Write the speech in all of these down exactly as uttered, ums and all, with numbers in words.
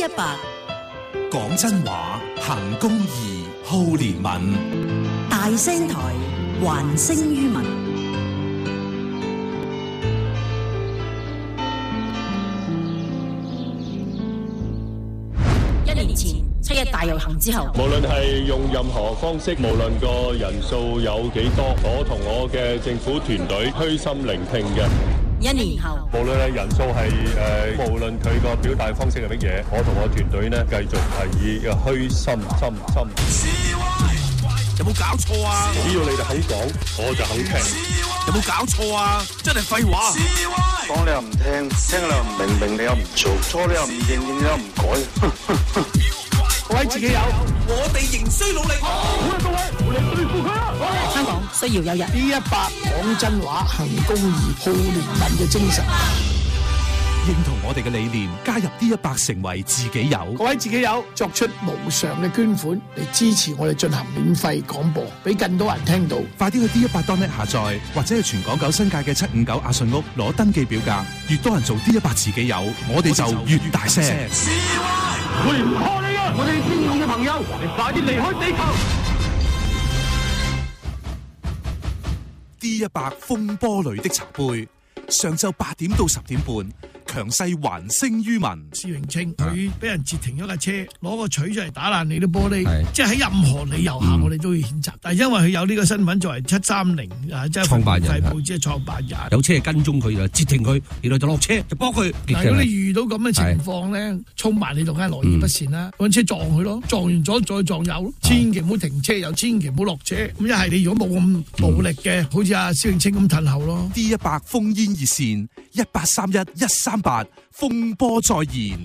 一百， 講真話，行公義，好憐憫， 大聲台，還聲於民。 一年前七一大遊行之後， 無論係用任何方式，無論個人數有幾多，我同我嘅政府團隊虛心聆聽嘅。 一年後， 無論係人數係誒，無論佢個表達方式係乜嘢，我同我團隊呢繼續係以虛心心心。 有冇搞錯啊？ 只要你哋肯講，我就肯聽。 有冇搞錯啊？真係廢話。 講你又唔聽，聽你又唔明，明你又唔做，錯你又唔認，認你又唔改。 各位自己有，我哋仍需努力。好啦，各位，我哋對付佢啦！ 香港需要有人 D 一百講真話，行公義，好憐憫嘅精神。 認同我哋嘅理念，加入 D 一百成為自己友。 各位自己友作出無償嘅捐款嚟支持我哋進行免費廣播，俾更多人聽到。 快啲去 D 一百 dot net 下載，或者去全港九新界嘅七五九阿信屋攞登記表格。越多人做 D 一百自己友，我哋就越大聲。 我哋唔拖你啊！我哋天空嘅朋友，你快啲離開地球。 D 一百風波裏的茶杯，上晝八點到十點半。強勢還聲於民。 施永青佢俾人截停咗架車，攞個錘出嚟打爛你啲玻璃，即係喺任何理由下，嗯、我哋都要譴責。但係因為佢有呢個身份作為七三零啊，即係創辦人，報紙嘅創辦人， 有車係跟蹤佢就截停佢，然後就落車就幫佢。 但係如果你遇到咁嘅情況咧，衝埋你度梗係樂意不善啦，揾、嗯、車撞佢咯，撞完咗再撞右咯，千祈唔好停車，又千祈唔好落車。咁一係你如果冇咁暴力嘅，嗯、好似阿施永青咁褪後咯。 D 一百烽煙熱線一八三一一三八，風波再現。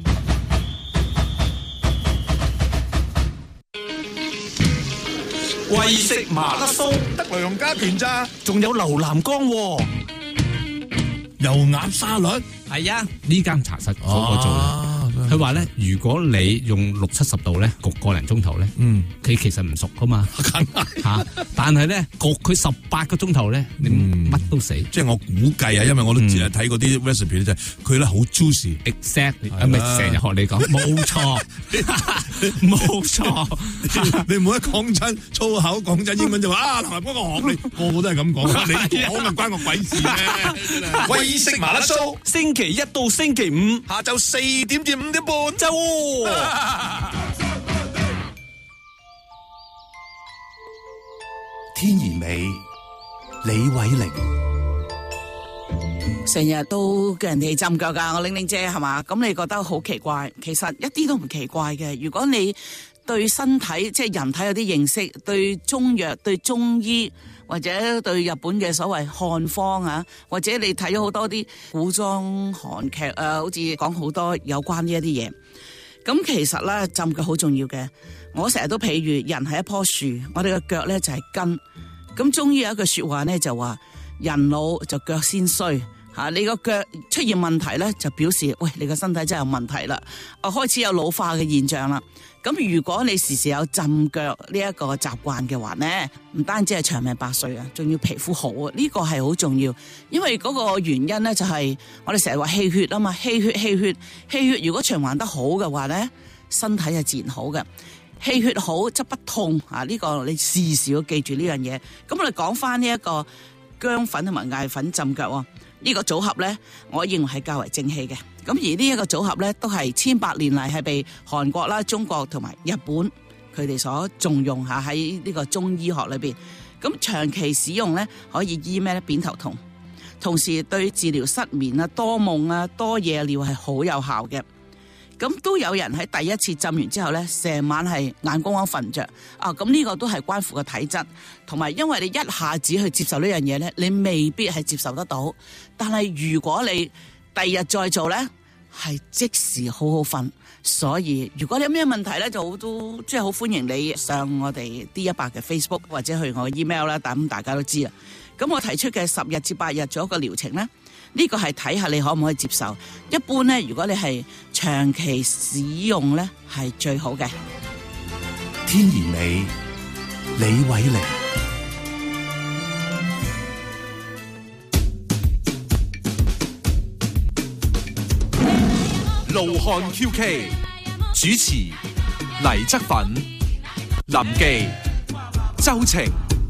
為食麻甩酥得梁家權咋，仲有劉南江、啊、油鴨沙律。 係啊，呢間茶室我做嘅。佢話咧，如果你用六七十度咧焗個零鐘頭咧，嗯，佢其實唔熟噶嘛，吓，但係咧焗佢十八個鐘頭咧，你乜都死。 即係我估計啊，因為我都淨係睇嗰啲 recipe 咧，就係佢咧好 juicy。exactly， 係咪成日學你講？冇錯，冇錯。你唔好一講真粗口，講真英文就話啊，同埋嗰個學你，個個都係咁講。你講就關我鬼事咩？為食麻辣酥，星期一到星期五下晝四點至五點半啫喎。 天然美，李偉玲。 成日都叫人哋浸腳噶，我玲玲姐係嘛？咁你覺得好奇怪？其實一啲都唔奇怪嘅。如果你對身體即係人體有啲認識，對中藥、對中醫或者對日本嘅所謂漢方啊，或者你睇咗好多啲古裝韓劇啊，好似講好多有關呢一啲嘢。咁其實咧浸腳好重要嘅。我成日都譬喻人係一棵樹，我哋嘅腳咧就係根。咁中醫有一句說話咧就話人老就腳先衰。吓、啊，你個腳出現問題咧，就表示喂你個身體真係有問題啦，啊開始有老化嘅現象啦。咁如果你時時有浸腳呢一個習慣嘅話咧，唔單止係長命百歲啊，仲要皮膚好啊，呢、這個係好重要。因為嗰個原因咧就係、是、我哋成日話氣血啊嘛，氣血氣血氣血如果循環得好嘅話咧，身體係自然好嘅。氣血好則不痛啊，呢、這個你時時要記住呢樣嘢。咁我哋講翻呢一個薑粉同埋艾粉浸腳。呢個組合咧，我認為係較為正氣嘅。咁而呢一個組合咧，都係千百年嚟係被韓國啦、中國同埋日本佢哋所重用下喺呢個中醫學裏邊。咁長期使用咧，可以醫咩咧？扁頭痛，同時對治療失眠啊、多夢啊、多夜尿係好有效嘅。咁都有人喺第一次浸完之後咧，成晚係眼光光瞓唔着啊！咁呢個都係關乎個體質，同埋因為你一下子去接受呢樣嘢咧，你未必係接受得到。但係如果你第二日再做咧，係即時好好瞓。所以如果你有咩問題咧，就好都即係好歡迎你上我哋 D 一百嘅 Facebook 或者去我嘅 email 啦。咁大家都知啦。咁我提出嘅十日至八日做一個療程咧。呢個係睇下你可唔可以接受。一般咧，如果你係長期使用咧，係最好嘅。 天然美，李偉玲。 盧漢 Q K。 主持黎則奮、林記、周晴。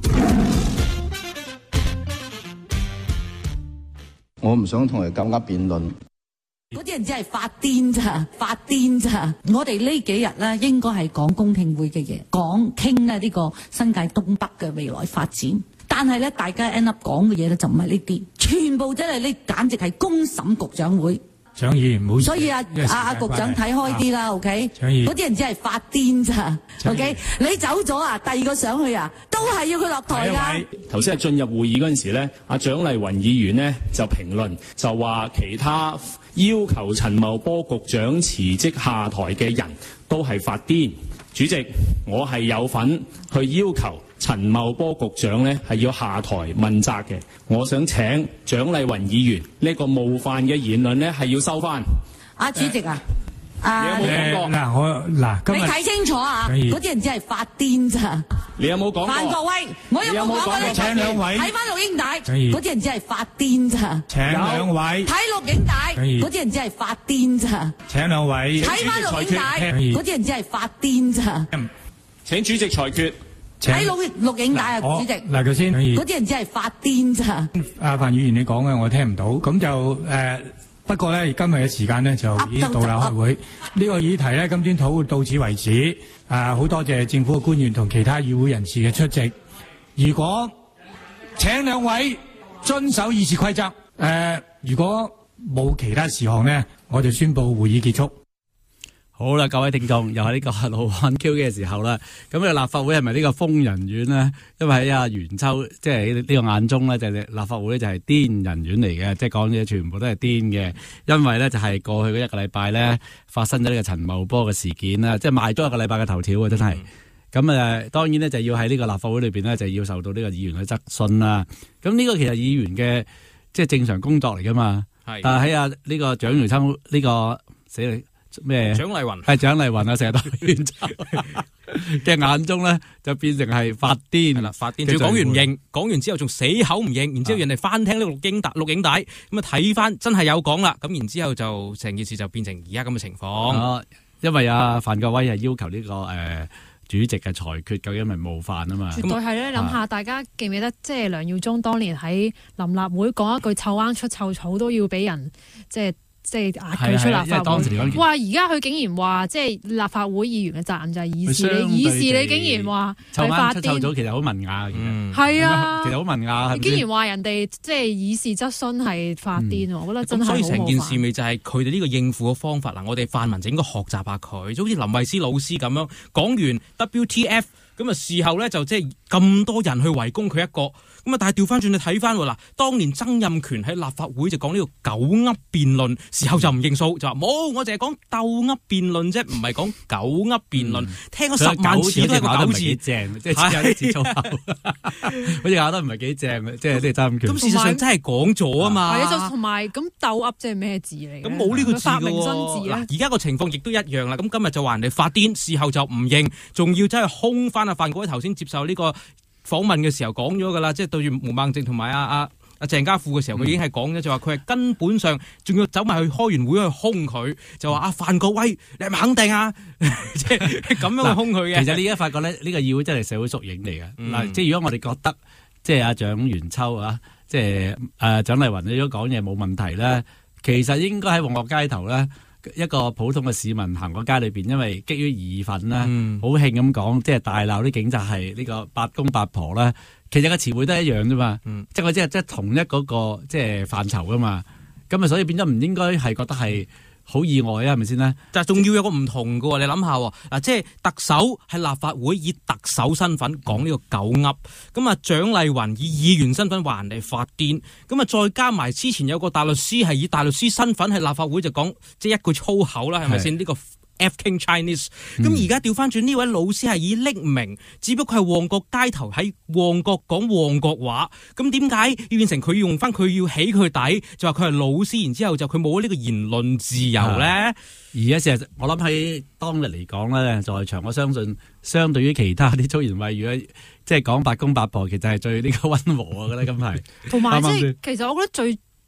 我唔想同佢咁噏辯論。 嗰啲人只係發癲咋，發癲咋。我哋呢幾日咧，應該係講公聽會嘅嘢，講傾咧呢個新界東北嘅未來發展。但係咧，大家 end up 講嘅嘢咧就唔係呢啲，全部真係呢，簡直係公審局長會。 蔣議員唔好， 所以啊，阿阿局長睇開啲啦 ，OK。嗰啲人只係發癲咋 ，OK。你走咗啊，第二個上去啊，都係要佢落台㗎。 頭先係進入會議嗰陣時咧，阿蔣麗芸議員呢就評論，就話其他要求陳茂波局長辭職下台嘅人都係發癲。主席，我係有份去要求陳茂波局長呢係要下台問責嘅。我想請蔣麗芸議員呢個冒犯嘅言論呢係要收翻。 阿主席啊！ 啊、你有冇講過？ 嗱、呃，我嗱， 你睇清楚啊！嗰啲人只係發癲咋。 你有冇講過？ 范國威，我有冇講過你？ 請兩位睇翻錄影帶，嗰啲人只係發癲咋。 請兩位睇錄影帶，嗰啲人只係發癲咋。 請兩位睇翻錄影帶，嗰啲人只係發癲咋。 請主席裁決。 睇錄錄影帶啊，主席。 嗱，頭先嗰啲人只係發癲咋。 阿范議員你講嘅我聽唔到，咁就誒。呃不過咧，今日嘅時間咧就已經到啦，開會呢個議題咧，今天討論到此為止。啊，好多謝政府嘅官員同其他議會人士嘅出席。如果請兩位遵守議事規則，誒、呃，如果冇其他事項咧，我就宣布會議結束。 好啦，各位聽眾，又係呢個老漢 Q 嘅時候啦。咁啊，立法會係咪呢個瘋人院呢？因為喺阿袁秋即係呢個眼中咧，就係立法會咧就係癲人院嚟嘅，即係講嘢全部都係癲嘅。因為咧就係過去嗰一個禮拜咧發生咗呢個陳茂波嘅事件啦，即係賣咗一個禮拜嘅頭條啊，真係。咁誒、嗯，當然咧就要喺呢個立法會裏邊咧就要受到呢個議員嘅質詢啦。咁呢個其實議員嘅即係正常工作嚟噶嘛。係。但係喺啊呢個蔣元秋呢個死嚟。咩？蔣麗芸係蔣麗芸啊，成日都袁秋嘅眼中咧，就變成係發癲係啦，發癲。仲要講完唔認，講完之後仲死口唔認，然之後人哋翻聽呢個錄影帶，錄影帶咁啊睇翻真係有講啦，咁然之後就成件事就變成而家咁嘅情況。啊，因為啊范國威係要求呢、這個誒、呃、主席嘅裁決，究竟係咪冒犯啊嘛？ 絕對係咧，諗下大家記唔記得，即係梁耀忠當年喺臨立會講一句臭罌出臭草都要俾人即係。即係壓佢出立法會。哇！而家佢竟然話，即係立法會議員嘅責任就係議事，你議事你竟然話係發癲，臭其實好文雅嘅。嗯，係啊，其實好文雅。你竟然話人哋即係議事質詢係發癲，我覺得真係好冒犯。所以成件事咪就係佢哋呢個應付嘅方法嗱，我哋泛民就應該學習下佢，就好似林慧思老師咁樣講完 W T F。咁啊，事後咧就即係咁多人去圍攻佢一個，咁啊，但係調翻轉你睇翻喎嗱，當年曾蔭權喺立法會就講呢個狗噏辯論，事後就唔認數，就話冇，我淨係講鬥噏辯論啫，唔係講狗噏辯論，聽咗十萬次都係個狗字，正，即係有啲字粗口，好似咬得唔係幾正，即係即係曾蔭權。咁事實上真係講咗啊嘛，係啊，就同埋咁鬥噏即係咩字嚟？咁冇呢個字嘅喎。而家個情況亦都一樣啦。咁今日就話人哋發癲，事後就唔認，仲要真係兇翻。范國威頭先接受呢個訪問嘅時候講咗噶啦，即係對住毛孟靜同埋阿阿阿鄭家富嘅時候，佢已經係講咗，就話佢係根本上仲要走埋去開完會去兇佢，就話阿范國威，你係咪肯定啊？即係咁樣去兇佢嘅。其實你而家發覺咧，呢個議會真係社會縮影嚟嘅。嗱、嗯，即係如果我哋覺得即係阿蔣元秋啊，即係誒蔣麗芸，你如果講嘢冇問題咧，其實應該喺旺角街頭咧。一個普通嘅市民行過街裏邊，因為基於義憤啦，好興咁講，即係大鬧啲警察係呢個八公八婆啦。其實個詞彙都係一樣啫嘛，嗯、即係我即係即係同一嗰個即係範疇噶嘛。咁啊，所以變咗唔應該係覺得係好意外啊，係咪先呢？但係仲要有個唔同嘅喎，你諗下嗱，即係特首係立法會以特首身份講呢個狗噏，咁啊蔣麗芸以議員身份話人哋發癲，咁啊再加埋之前有個大律師係以大律師身份喺立法會就講即係一句粗口啦，係咪先呢個？F King Chinese，咁而家調翻轉呢位老師係以匿名，只不過係旺角街頭喺旺角講旺角話，咁點解要變成佢用翻佢要起佢底，就話佢係老師，然之後就佢冇呢個言論自由咧？而家事實我諗喺當日嚟講咧，在場我相信相對於其他啲粗言穢語，即係講八公八婆，其實係最呢個溫和嘅咧，咁係。同埋即係其實我覺得最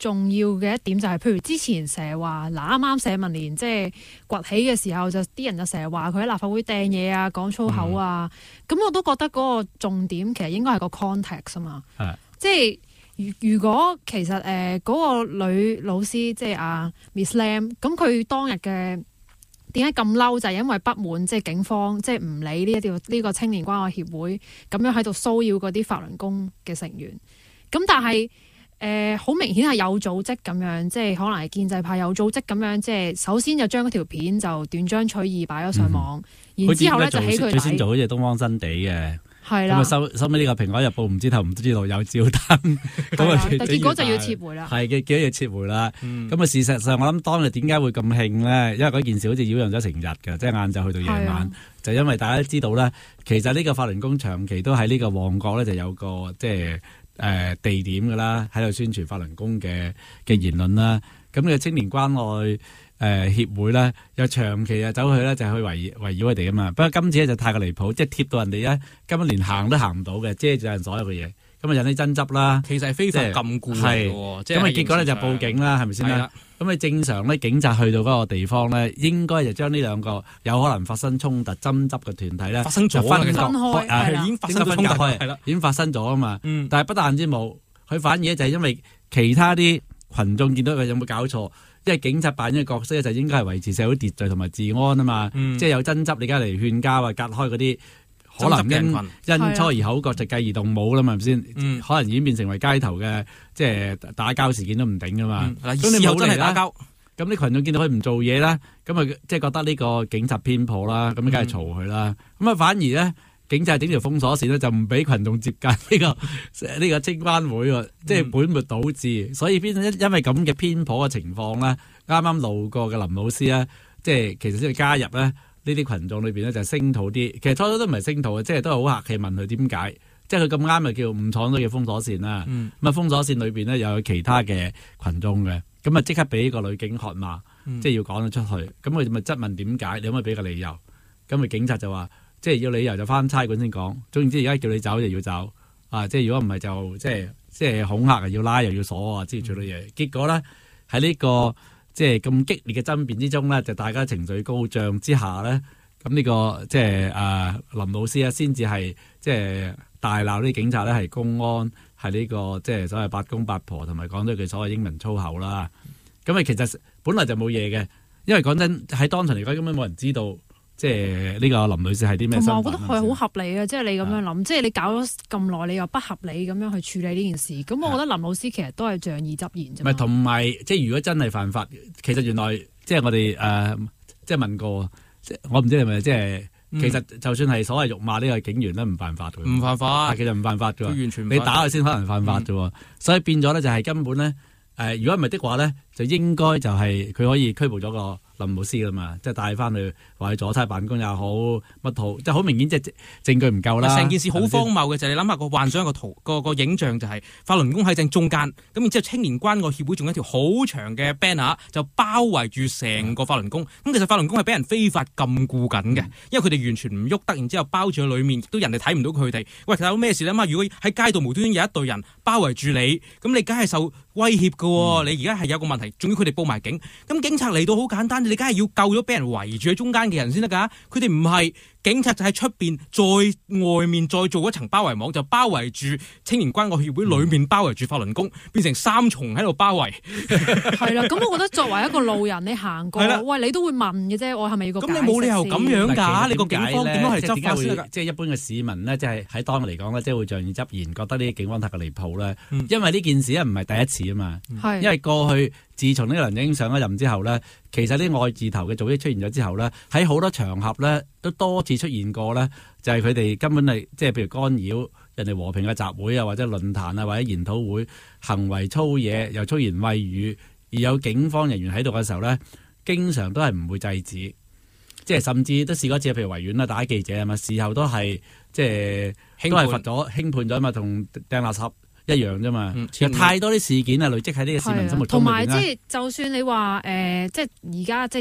重要嘅一點就係、是，譬如之前成日話嗱，啱啱社民連即係崛起嘅時候，就啲人就成日話佢喺立法會掟嘢啊、講粗口啊，咁、嗯、我都覺得嗰個重點其實應該係個 context 啊嘛， 係即係如如果其實誒嗰、呃那個女老師即係阿 Miss Lam， 咁佢當日嘅點解咁嬲就係、是、因為不滿即係警方即係唔理呢一條呢個青年關愛協會咁樣喺度騷擾嗰啲法輪功嘅成員，咁但係。誒好、呃、明顯係有組織咁樣，即係可能係建制派有組織咁樣，即係首先就將嗰條片就斷章取義擺咗上網，嗯、然之後咧就起佢底。 佢先做好似東方新地嘅， 係啦。 咁啊收收尾呢個蘋果日報唔知頭唔知道有照登，咁啊但結果就要撤回啦。 係嘅，結果要撤回啦。咁啊事實上我諗當日點解會咁興咧？因為嗰件事好似擾攘咗成日嘅，即係晏晝去到夜晚，就因為大家都知道咧，其實呢個法輪功長期都喺呢個旺角咧就有個即係。誒、呃、地點㗎啦，喺度宣傳法輪功嘅嘅言論啦。咁呢個青年關愛誒、呃、協會咧，又長期啊走去咧就去圍圍繞佢哋啊嘛。不過今次咧就太過離譜，即係貼到人哋咧根本連行都行唔到嘅，遮住人所有嘅嘢，咁啊引起爭執啦。 其實係非法禁錮嚟嘅， 咁啊結果咧就報警啦，係咪先啦？咁啊正常咧，警察去到嗰個地方咧，應該就將呢兩個有可能發生衝突爭執嘅團體咧， 發生咗分分開， 係已經發生咗衝突， 係啦，已經發生咗啊嘛。 嗯、 但係不但止冇，佢反而就係因為其他啲群眾見到佢有冇搞錯，因為警察扮演嘅角色就應該係維持社會秩序同埋治安啊嘛。嗯、即係有爭執，你而家嚟勸交啊，隔開嗰啲。可能因因初而口角就繼而動武啦嘛，係咪先？嗯、可能演變成為街頭嘅即係打交事件都唔頂噶嘛。咁、嗯、你冇真係打交，咁啲群眾見到佢唔做嘢啦，咁啊即係覺得呢個警察偏頗啦，咁梗係嘈佢啦。咁啊、嗯、反而咧，警察整條封鎖線咧，就唔俾群眾接近呢、呢個呢、呢個青關會喎，即係本末倒置。嗯、所以變因因為咁嘅偏頗嘅情況咧，啱啱路過嘅林老師咧，即係其實先要加入咧。呢啲群眾裏邊咧就聲討啲，其實初初都唔係聲討嘅，即係都係好客氣問佢點解，即係佢咁啱就叫誤闖咗叫封鎖線啦。咁啊、嗯、封鎖線裏邊咧又有其他嘅群眾嘅，咁啊即刻俾個女警喝罵，嗯、即係要趕咗出去。咁佢咪質問點解？你可唔可以俾個理由？咁啊警察就話，即係要理由就翻差館先講。總言之，而家叫你走就要走啊！即係如果唔係就即係即係恐嚇啊，要拉又要鎖啊，之類嘅嘢。結果咧喺呢個即係咁激烈嘅爭辯之中咧，就大家情緒高漲之下咧，咁呢、這個即係誒、呃、林老師啊，先至係即係大鬧啲警察咧，係公安，係呢、這個即係所謂八公八婆，同埋講咗句所謂英文粗口啦。咁啊，其實本來就冇嘢嘅，因為講真喺當場嚟講，根本冇人知道即係呢個林女士係啲咩身份。 我覺得佢好合理嘅，即係你咁樣諗，啊、即係你搞咗咁耐，你又不合理咁樣去處理呢件事。咁我覺得林老師其實都係仗義執言啫。 唔係同埋，即係如果真係犯法，其實原來即係我哋誒、呃、即係問過，即我唔知係咪即係其實就算係所謂辱罵呢個警員咧，唔犯法嘅。唔犯法，其實唔犯法嘅。完全唔犯法，你打佢先可能犯法啫。嗯、所以變咗咧，就係根本咧誒、呃，如果唔係的話咧，就應該就係佢可以拘捕咗個林老師噶嘛，即係帶翻去話去阻差辦公也好，乜好，即係好明顯，即係證據唔夠啦。 成件事好荒謬嘅就係你諗下個幻想一個圖個個影像就係法輪功喺正中間，咁然之後青年關愛協會仲有一條好長嘅 banner 就包圍住成個法輪功。咁、嗯、其實法輪功係俾人非法禁錮緊嘅，嗯、因為佢哋完全唔喐得，然之後包住喺裏面，亦都人哋睇唔到佢哋。喂，其實有咩事咧？嘛，如果喺街道無端端有一隊人包圍住你，咁你梗係受威脅噶。嗯、你而家係有個問題，仲要佢哋報埋警，咁警察嚟到好簡單，你梗係要救咗俾人圍住喺中間嘅人先得噶。佢哋唔係。警察就喺出邊，再外面再做一層包圍網，就包圍住青年關愛協會裏面，包圍住法輪功，變成三重喺度包圍。 係啦，咁我覺得作為一個路人，你行過，的喂，你都會問嘅啫，我係咪要個？咁你冇理由咁樣㗎？你個警方點樣係執法先？ 即係一般嘅市民呢，即係喺當嚟講呢，即係會仗義執言，覺得呢啲警方太過離譜啦。嗯、因為呢件事咧唔係第一次啊嘛。係的，因為過去自從呢個梁振英上咗任之後呢，其實啲愛字頭嘅組織出現咗之後呢，喺好多場合呢都多次出現過呢，就係佢哋根本係即係譬如干擾人哋和平嘅集會啊，或者論壇啊，或者研討會，行為粗野又粗言穢語，而有警方人員喺度嘅時候呢，經常都係唔會制止，即係甚至都試過一次，譬如維園啦，打記者啊嘛，事後都係即係都係罰咗輕判咗啊嘛，同掟垃圾一樣啫嘛，有、嗯、太多啲事件啊累積喺呢個市民心目中。 同埋即係就算你話誒、呃，即係而家即係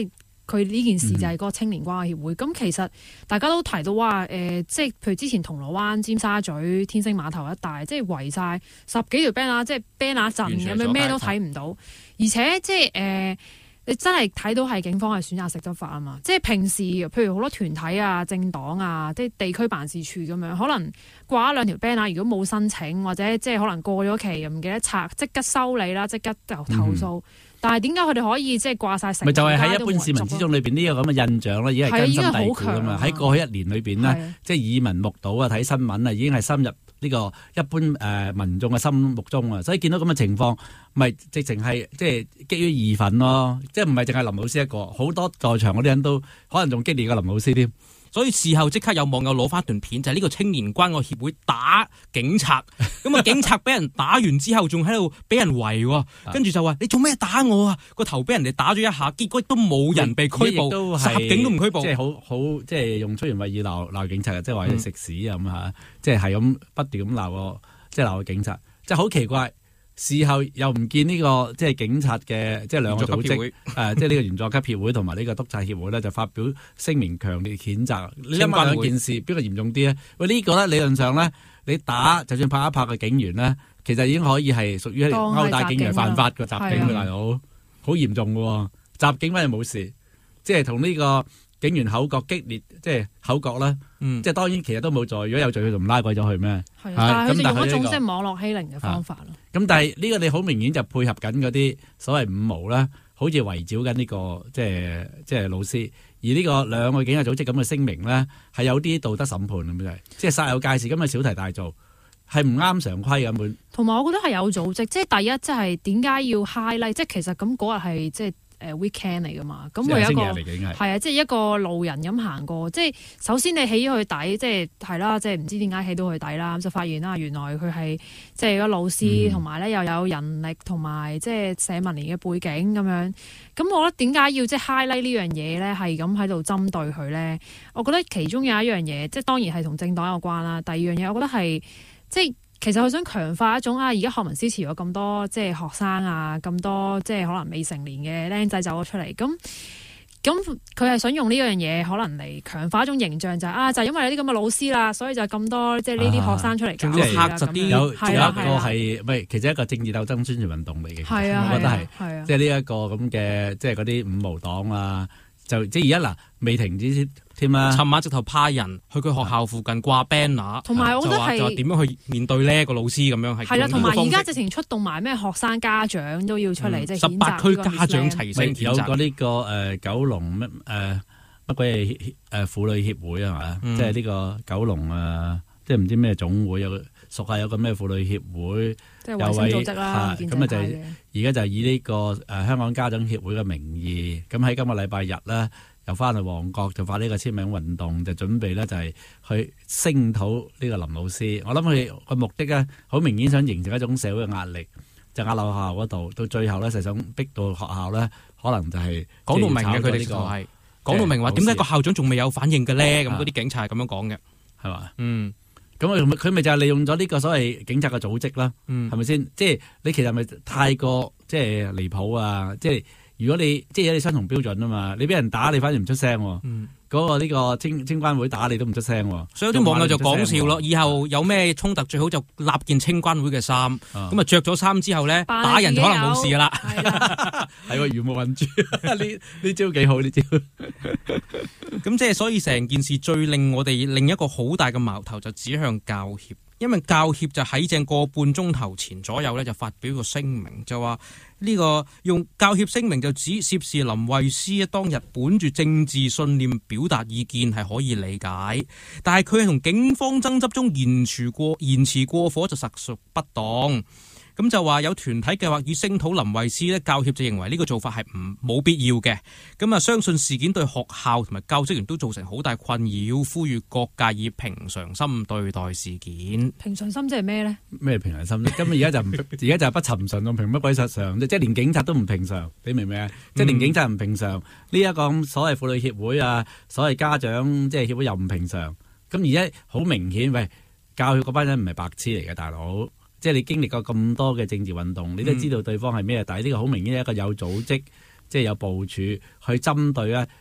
佢呢件事就係嗰個青年關愛協會。咁、嗯、其實大家都提到話誒、呃，即係譬如之前銅鑼灣、尖沙咀、天星碼頭一帶，即係圍晒十幾條 banner，即係 banner 陣咁樣，咩都睇唔到，而且即係誒。呃你真係睇到係警方係選擇式執法啊嘛！即係平時，譬如好多團體啊、政黨啊、即係地區辦事處咁樣，可能掛一兩條 banner，如果冇申請或者即係可能過咗期又唔記得拆，即刻修理啦，即刻就投訴。嗯、但係點解佢哋可以即係掛晒成？咪就係喺一般市民之中裏邊呢個咁嘅印象咧，已經係根深蒂固噶嘛。喺過去一年裏邊呢，即係耳聞目睹啊，睇新聞啊，已經係深入呢個一般誒、呃、民眾嘅心目中啊，所以見到咁嘅情況，咪直情係即係激於義憤咯，即係唔係淨係林老師一個，好多在場嗰啲人都可能仲激烈過林老師添。 所以事後即刻有網友攞翻段片，就係、是、呢個青年關愛協會打警察，咁啊警察俾人打完之後，仲喺度俾人圍，跟住就話你做咩打我啊？個頭俾人哋打咗一下，結果都冇人被拘捕，襲警都唔拘捕， 即係好好即係用粗言穢語鬧鬧警察，即係話你食屎咁嚇，即係係咁不斷咁鬧個，即係鬧個警察，即係好奇怪。事後又唔見呢、這個即係警察嘅即係兩個組織，誒、呃、即係呢個員佐級協會同埋呢個督察協會咧，就發表聲明強烈譴責。你諗下兩件事邊個嚴重啲咧？喂，呢、這個咧理論上咧，你打就算拍一拍嘅警員咧，其實已經可以係屬於毆打警員犯法嘅襲警嘅大佬，好嚴重嘅喎。襲警反而冇事，即係同呢個警員口角激烈，即係口角啦。嗯、即係當然其實都冇罪，如果有罪佢就唔拉鬼咗佢咩？ 係，但係佢哋用一種即係網絡欺凌嘅方法咯。 咁但係呢個你好明顯就配合緊嗰啲所謂五毛啦，好似圍剿緊呢個即係即係老師。而呢個兩個警察組織咁嘅聲明咧，係有啲道德審判咁嘅，即係煞有介事咁嘅小題大做，係唔啱常規根本。同埋我覺得係有組織，即係第一即係點解要 highlight？即係其實咁嗰日係即係。誒 weekend 嚟噶嘛，咁佢一個係啊，即係一個路人咁行過，即係首先你起咗佢底，即係係啦，即係唔知點解起到佢底啦，咁就發現啦，原來佢係即係個老師，同埋咧又有人力同埋即係社民連嘅背景咁樣。咁我覺得點解要即係 highlight 呢樣嘢咧，係咁喺度針對佢咧？我覺得其中有一樣嘢，即係當然係同政黨有關啦。第二樣嘢，我覺得係即係。其實佢想強化一種啊，而家學民思潮有咁多即係學生啊，咁多即係可能未成年嘅僆仔走咗出嚟，咁咁佢係想用呢樣嘢可能嚟強化一種形象，就係、是、啊，就係、是、因為有啲咁嘅老師啦，所以就咁多即係呢啲學生出嚟搞事啦咁樣。 有仲有一個係喂，其實一個政治鬥爭宣傳運動嚟嘅， 係啊， 我覺得係，即係呢一個咁嘅，即係嗰啲五毛黨啊。就即係而家嗱，未停止添啦。 尋晚直頭派人去佢學校附近掛 banner， 同埋我覺得係就話點樣去面對呢個老師咁樣係。 係啦，同埋而家直情出動埋咩學生家長都要出嚟，即係十八區家長齊聲譴責。 有個呢個誒九龍咩誒乜鬼嘢誒婦女協會係嘛？即係呢個九龍啊，即係唔知咩總會有屬下有個咩婦女協會， 即係衛生組織啦。 咁啊就係而家就以呢個誒香港家長協會嘅名義，咁喺今個禮拜日咧。又翻去旺角就發呢個簽名運動，就準備咧就係去聲討呢個林老師。我諗佢個目的咧，好明顯想形成一種社會嘅壓力，就壓落學校嗰度。到最後咧，就想逼到學校咧，可能就係講到明嘅。佢哋就係講到明話，點解個校長仲未有反應嘅咧？咁嗰啲警察係咁樣講嘅，係嘛？嗯，咁佢佢咪就係利用咗呢個所謂警察嘅組織啦？係咪先？即係你其實咪太過即係離譜啊！即係。如果你即係有你相同標準啊嘛，你俾人打你反而唔出聲，嗰、嗯、個呢個青青關會打你都唔出聲， 所以有啲網友就講笑咯。以後有咩衝突最好就立件青關會嘅衫，咁啊着咗衫之後咧打人就可能冇事噶啦。 係個魚目混珠，呢呢招幾好呢招。 咁即係所以成件事最令我哋另一個好大嘅矛頭就指向教協。因為教協就喺正個半鐘頭前左右咧，就發表個聲明，就話呢個用教協聲明就指涉事林慧思當日本住政治信念表達意見係可以理解，但係佢係同警方爭執中延遲過延遲過火就實屬不當。咁就話有團體計劃以聲討林慧思咧，教協就認為呢個做法係唔冇必要嘅。咁啊，相信事件對學校同埋教職員都造成好大困擾，呼籲各界以平常心對待事件。 平常心即係咩咧？ 咩平常心啫？咁而家就唔而家就係不尋常咁平乜鬼實常啫？即係連警察都唔平常，你明唔明啊？即係連警察唔平常，呢、這、一個所謂婦女協會啊，所謂家長即係協會又唔平常。咁而家好明顯，喂，教協嗰班人唔係白痴嚟嘅，大佬。即係你經歷過咁多嘅政治運動，你都知道對方係咩？但係呢個好明顯係一個有組織，即係有部署去針對咧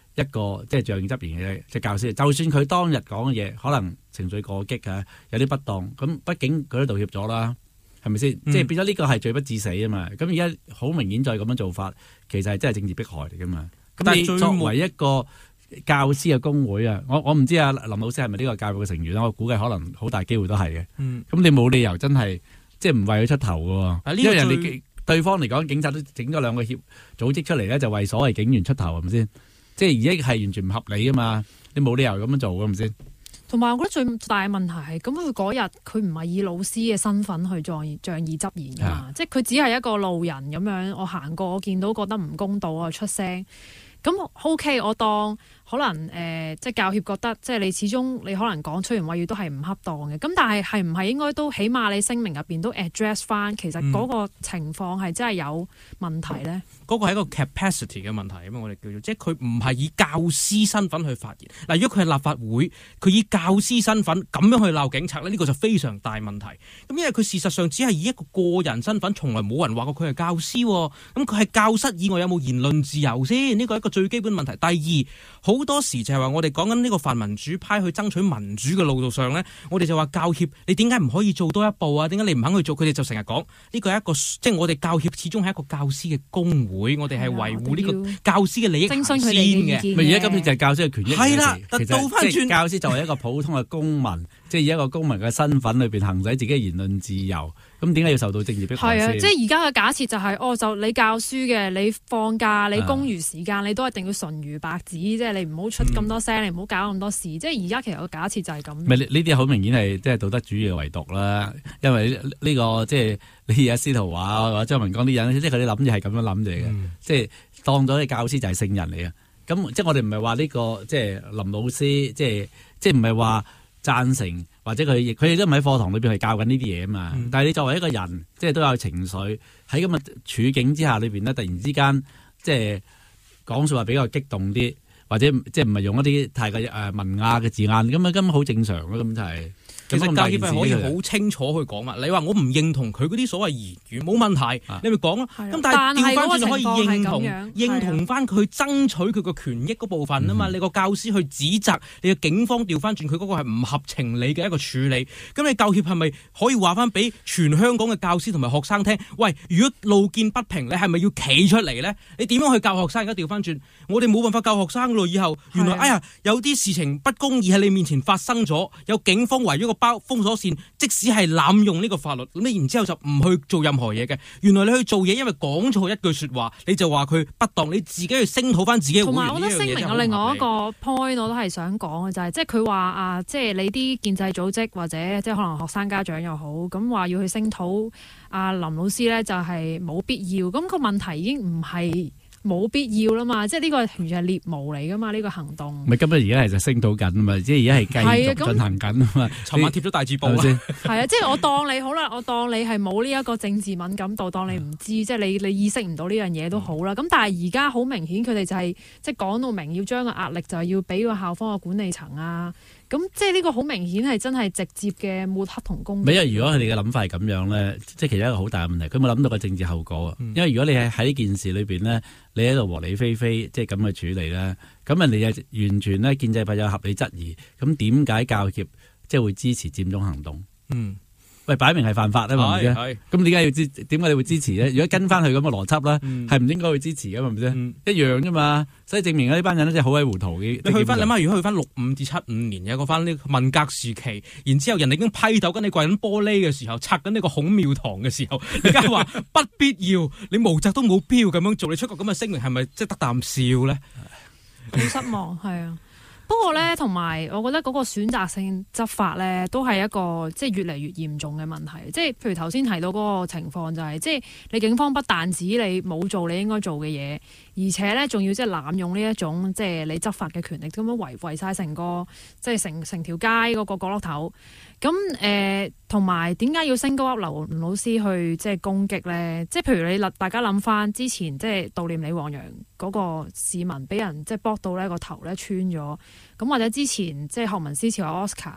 一個即係仗義執言嘅即係教師，就算佢當日講嘅嘢可能情緒過激啊，有啲不當，咁畢竟佢都道歉咗啦，係咪先？嗯、即係變咗呢個係罪不至死啊嘛。咁而家好明顯再咁樣做法，其實係真係政治迫害嚟噶嘛。咁你作為一個教師嘅工會啊，我我唔知啊林老師係咪呢個教育嘅成員啦？我估計可能好大機會都係嘅。咁、嗯、你冇理由真係即係唔為佢出頭嘅、啊，因為人哋對方嚟講，警察都整咗兩個協組織出嚟咧，就為所謂警員出頭係咪先？即係而家係完全唔合理啊嘛！你冇理由咁樣做嘅，係咪先？同埋，我覺得最大嘅問題係，咁佢嗰日佢唔係以老師嘅身份去仗仗義執言㗎嘛，啊、即係佢只係一個路人咁樣，我行過，我見到覺得唔公道，我出聲。咁 OK， 我當可能誒、呃，即係教協覺得，即係你始終你可能講出言穢語都係唔恰當嘅。咁但係係唔係應該都起碼你聲明入邊都 address 翻，其實嗰個情況係真係有問題咧？嗰、嗯、個係一個 capacity 嘅問題啊嘛，我哋叫做，即係佢唔係以教師身份去發言。嗱，如果佢係立法會，佢以教師身份咁樣去鬧警察咧，呢、呢個就非常大問題。咁因為佢事實上只係以一個個人身份，從來冇人話過佢係教師。咁佢係教室以外有冇言論自由先？呢個係一個最基本問題。第二，好多時就係話我哋講緊呢個泛民主派去爭取民主嘅路途上呢，我哋就話教協你點解唔可以做多一步啊？點解你唔肯去做？佢哋就成日講呢個係一個即係我哋教協始終係一個教師嘅工會，我哋係維護呢個教師嘅利益先嘅。咪而家今次就係教師嘅權益。係啦，但倒翻轉，教師就係一個普通嘅公民，即係以一個公民嘅身份裏邊行使自己嘅言論自由。咁點解要受到政治迫害先？係啊，即係而家嘅假設就係、是，哦，就你教書嘅，你放假，你公餘時間，你都一定要純如白紙，即係你唔好出咁多聲，嗯、你唔好搞咁多事。即係而家其實個假設就係咁。咪呢啲好明顯係即係道德主義嘅遺毒啦。因為呢、這個即係你而家司徒華或者張文光啲人，即係佢哋諗住係咁樣諗住嘅，嗯、即係當咗啲教師就係聖人嚟嘅。咁即係我哋唔係話呢個即係林老師，即係即係唔係話贊成。或者佢亦佢哋都唔喺課堂裏邊係教緊呢啲嘢啊嘛，嗯、但係你作為一個人，即係都有情緒喺咁嘅處境之下裏邊咧，突然之間即係講說話比較激動啲，或者即係唔係用一啲太過誒文雅嘅字眼，咁啊根本好正常咯，咁就係、是。其實教協係可以好清楚去講嘛。你話我唔認同佢嗰啲所謂言語冇問題，啊、你咪講咯。咁但係調翻轉就可以認同認同翻佢爭取佢個權益嗰部分啊嘛。嗯、你個教師去指責你個警方調翻轉佢嗰個係唔合情理嘅一個處理。咁你教協係咪可以話翻俾全香港嘅教師同埋學生聽？喂，如果路見不平，你係咪要企出嚟咧？你點樣去教學生？而家調翻轉，我哋冇辦法教學生咯。以後原來哎呀，有啲事情不公義喺你面前發生咗，有警方圍咗個包封鎖線，即使係濫用呢個法律，咁你然之後就唔去做任何嘢嘅。原來你去做嘢，因為講錯一句說話，你就話佢不當，你自己去聲討翻自己嘅會員。同埋，我覺得聲明有另外一個 point，我都係想講嘅就係、是，即係佢話啊，即係你啲建制組織或者即係可能學生家長又好，咁話要去聲討阿林老師咧，就係冇必要。咁、那個問題已經唔係。冇必要啦嘛，即係呢個完全係獵巫嚟噶嘛，呢、呢個行動。咪今日而家係就升到緊啊嘛，即係而家係繼續進行緊啊嘛。尋晚貼咗大字報先。係啊，即係我當你好啦，我當你係冇呢一個政治敏感度，當你唔知，即係你你意識唔到呢樣嘢都好啦。咁但係而家好明顯，佢哋就係、是、即係講到明要將個壓力就係要俾個校方嘅管理層啊。咁即係呢個好明顯係真係直接嘅抹黑同攻擊。因為如果佢哋嘅諗法係咁樣咧，即係其實一個好大嘅問題。佢冇諗到個政治後果啊。嗯、因為如果你係喺呢件事裏邊咧，你喺度和理非非，即係咁去處理咧，咁人哋就完全咧建制派有合理質疑。咁點解教協即係會支持佔中行動？嗯。喂，擺明係犯法啊嘛，係咪？咁點解要支？點解你會支持咧？如果跟翻佢咁嘅邏輯咧，係唔、嗯、應該去支持噶嘛？係咪先？嗯、一樣啫嘛。所以證明呢班人咧真係好鬼糊塗嘅。你去翻諗下，如果去翻六五至七五年有個翻呢文革時期，然之後人哋已經批鬥緊你跪緊玻璃嘅時候，拆緊呢個孔廟堂嘅時候，你而家話不必要，你毛澤東冇必要咁樣做，你出個咁嘅聲明係咪即係得啖笑咧？好失望，係啊。不過咧，同埋我覺得嗰個選擇性執法咧，都係一個即係越嚟越嚴重嘅問題。即係譬如頭先提到嗰個情況、就係，就係即係你警方不但止你冇做你應該做嘅嘢，而且咧仲要即係濫用呢一種即係你執法嘅權力，咁樣圍圍曬成個即係成成條街嗰個角落頭。咁誒，同埋點解要升高級劉老師去即係攻擊咧？即係譬如你大家諗翻之前即係悼念李旺陽嗰個市民俾人即係剝到咧個頭咧穿咗，咁或者之前即係學民思潮 Oscar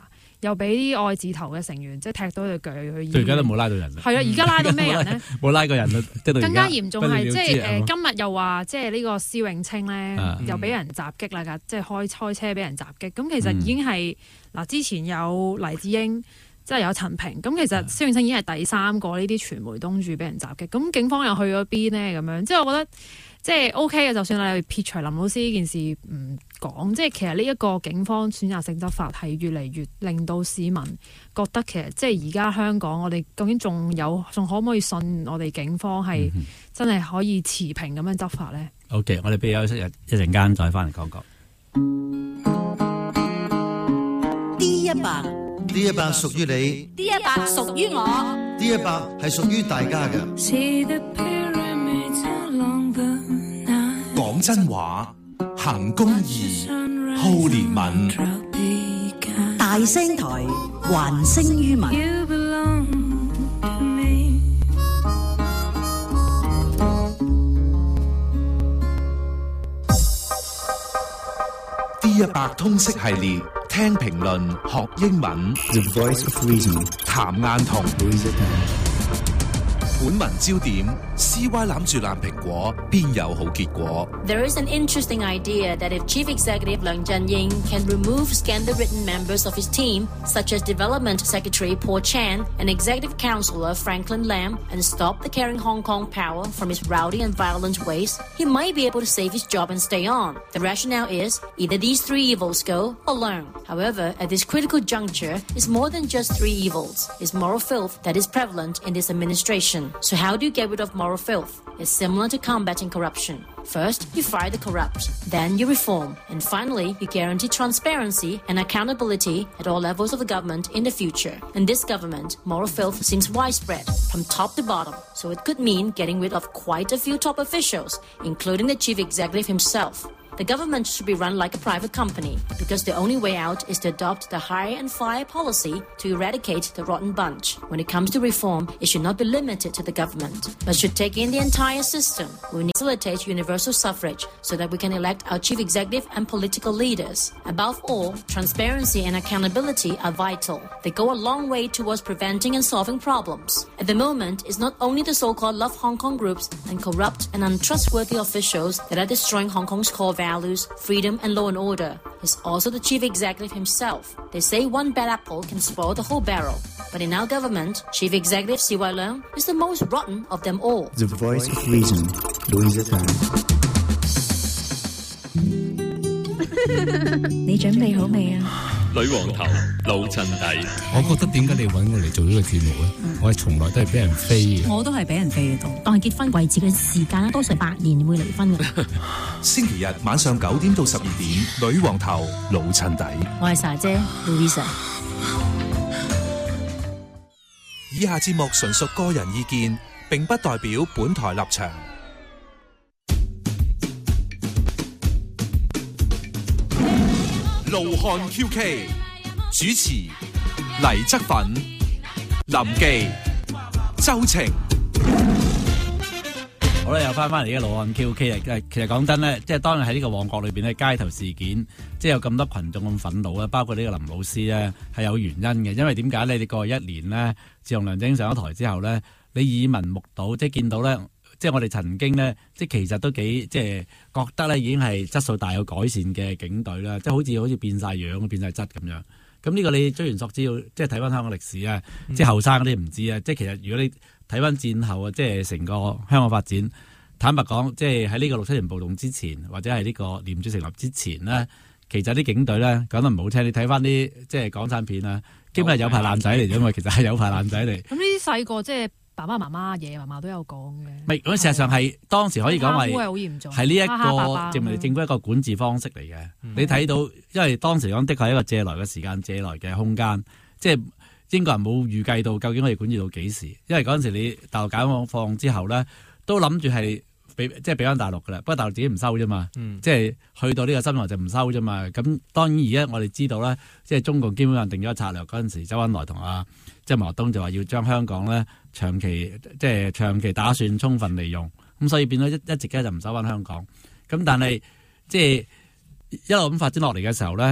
又俾啲愛字頭嘅成員即係踢到佢腳去醫院。 到而家都冇拉到人。 係啊，而家拉到咩人咧？ 冇拉過人啦，即係到而家更加嚴重係即係誒， 不了了之今日又話即係呢個施永青咧， 啊又俾人襲擊啦，即係開開車俾人襲擊。咁其實已經係嗱，之前有黎智英，即係有陳平。咁其實施永青已經係第三個呢啲傳媒東主俾人襲擊。咁警方又去咗邊呢？咁樣即係我覺得。即係 O K 嘅，就算你撇除林老師呢件事唔講，即係其實呢一個警方選擇性執法係越嚟越令到市民覺得其實即係而家香港我哋究竟仲有仲可唔可以信我哋警方係真係可以持平咁樣執法呢？ OK， 我哋俾休息日一陣間再翻嚟講講。 D 一百 D 一百屬於你 ，D 一百屬於我 ，D 一百係屬於大家嘅。 講真話，行公義，好憐憫， 大聲台，還聲於民。 D 一百通識系列，聽評論學英文。The Voice of Reason， 譚雁彤。本文焦點 ：C Y 攬住爛蘋果，邊有好結果 There is an interesting idea that if Chief Executive Leung Chun-ying can remove scandal-ridden members of his team, such as Development Secretary Paul Chan and Executive Councillor Franklin Lam, and stop the carrying Hong Kong power from its rowdy and violent ways, he might be able to save his job and stay on. The rationale is either these three evils go or learn. However, at this critical juncture, it's more than just three evils. It's moral filth that is prevalent in this administration. So how do you get rid of moral filth? It's similar to combating corruption. First, you fire the corrupt. Then you reform. And finally, you guarantee transparency and accountability at all levels of the government in the future. In this government, moral filth seems widespread, from top to bottom. So it could mean getting rid of quite a few top officials, including the chief executive himself. The government should be run like a private company, because the only way out is to adopt the hire and fire policy to eradicate the rotten bunch. When it comes to reform, it should not be limited to the government, but should take in the entire system. We need to facilitate universal suffrage so that we can elect our chief executive and political leaders. Above all, transparency and accountability are vital. They go a long way towards preventing and solving problems. At the moment, it's not only the so-called Love Hong Kong groups and corrupt and untrustworthy officials that are destroying Hong Kong's core values. Values, freedom and law and order. It's also the chief executive himself. They say one bad apple can spoil the whole barrel. But in our government, Chief Executive C Y Leung is the most rotten of them all. The Voice of Reason, Louisa Tan。 你準備好未啊？ 女王頭老襯底， 我覺得點解你揾我嚟做呢個節目咧？嗯、我係從來都係俾人飛嘅。 我都係俾人飛嘅多。當係結婚維持嘅時間多成八年會離婚嘅。 星期日晚上九點到十二點，女王頭老襯底。 我係莎姐 Louisa。 以下節目純屬個人意見，並不代表本台立場。怒漢 Q K 主持黎則奮、林記、周晴。 好啦，又翻翻嚟呢個怒漢 Q K 啊！其實講真咧，即係當日喺呢個旺角裏邊咧，街頭事件，即係有咁多群眾咁憤怒啦，包括呢個林老師咧，係有原因嘅。因為點解咧？你過去一年咧，自從梁振英上咗台之後咧，你耳聞目睹，即係見到咧。即係我哋曾經咧，即係其實都幾即係覺得咧，已經係質素大有改善嘅警隊啦，即係好似好似變晒樣、變晒質咁樣。咁呢個你追源溯之，要即係睇翻香港歷史啊，嗯、即係後生嗰啲唔知啊。即係其實如果你睇翻戰後啊，即係成個香港發展，坦白講，即係喺呢個六七年暴動之前，或者係呢個廉署成立之前呢，其實啲警隊咧講得唔好聽，你睇翻啲即係港產片啊，基本係有排爛仔嚟啫嘛，其實係有排爛仔嚟。咁呢啲細個即係。爸爸媽媽、爺爺嫲嫲都有講嘅。唔係，咁事實上係當時可以講係係呢一個政政府一個管治方式嚟嘅。嗯、你睇到，因為當時講的確係一個借來嘅時間、借來嘅空間，即係英國人冇預計到究竟可以管治到幾時。因為嗰陣時你大陸解放之後咧，都諗住係俾即係俾翻大陸㗎啦，不過大陸自己唔收啫嘛。嗯、即係去到呢個新聞就唔收啫嘛。咁當然而家我哋知道咧，即係中共基本上定咗策略嗰陣時，周恩來同阿即係毛澤東就話要將香港咧長期即係長期打算充分利用，咁所以變咗一一直咧就唔收翻香港。咁但係即係一路咁發展落嚟嘅時候咧，呢、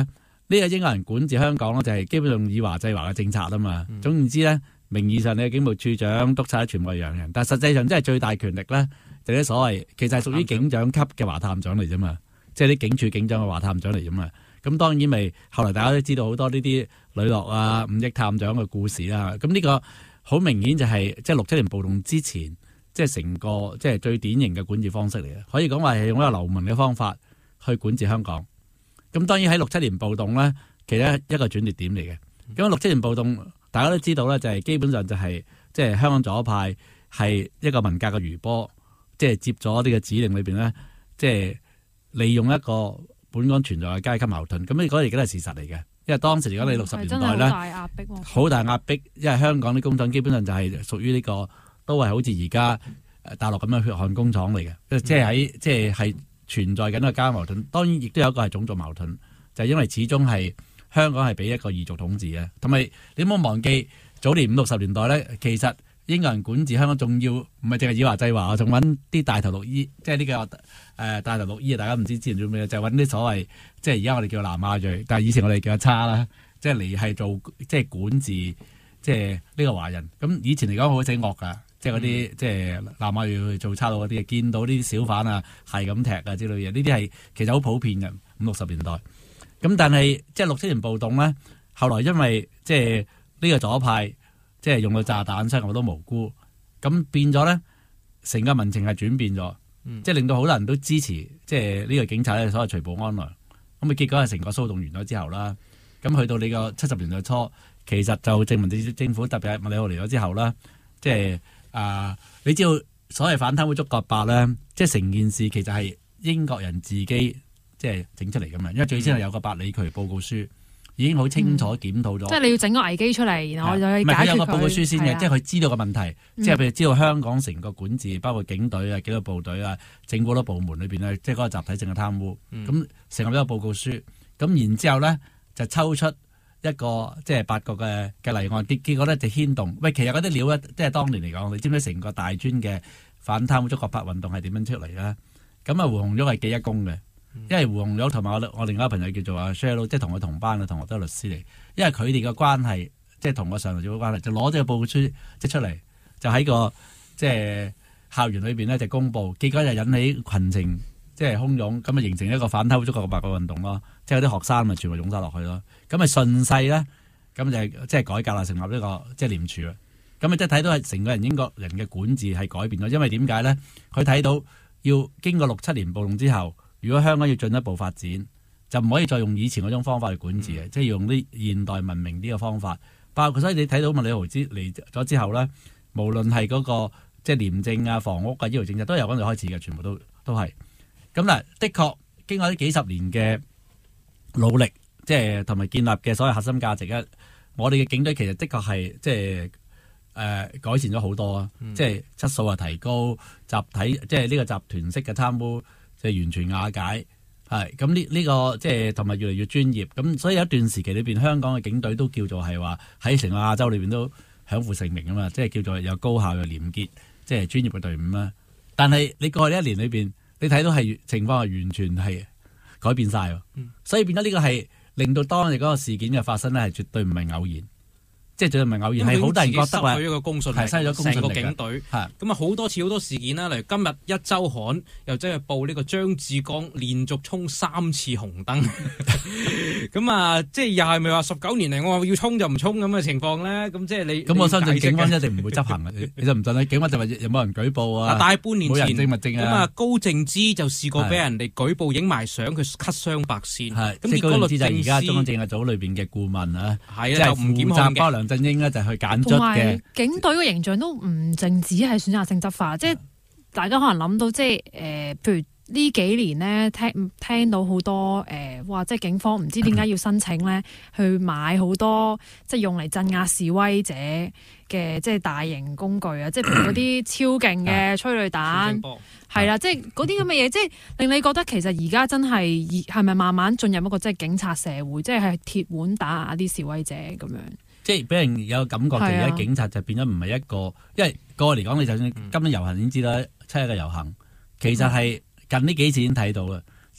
呢個英國人管治香港咧，就係基本上以華制華嘅政策啊嘛。嗯、總言之咧，名義上你係警務處長督察全部係洋人，但係實際上真係最大權力咧，就係所謂其實係屬於警長級嘅華探長嚟啫嘛，即係啲警署警長嘅華探長嚟啫嘛。咁當然咪後來大家都知道好多呢啲呂樂啊、五億探長嘅故事啦。咁呢個好明顯就係即係六七年暴動之前，即係成個即係最典型嘅管治方式嚟嘅，可以講話係用一個流氓嘅方法去管治香港。咁當然喺六七年暴動咧，其實一個轉捩點嚟嘅。咁六七年暴動大家都知道咧，就係基本上就係即係香港左派係一個文革嘅餘波，即係接咗呢個指令裏邊咧，即係利用一個本港存在嘅階級矛盾。咁呢個亦都係事實嚟嘅，因為當時嚟講你六十年代咧，好大壓迫，因為香港啲工廠基本上就係屬於呢個都係好似而家大陸咁嘅血汗工廠嚟嘅，嗯、即係喺即係係。存在緊嘅階級矛盾，當然亦都有一個係種族矛盾，就係、是、因為始終係香港係俾一個異族統治嘅，同埋你唔好忘記早年五六十年代咧，其實英國人管治香港仲要唔係淨係以華制華，仲揾啲大頭綠衣，即係呢、這個誒、呃、大頭綠衣啊！大家唔知之前做咩，就揾、是、啲所謂即係而家我哋叫南亞裔，但係以前我哋叫阿叉啦，即係嚟係做即係管治，即係呢個華人。咁以前嚟講好死惡㗎。即係嗰啲即係南亞裔去做差佬嗰啲，見到啲小販啊係咁踢啊之類嘢，呢啲係其實好普遍嘅五六十年代。咁但係即係六七年暴動咧，後來因為即係呢個左派即係用到炸彈傷好多無辜，咁變咗咧成個民情係轉變咗，嗯、即係令到好多人都支持即係呢個警察咧所謂除暴安良。咁啊結果係成個騷動完咗之後啦，咁去到呢個七十年代初，其實就證明政府特別係麥理浩嚟咗之後啦，即係。啊！你知道所謂反貪污捉葛伯咧，即係成件事其實係英國人自己即係整出嚟噶嘛？因為最先係有個百里渠報告書，已經好清楚檢討咗、嗯。即係你要整個危機出嚟，然後我就去解決佢。唔係佢有個報告書先嘅，即係佢知道個問題，嗯、即係譬如知道香港成個管治，包括警隊啊、紀律部隊啊、政府好多部門裏邊咧，即係嗰個集體性嘅貪污。咁、嗯、成立一個報告書，咁然之後咧就抽出。一個即係八個嘅嘅例案，結結果咧就牽動。喂，其實嗰啲料咧，即係當年嚟講，你知唔知成個大專嘅反貪污捉葛伯運動係點樣出嚟咧？咁啊，胡紅玉係記一功嘅，嗯、因為胡紅玉同埋我我另外一個朋友叫做阿 Sheryl， 即係同佢同班嘅同學都係律師嚟。因為佢哋嘅關係，即係同我上頭做嘅關係，就攞咗個報告書即係出嚟，就喺個即係校園裏邊咧就公佈，結果就引起群情。即係洶湧，咁啊形成一個反貪污捉葛伯嘅運動咯。即係有啲學生咪全部湧晒落去咯。咁啊順勢咧，咁就即係改革啦，成立呢、這個即係廉署啦。咁啊即係睇到係成個人英國人嘅管治係改變咗。因為點解咧？佢睇到要經過六七年暴動之後，如果香港要進一步發展，就唔可以再用以前嗰種方法去管治嘅，嗯、即係要用啲現代文明啲嘅方法。包括所以你睇到麥理浩之嚟咗之後咧，無論係嗰、那個即係廉政啊、房屋啊、醫療政策，都由嗰度開始嘅，全部都都係。咁嗱，的確經過呢幾十年嘅努力，即係同埋建立嘅所謂核心價值咧，我哋嘅警隊其實的確係即係誒、呃、改善咗好多啊！嗯、即係質素啊提高，集體即係呢個集團式嘅貪污即係完全瓦解，係咁呢呢個即係同埋越嚟越專業。咁所以有一段時期裏邊，香港嘅警隊都叫做係話喺成個亞洲裏邊都享負盛名啊嘛！即係叫做有高效又廉潔，即係專業嘅隊伍啦。但係你過去呢一年裏邊，你睇到係情況係完全係改變晒，嗯、所以變咗呢個係令到當日嗰個事件嘅發生咧，係絕對唔係偶然，即係絕對唔係偶然，係好多人覺得話失去一個公信力，係失去咗公信力，成個警隊係咁啊！好多次好多事件啦，例如今日一週刊又真係報呢個張志剛連續衝三次紅燈，咁啊，即係又係咪話十九年嚟我話要衝就唔衝咁嘅情況咧？咁即係你咁我相信警方一定唔會執行嘅，你就唔信咧？警方就話有冇人舉報啊？大半年前冇人證物證啊！咁啊，高正之就試過俾人哋舉報影埋相，佢咳雙白線，係咁結果律政司就而家中央政治組裏邊嘅顧問啊，係啊，就唔檢控嘅。梁振英咧就去揀卒嘅，警隊嘅形象都唔淨止係選擇性執法，即係大家可能諗到，即係誒，譬如呢幾年咧聽聽到好多誒，哇！即係警方唔知點解要申請咧，去買好多即係用嚟鎮壓示威者嘅即係大型工具啊，即係譬如嗰啲超勁嘅催淚彈，係啦，即係嗰啲咁嘅嘢，即係令你覺得其實而家真係係咪慢慢進入一個即係警察社會，即係係鐵腕打壓啲示威者咁樣。即係俾人有感覺，其實而家警察就變咗唔係一個，因為個嚟講，你就算今日遊行已經知道七一嘅遊行，其實係近呢幾次已經睇到嘅，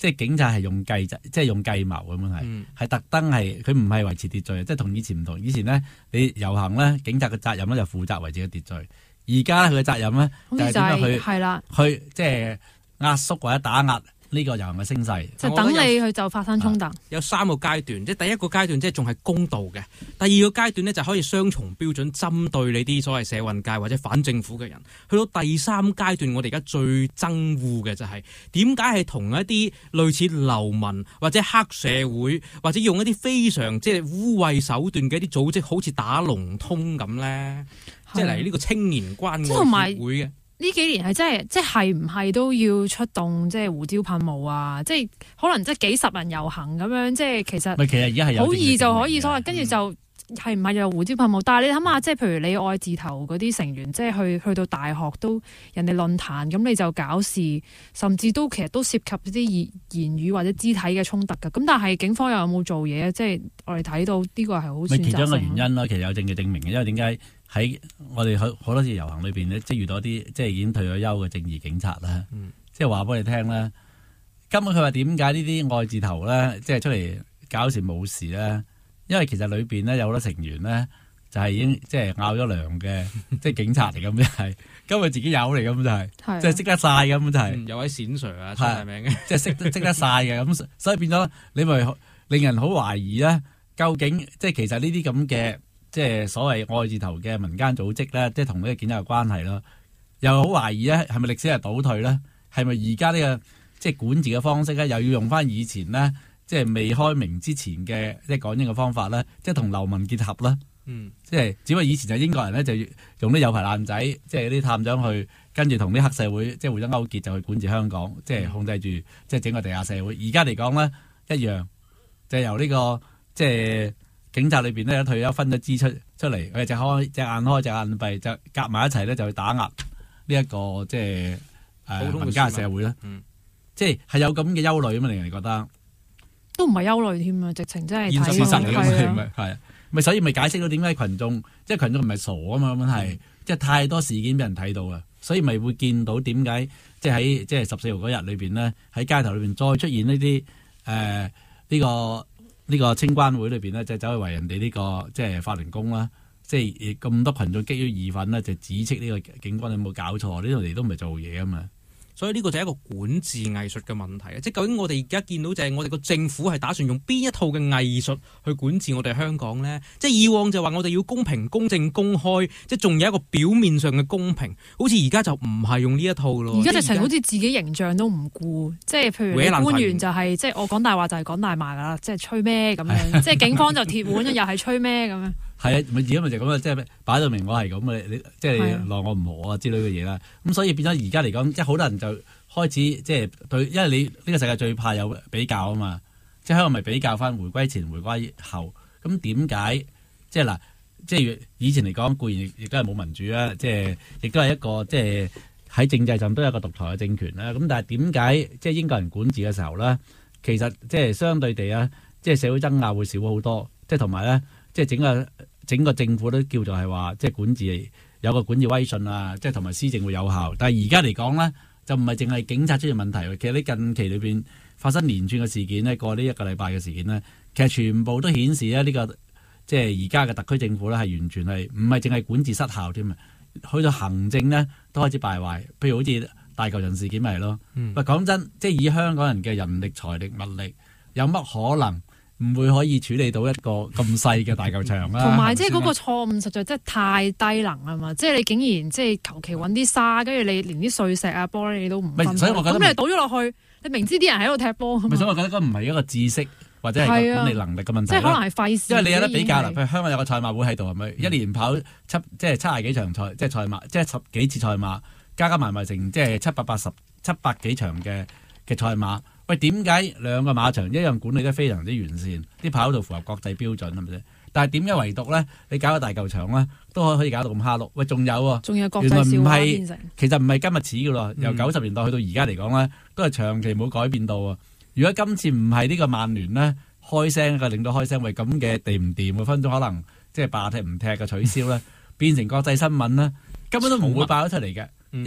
即係警察係用計即係用計謀咁樣係，係、嗯、特登係佢唔係維持秩序，即係同以前唔同。以前咧你遊行咧，警察嘅責任咧就負責維持個秩序，而家佢嘅責任咧就係點樣去係啦， 去即係壓縮或者打壓呢個遊行嘅聲勢， 就等你去就發生衝突。 有三個階段，即係第一個階段即係仲係公道嘅，第二個階段呢，就可以雙重標準針對你啲所謂社運界或者反政府嘅人。去到第三階段，我哋而家最憎惡嘅就係點解係同一啲類似流民或者黑社會或者用一啲非常即係污穢手段嘅一啲組織，好似打龍通咁咧，即係嚟呢個青年關愛協會嘅。 呢幾年係真係，即係唔係都要出動即係胡椒噴霧啊！即係可能即係幾十人遊行咁樣，即係其實其實而家係好易就可以所謂，跟住就係唔係有胡椒噴霧？但係你諗下，即係譬如你愛字頭嗰啲成員，即係去去到大學都人哋論壇，咁你就搞事，甚至都其實都涉及啲言言語或者肢體嘅衝突㗎。咁但係警方又有冇做嘢？即係我哋睇到呢個係好選擇性。 其中一個原因啦，其實有證據證明嘅，因為點解？喺我哋好好多次遊行裏邊咧，即係遇到啲即係已經退咗休嘅正義警察啦，嗯、即係話俾你聽咧。根本佢話點解呢啲愛字頭咧，即係出嚟搞事冇事咧？因為其實裏邊咧有好多成員咧，就係、是、已經即係拗咗糧嘅，即係警察嚟咁，即係根本自己有嚟咁就係、是，即係識得晒咁就係、是嗯。有位冼 Sir 啊，出名嘅，即係識識得晒嘅咁，所以變咗你咪令人好懷疑咧，究竟即係其實呢啲咁嘅。即係所謂愛字頭嘅民間組織咧，即係同呢個警察有關係咯。又好懷疑咧，係咪歷史係倒退咧？係咪而家呢個即係管治嘅方式咧，又要用翻以前咧，即係未開明之前嘅即係港英嘅方法咧，即係同流民結合咧？嗯，即係只不過以前就英國人咧就用啲有牌爛仔，即係啲探長去跟住同啲黑社會即係互相勾結，就去管治香港，即係控制住即係整個地下社會。而家嚟講咧一樣，就係由呢個即係。警察裏邊咧，退休分咗支出出嚟，佢隻開隻眼開隻眼閉，就夾埋一齊咧，就去打壓呢一個即係誒民間社會啦。嗯、即係係有咁嘅憂慮啊嘛，令人哋覺得都唔係憂慮添啊，直情真係現實事實嚟㗎嘛，係咪所以咪解釋到點解群眾即係群眾唔係傻啊嘛？咁係即係太多事件俾人睇到啊，所以咪會見到點解即係喺即係十四號嗰日裏邊呢，喺街頭裏邊再出現呢啲誒呢個。呢個青關會裏邊呢，就走去圍人哋呢、這個即係法輪功啦，即係咁多群眾激於義憤呢，就指斥呢個警官有冇搞錯？呢度嚟都唔係做嘢啊嘛。 所以呢個就係一個管治藝術嘅問題啊！即係究竟我哋而家見到就係我哋個政府係打算用邊一套嘅藝術去管治我哋香港呢？即係以往就話我哋要公平、公正、公開，即係仲有一個表面上嘅公平，好似而家就唔係用呢一套咯。而家直情好似自己形象都唔顧，即係譬如你官員就係、是、即係我講大話就係講大話噶啦，即係吹咩咁樣，即係警方就鐵腕又係吹咩咁樣。 係啊，咪而家咪就咁啊，即係擺到明我係咁啊，你即係你奈我唔何啊之類嘅嘢啦。咁所以變咗而家嚟講，即係好多人就開始即係對，因為你呢個世界最怕有比較啊嘛。即係香港咪比較翻回歸前、回歸後。咁點解即係嗱？即係以前嚟講固然亦都係冇民主啦，即係亦都係一個即係喺政治上都有一個獨裁嘅政權啦。咁但係點解即係英國人管治嘅時候咧，其實即係相對地啊，即係社會爭拗會少好多，即係同埋咧，即係整個。整個政府都叫做係話，即係管治有個管治威信啊，即係同埋施政會有效。但係而家嚟講呢，就唔係淨係警察出現問題。其實喺近期裏邊發生連串嘅事件呢，過呢一個禮拜嘅事件呢，其實全部都顯示咧呢個即係而家嘅特區政府呢，係完全係唔係淨係管治失效添啊，去到行政呢，都開始敗壞。譬如好似大球場事件咪係咯。喂、嗯，講真，即係以香港人嘅人力、財力、物力，有乜可能唔會可以處理到一個咁細嘅大球場啦？ 同埋即係嗰個錯誤實在真係太低能啊嘛！即係你竟然即係求其揾啲沙，跟住你連啲碎石啊、玻璃你都唔分， 所以我覺得咁你倒咗落去，你明知啲人喺度踢波。 所以我覺得嗰唔係一個知識或者係管理能力嘅問題， 即係可能係費事。 因為你有得比較啦，譬如香港有個賽馬會喺度，係咪、嗯、一年跑七即係七廿幾場賽，即係賽馬，即係十幾次賽馬，加加埋埋成即係七百八十七百幾場嘅嘅賽馬。喂，點解兩個馬場一樣管理得非常之完善，啲跑道符合國際標準係咪先？但係點解唯獨咧，你搞個大球場咧，都可以搞到咁蝦碌？喂，仲有喎， 仲有國際笑話變成， 其實唔係今日始嘅咯，由九十年代去到而家嚟講咧，都係長期冇改變到啊！如果今次唔係呢個曼聯咧開聲嘅，令到開聲，喂咁嘅地唔掂，分分鐘可能即係罷踢唔踢嘅取消咧，變成國際新聞咧，根本都唔會爆咗出嚟嘅，因為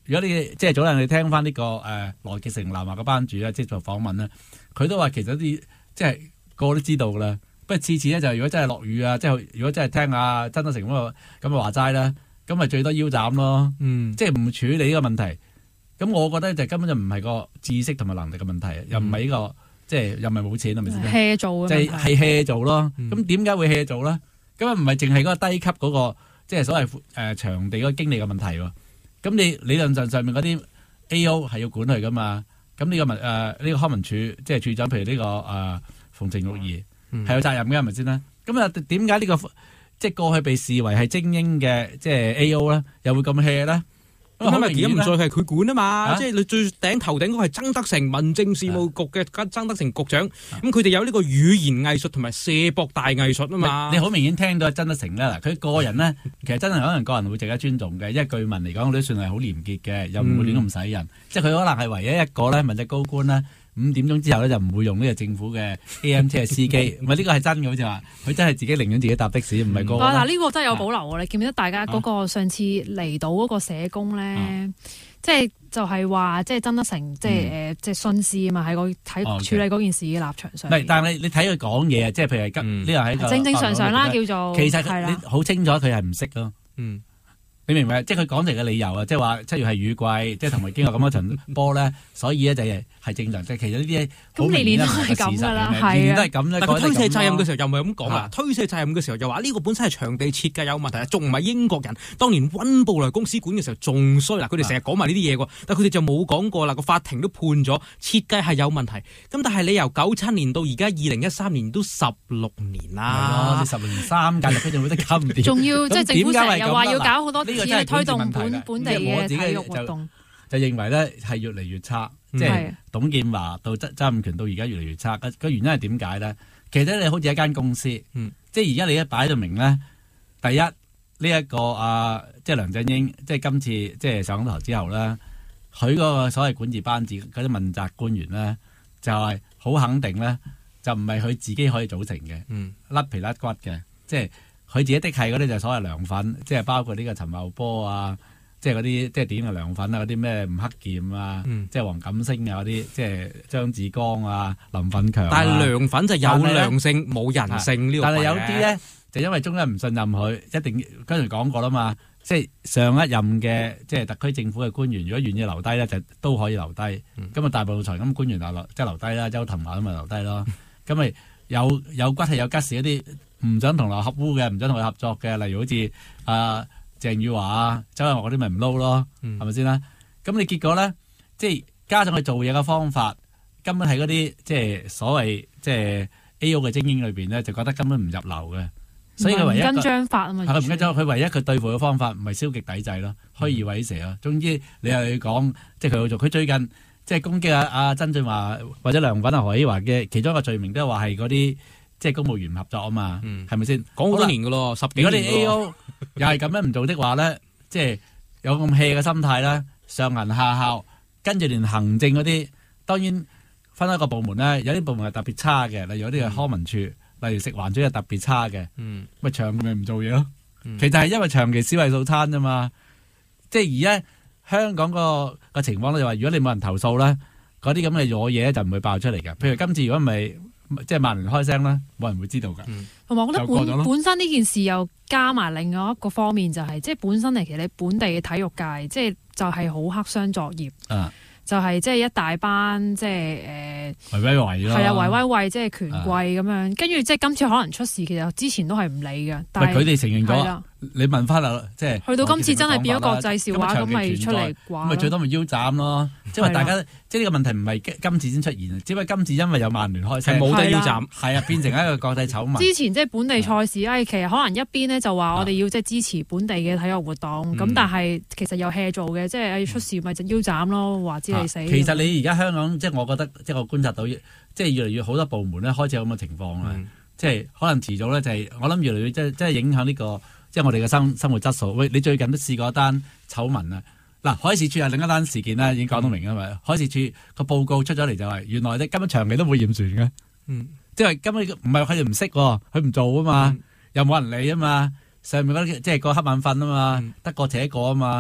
如果你即係早兩日你聽翻呢、這個誒羅傑成南華嘅班主咧，即係做訪問咧，佢都話其實啲即係個個都知道噶啦。不過次次咧就如果真係落雨啊，即係如果真係聽阿曾德成咁嘅咁嘅話齋啦，咁咪最多腰斬咯。嗯，即係唔處理呢個問題。咁我覺得就根本就唔係個知識同埋能力嘅問題，又唔係呢個、嗯、即係又唔係冇錢係咪先 hea 做嘅， 即係係 hea 做咯。咁點解會 hea 做咧？咁啊唔係淨係嗰個低級嗰、那個即係所謂誒、呃、場地嗰個經理嘅問題喎。咁你理論上上面嗰啲 A O 係要管佢噶嘛？咁呢、這個文誒呢個康文署即係處長，譬如呢、這個誒馮程玉儀係有責任嘅係咪先啦？咁啊點解呢個即係過去被視為係精英嘅即係 A O 咧，又會咁 hea 咧？ 咁啊而家唔再係佢管啊嘛，啊即係你最頂頭頂嗰個係曾德成民政事務局嘅曾德成局長，咁佢哋有呢個語言藝術同埋射博大藝術啊嘛。 你好明顯聽到曾德成咧，嗱佢個人咧，其實真係可能個人會值得尊重嘅，因為據聞嚟講，都算係好廉潔嘅，又唔會亂咁使人，嗯、即係佢可能係唯一一個咧問責高官咧。五點鐘之後咧就唔會用呢個政府嘅 A M 車嘅司機，唔係呢個係真嘅，好似話佢真係自己寧願自己搭的士，唔係個。 嗱嗱呢個真係有保留喎！你記唔記得大家嗰個上次嚟到嗰個社工咧，啊、即係就係話即係曾德成即係誒即係徇私啊嘛，喺個喺處理嗰件事嘅立場上。唔係， 但係你你睇佢講嘢啊，即係譬如今呢個喺正正常常啦，叫做其實你好清楚佢係唔識咯。嗯。你明唔明？即係佢講嚟嘅理由啊，即係話七月係雨季，即係同埋經過咁多場波咧，所以咧就係正常。即係其實呢啲好明顯係事實，年年都係咁咧。 但係佢推卸責任嘅時候又唔係咁講啊！推卸責任嘅時候又話呢個本身係場地設計有問題，仲唔係英國人當年溫布萊公司管嘅時候仲衰嗱，佢哋成日講埋呢啲嘢喎，但係佢哋就冇講過啦。個法庭都判咗設計係有問題。咁但係你由九七年到而家二零一三年都十六年啦， 十六年三屆特區政府都搞唔掂， 仲要即係政府成日又話要搞好多。 呢個真係推動本本地嘅體育活動， 就認為咧係越嚟越差，即係董建華到曾蔭權到而家越嚟越差。個原因係點解咧？其實你好似一間公司，嗯、即係而家你一擺到明咧，第一呢一、這個啊，即係梁振英，即係今次即係上台之後咧，佢嗰個所謂管治班子嗰啲問責官員咧，就係、是、好肯定咧，就唔係佢自己可以組成嘅，嗯、甩皮甩骨嘅，即係。佢自己的係嗰啲就所謂涼粉，即係包括呢個陳茂波啊，即係嗰啲即係點嘅涼粉啊，嗰啲咩吳克儉啊，嗯、即係黃錦星啊嗰啲，即係張志剛啊、林奮強、啊。但係涼粉就有良性冇人性呢個。但係有啲咧就因為中央唔信任佢，一定跟住講過啦嘛。即係上一任嘅即係特區政府嘅官員，如果願意留低咧，就都可以留低。咁啊、嗯、大埔財咁官員就留即係留低啦，周騰華咁咪留低咯。咁咪有有骨係有吉事嗰啲。唔想同流合污嘅，唔想同佢合作嘅，例如好似阿鄭宇華啊、周永華嗰啲，咪唔撈咯，係咪先啦？咁你結果咧，即係加上佢做嘢嘅方法，根本係嗰啲即係所謂即係 A O 嘅精英裏邊咧，就覺得根本唔入流嘅，所以佢唯一跟章法啊嘛， 佢唔跟章，佢唯一佢對付嘅方法唔係消極抵制咯，虛以委蛇咯。總之你又要講，即係佢去做，佢最近即係攻擊阿阿曾俊華或者梁粉啊何喜華嘅其中一個罪名，都係話係嗰啲。即係公務員唔合作啊嘛，係咪先？講好多年噶咯，十幾年。如果你 A O 又係咁樣唔做的話咧，即係有咁 hea 嘅心態咧，上行下效，跟住連行政嗰啲，當然分一個部門咧，有啲部門係特別差嘅，例如有啲係康文署，嗯、例如食環署係特別差嘅，咪、嗯、長期咪唔做嘢咯。嗯、其實係因為長期小位數餐啫嘛。即係而家香港個個情況咧，就話如果你冇人投訴咧，嗰啲咁嘅嘢咧就唔會爆出嚟嘅。譬如今次如果唔係。即係曼聯開聲啦，冇人會知道㗎。 同埋、嗯、我覺得本本身呢件事又加埋另外一個方面，就係、是、即係本身嚟其實你本地嘅體育界，即係就係好黑箱作業。啊就係即係一大班即係誒， 維威維咯， 係啊，維威維即係權貴咁樣，跟住即係今次可能出事，其實之前都係唔理嘅。但係佢哋承認咗，你問翻啦，即係去到今次真係變咗國際笑話，咁咪出嚟掛， 咁咪最多咪腰斬咯。即係話大家，即係呢個問題唔係今次先出現，只不過今次因為有曼聯開聲， 冇得腰斬， 係啊，變成一個國際醜聞。 之前即係本地賽事，誒，其實可能一邊呢就話我哋要即係支持本地嘅體育活動，咁但係其實有 hea 做嘅，即係出事咪就腰斬咯，話知你死。 其實你而家香港，即係我覺得，即係我觀察到，即係越嚟越好多部門咧開始有咁嘅情況啦。嗯、即係可能遲早咧，就係我諗越嚟越即係即係影響呢、這個，即係我哋嘅生生活質素。喂，你最近都試過一單醜聞啊！嗱，海事處係另一單事件啦，已經講到明啊嘛。嗯、海事處個報告出咗嚟就係、是，原來咧根本長期都冇驗船嘅。嗯，即係根本唔係佢哋唔識，佢唔做啊嘛，嗯、又冇人理啊嘛。上面嗰啲即係個瞌眼瞓啊嘛，得過且過啊嘛。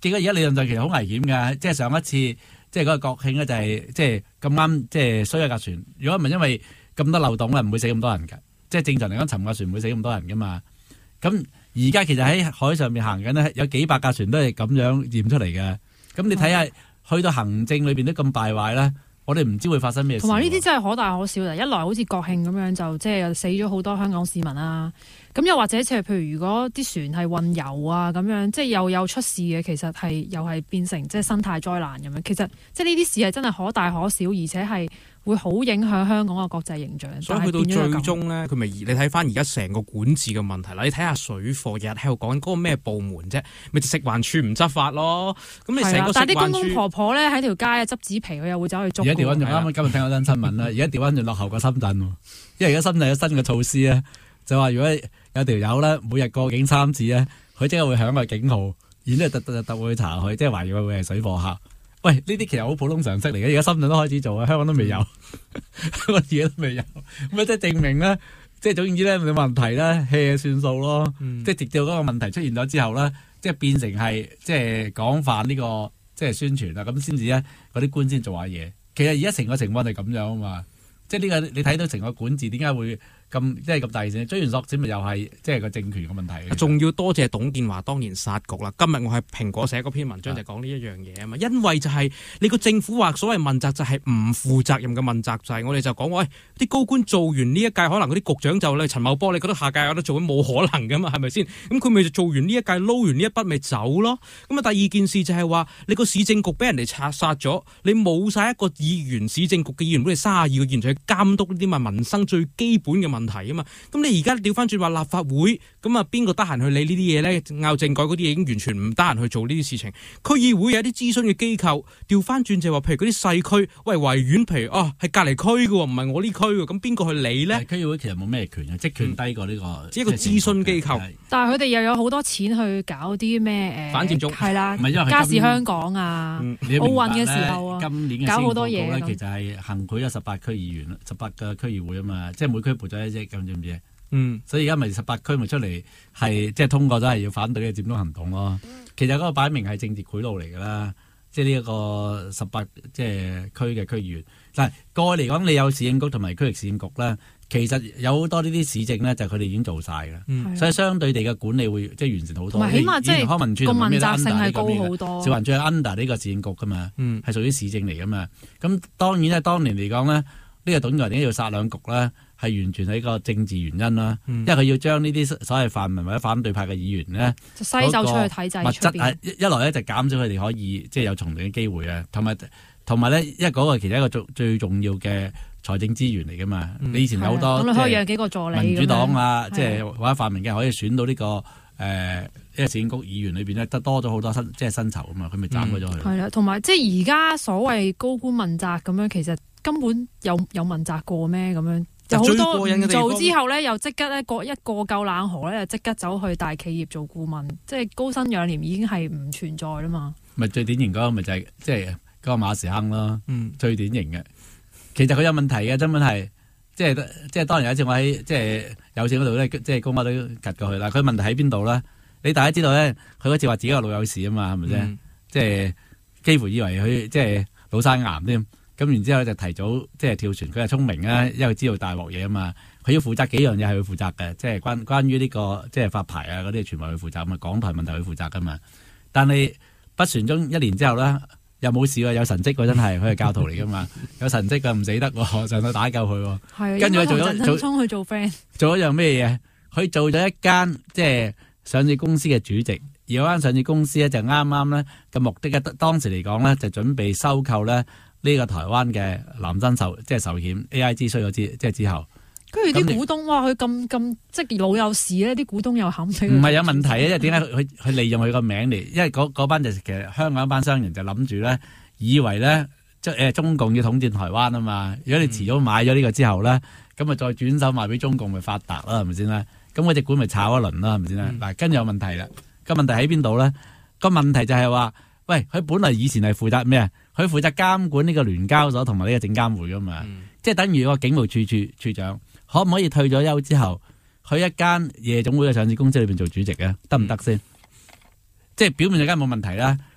結果而家理論上其實好危險㗎，即係上一次即係嗰個國慶咧就係即係咁啱即係衰咗架船。如果唔係因為咁多漏洞咧，唔會死咁多人㗎。即係正常嚟講，沉架船唔會死咁多人㗎嘛。咁而家其實喺海上面行緊咧，有幾百架船都係咁樣驗出嚟嘅。咁你睇下，去到行政裏邊都咁敗壞咧，我哋唔知會發生咩事。 同埋呢啲真係可大可小啦。一來好似國慶咁樣，就即係死咗好多香港市民啦。咁又或者即係譬如如果啲船係運油啊咁樣，即係又有出事嘅，其實係又係變成即係生態災難咁樣。其實即係呢啲事係真係可大可小，而且係會好影響香港嘅國際形象。 所以去到最終咧，佢咪你睇翻而家成個管治嘅問題啦。你睇下水貨日日喺度講緊嗰個咩部門啫，咪食環署唔執法咯。咁你成個食環署，但係啲公公婆婆咧喺條街啊執紙皮，佢又會走去捉。 而家調翻轉，啱啱今日聽嗰單新聞啦。而家調翻轉落後過深圳，因為而家深圳有新嘅措施咧，就話如果有條友咧每日過境三次咧，佢即刻會響個警號，然之後特特特會去查佢，即係懷疑佢會係水貨客。喂，呢啲其實好普通常識嚟嘅，而家深圳都開始做啊，香港都未有，香港自己都未有，咁即係證明咧，即係總言之咧，冇問題咧 hea 算數咯，嗯、即係直到嗰個問題出現咗之後咧，即係變成係即係廣泛呢個即係宣傳啦，咁先至咧嗰啲官先做下嘢。其實而家成個情況係咁樣啊嘛，即係呢個你睇到成個管治點解會咁即係咁大件事，追完索錢咪又係即係個政權嘅問題。 仲要多謝董建華當年殺局啦。今日我喺蘋果寫嗰篇文章就講呢一樣嘢啊嘛，因為就係你個政府話所謂問責就係唔負責任嘅問責制，我哋就講喂啲高官做完呢一屆，可能嗰啲局長就咧陳茂波，你覺得下屆有得做冇可能噶嘛，係咪先？咁佢咪就做完呢一屆撈完呢一筆咪走咯。咁啊第二件事就係話你個市政局俾人哋拆殺咗，你冇晒一個議員市政局嘅議員，本嚟卅二個議員去監督呢啲咪民生最基本嘅問題啊嘛。咁你而家調翻轉話立法會，咁啊邊個得閒去理呢啲嘢咧？拗政改嗰啲嘢已經完全唔得閒去做呢啲事情。區議會有啲諮詢嘅機構，調翻轉就話，譬如嗰啲細區，喂維園，譬如哦係隔離區嘅喎，唔係我呢區嘅，咁邊個去理咧？ 區議會其實冇咩權嘅，職權低過呢、這個， 只、嗯、一個諮詢機構。 但係佢哋又有好多錢去搞啲咩誒反佔中，係啦，家事香港啊， 嗯、 奧運嘅時候啊， 今年嘅搞好多嘢咧，其實係行賄咗十八區議員，十八個區議會啊嘛，即係每區撥咗一億咁。知唔知？嗯，所以而家咪十八區咪出嚟係即係通過咗係要反對呢個佔中行動咯。其實嗰個擺明係政治賄賂嚟噶啦，即係呢一個十八即係區嘅區議員。但係過去嚟講，你有市政局同埋區域市政局啦，其實有好多呢啲市政咧，就佢哋已經做晒㗎。嗯、所以相對地嘅管理會即係完善好多。 同埋起碼即係康文署個問責性係高好多。 小環署係 under 呢個市政局噶嘛，係、嗯、屬於市政嚟噶嘛。咁當然咧，當年嚟講咧，呢、呢個董建華點解要殺兩局咧？係完全係一個政治原因啦，嗯、因為佢要將呢啲所謂泛民或者反對派嘅議員咧，就篩走出去體制出邊。一來咧就減少佢哋可以即係有從政嘅機會啊，同埋同埋咧，因為嗰個其實一個最最重要嘅財政資源嚟噶嘛。嗯、你以前有好多咁、嗯、你可以養幾個助理， 民主黨啊，即係或者泛民嘅可以選到呢、這個誒，呢個市政局議員裏邊咧得多咗好多薪即係薪酬啊嘛，佢咪斬咗咗佢。 係啦、嗯，同埋即係而家所謂高官問責咁樣，其實根本有有問責過咩咁樣？就好多唔做之後咧，又即刻咧過一過夠冷河咧，就即刻走去大企業做顧問，即係高薪養廉已經係唔存在啦嘛。 咪最典型嗰個咪就係即係嗰個馬時亨咯，嗯、最典型嘅。其實佢有問題嘅，根本係即係即係當然有一次我喺即係有線嗰度咧，即係公媽都趌過去啦。佢問題喺邊度咧？你大家知道咧，佢嗰次話自己有腦有事啊嘛，係咪先？嗯、即係幾乎以為佢即係腦生癌添。咁然之後就提早即係跳船，佢係聰明啊，因為知道大鑊嘢啊嘛。佢要負責幾樣嘢係佢負責嘅，即係關關於呢個即係發牌啊嗰啲全部佢負責嘛，港台問題佢負責噶嘛。但係北船中一年之後咧，又冇事喎，有神蹟喎，真係佢係教徒嚟噶嘛，有神蹟㗎，唔死得喎，上去打救佢喎。係，跟住佢做咗做衝去做 friend， 做咗樣咩嘢？佢做咗一間即係上市公司嘅主席，而嗰間上市公司咧就啱啱咧嘅目的咧，當時嚟講咧就準備收購咧。呢個台灣嘅南生壽即係壽險 A I G 衰咗之即係之後， 跟住啲股東哇，佢咁咁即係老有事咧，啲股東又冚死。唔係有問題啊！因為點解佢佢利用佢個名嚟？因為嗰班就其實香港一班商人就諗住咧，以為咧即係誒中共要統戰台灣啊嘛。如果你遲早買咗呢個之後咧，咁咪、嗯、再轉手賣俾中共咪發達啦，係咪先啦？咁嗰隻股咪炒一輪啦，係咪先啦？嗱、嗯，跟住有問題啦。個問題喺邊度咧？個問題就係話，喂，佢本來以前係負責咩啊？佢負責監管呢個聯交所同埋呢個證監會噶嘛，嗯、即係等於個警務處處處長，可唔可以退咗休之後去一間夜總會嘅上市公司裏邊做主席啊？得唔得先？即係表面就梗係冇問題啦，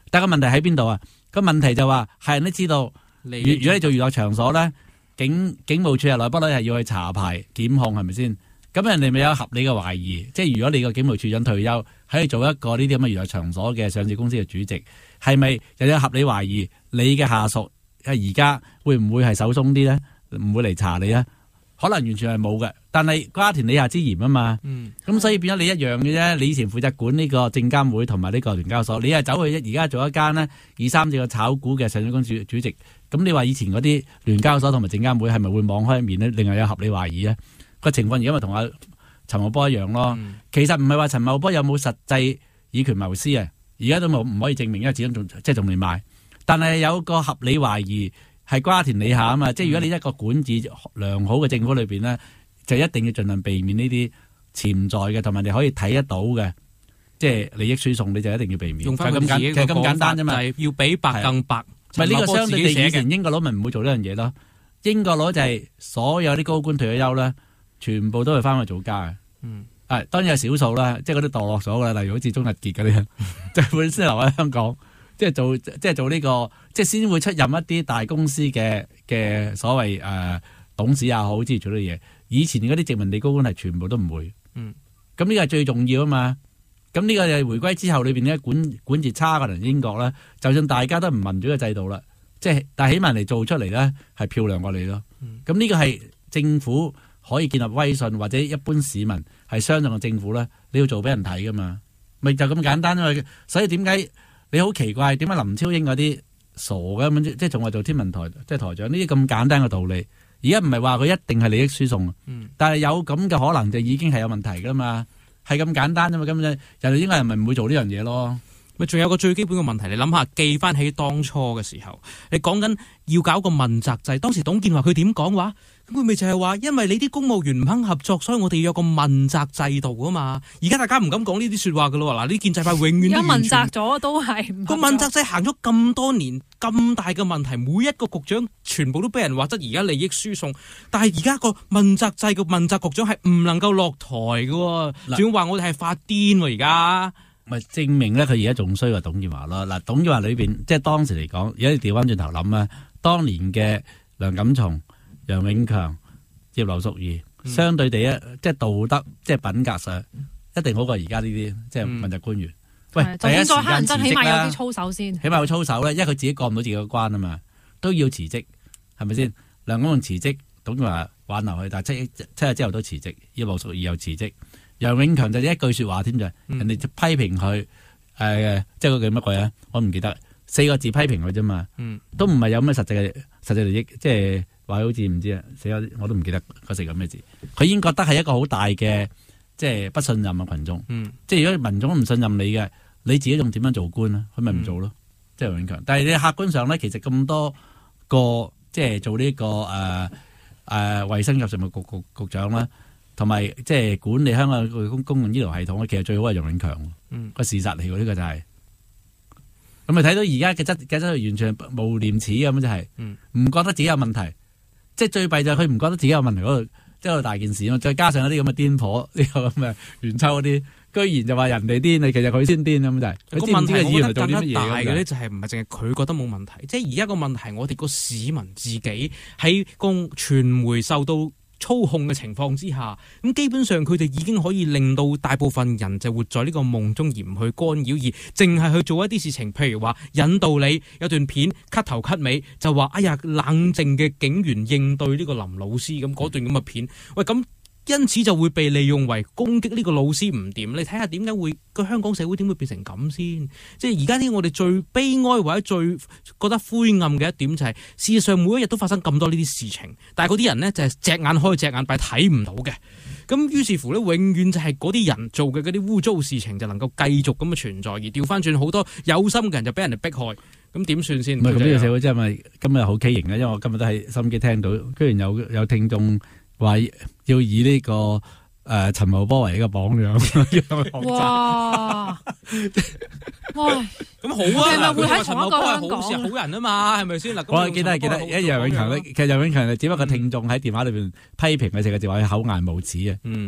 但個問題喺邊度啊？個問題就話係人都知道，如如果你做娛樂場所咧，警警務處係來不來係要去查牌檢控，係咪先？咁人哋咪有合理嘅懷疑，即係如果你個警務處長退休，喺度做一個呢啲咁嘅娛樂場所嘅上市公司嘅主席，係咪又有合理懷疑你嘅下屬係而家會唔會係手鬆啲咧？唔會嚟查你咧？可能完全係冇嘅，但係瓜田李下之嫌啊嘛。咁、嗯、所以變咗你一樣嘅啫。你以前負責管呢個證監會同埋呢個聯交所，你係走去而家做一間呢二三四個炒股嘅上市公司主席。咁你話以前嗰啲聯交所同埋證監會係咪會網開一面呢？另外有合理懷疑咧？個情況而家咪同阿陳茂波一樣咯。嗯、其實唔係話陳茂波有冇實際以權謀私啊？而家都冇唔可以證明，因為始終仲即係仲未賣。但係有個合理懷疑係瓜田李下啊嘛。嗯、即係如果你一個管治良好嘅政府裏邊呢，就一定要盡量避免呢啲潛在嘅同埋你可以睇得到嘅，即係利益輸送，你就一定要避免。 用翻佢自己嘅講法就係要比白更白。 唔係呢個相對地以前英國佬咪唔會做呢樣嘢咯。英國佬就係所有啲高官退咗休咧，全部都係翻去做家嘅。嗯，係當然有少數啦，即係嗰啲墮落咗嘅，例如好似鍾逸傑嗰啲，即係本身留喺香港，即係做即係做呢個，即係先會出任一啲大公司嘅嘅所謂誒、呃、董事也好，之類做啲嘢。以前嗰啲殖民地高官係全部都唔會。嗯，咁呢個係最重要啊嘛。咁呢個係回歸之後裏邊咧管管治差嘅人英國咧，就算大家都唔民主嘅制度啦，即係但係起碼嚟做出嚟咧係漂亮過你咯。咁呢、嗯、個係政府可以建立威信，或者一般市民係相信嘅政府咧，你要做俾人睇噶嘛，咪就咁簡單啊嘛。所以點解你好奇怪？點解林超英嗰啲傻嘅咁，即係仲係做天文台即係台長呢啲咁簡單嘅道理？而家唔係話佢一定係利益輸送，嗯、但係有咁嘅可能就已經係有問題噶嘛。係咁簡單啫嘛，咁樣人哋應該人咪唔會做呢樣嘢咯。 咪仲有個最基本嘅問題，你諗下，記翻起當初嘅時候，你講緊要搞個問責制，當時董建華佢點講話？咁佢咪就係話，因為你啲公務員唔肯合作，所以我哋要有個問責制度啊嘛。而家大家唔敢講呢啲說話噶咯。嗱，呢建制派永遠都問責咗都係個問責制行咗咁多年，咁大嘅問題，每一個局長全部都俾人話質疑而家利益輸送，但係而家個問責制嘅問責局長係唔能夠落台嘅，仲要話我哋係發癲而家。 咪證明咧，佢而家仲衰過董建華咯。嗱，董建華裏邊即係當時嚟講，而家你調翻轉頭諗啊，當年嘅梁錦松、楊永強、葉劉淑儀，嗯、相對地啊，即係道德、即係品格上，一定好過而家呢啲即係問責官員。嗯、喂， 就算再黑人憎，起碼有啲操守先。 起碼有操守咧，因為佢自己過唔到自己個關啊嘛，都要辭職，係咪先？梁錦松辭職，董建華挽留佢，但係七七日之後都辭職，葉劉淑儀又辭職。楊永強就一句說話添就，人哋就批評佢，誒、呃，即係嗰句乜鬼啊？我唔記得，四個字批評佢啫嘛，嗯、都唔係有咩實際嘅實際利益，即係話好似唔知啊，死咗我都唔記得嗰四個咩字。佢已經覺得係一個好大嘅，即係不信任嘅群眾。嗯、即係如果民眾唔信任你嘅，你自己仲點樣做官啊？佢咪唔做咯？嗯、即係楊永強。但係你客觀上咧，其實咁多個即係做呢、這個誒誒衛生及食物局局局長啦。同埋即係管理香港嘅公公共醫療系統咧，其實最好係楊永強，個、嗯、事實嚟喎，呢、這個就係、是。咁咪睇到而家嘅質嘅質完全無廉恥咁就係、是，唔、嗯、覺得自己有問題。即係最弊就係佢唔覺得自己有問題嗰度，即係個大件事啊！再加上一啲咁嘅癲婆，呢、這個咁嘅袁秋嗰啲，居然就話人哋癲，其實佢先癲咁就係。 個問題我覺得更加大嘅咧，就係唔係淨係佢覺得冇問題，即係而家個問題，我哋個市民自己喺公傳媒受到操控嘅情況之下，咁基本上佢哋已經可以令到大部分人就活在呢個夢中，而唔去干擾，而淨係去做一啲事情，譬如話引導你有段片咳頭咳尾，就話哎呀冷靜嘅警員應對呢個林老師咁嗰段咁嘅片，喂咁。因此就會被利用為攻擊呢個老師唔掂，你睇下點解會個香港社會點會變成咁先？即係而家啲我哋最悲哀或者最覺得灰暗嘅一點就係、是，事實上每一日都發生咁多呢啲事情，但係嗰啲人呢，就係隻眼開隻眼閉睇唔到嘅。咁於是乎呢，永遠就係嗰啲人做嘅嗰啲污糟事情就能夠繼續咁嘅存在，而調翻轉好多有心嘅人就俾人哋迫害，咁點算先？唔係咁呢個社會真係咪今日好畸形咧？因為我今日都喺心機聽到，居然有有聽眾話要以呢、這個誒陳、呃、茂波為一個榜樣。哇！哇！咁好啊！係咪會喺陳茂波係好事好人啊嘛？係咪先嗱？我記得係記得，一楊永強咧，其實楊永強只不過聽眾喺電話裏邊批評佢四個字話佢厚顏無恥啊。嗯，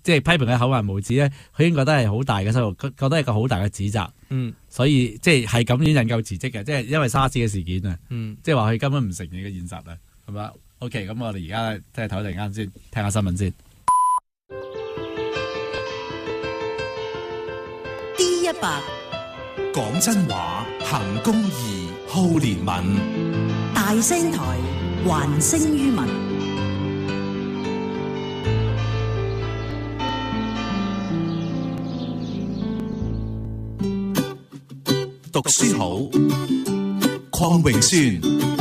即係批評佢厚顏無恥咧，佢已經覺得係好大嘅收穫，覺得係個好大嘅指責。 嗯， 所以即係係咁樣引咎辭職嘅，即係因為沙士嘅事件啊。 嗯， 即係話佢根本唔承認嘅現實啊，係咪 ？OK， 咁我哋而家聽下唞一陣間先，聽下新聞先。 D 一百講真話，行公義，好憐憫， 大聲台，還聲於民。 讀書好，鄺榮宣。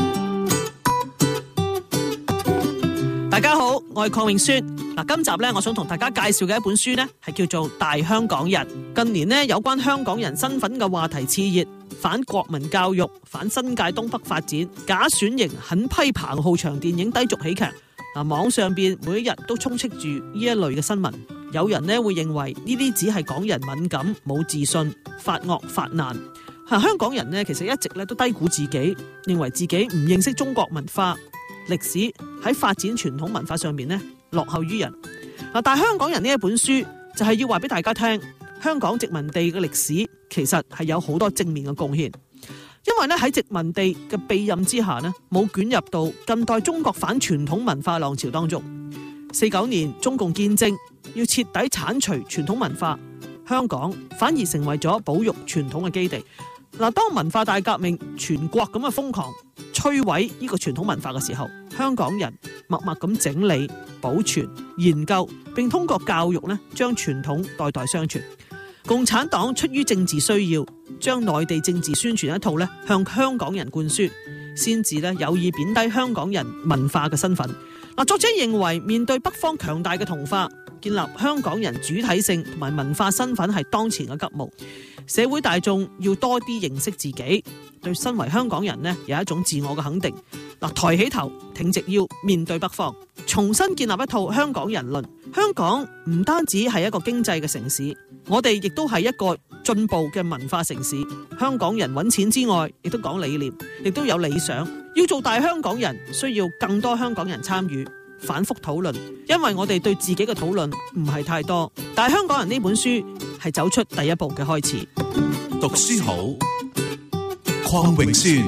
大家好，我係鄺榮宣。嗱，今集咧，我想同大家介紹嘅一本書呢，係叫做《大香港人》。近年呢，有關香港人身份嘅話題熾熱，反國民教育、反新界東北發展、假選型、狠批彭浩翔電影低俗喜劇。嗱，網上邊每一日都充斥住呢一類嘅新聞。有人呢會認為呢啲只係港人敏感、冇自信、發惡發難。香港人呢，其實一直咧都低估自己，認為自己唔認識中國文化歷史，喺發展傳統文化上面呢落後於人。嗱，但係香港人呢一本書就係要話俾大家聽，香港殖民地嘅歷史其實係有好多正面嘅貢獻，因為咧喺殖民地嘅庇蔭之下呢，冇捲入到近代中國反傳統文化浪潮當中。四九年中共建政，要徹底剷除傳統文化，香港反而成為咗保育傳統嘅基地。嗱，當文化大革命全國咁嘅瘋狂摧毀呢個傳統文化嘅時候，香港人默默咁整理、保存、研究，並通過教育呢將傳統代代相傳。共產黨出於政治需要，將內地政治宣傳一套呢向香港人灌輸，先至呢有意貶低香港人文化嘅身份。嗱，作者認為面對北方強大嘅同化，建立香港人主體性同埋文化身份係當前嘅急務。社會大眾要多啲認識自己，對身為香港人呢有一種自我嘅肯定。嗱，抬起頭，挺直腰，面對北方，重新建立一套香港人論。香港唔單止係一個經濟嘅城市，我哋亦都係一個進步嘅文化城市。香港人揾錢之外，亦都講理念，亦都有理想。要做大香港人，需要更多香港人參與，反覆討論，因為我哋對自己嘅討論唔係太多。但係香港人呢本書係走出第一步嘅開始。 讀書好，鄺榮宣。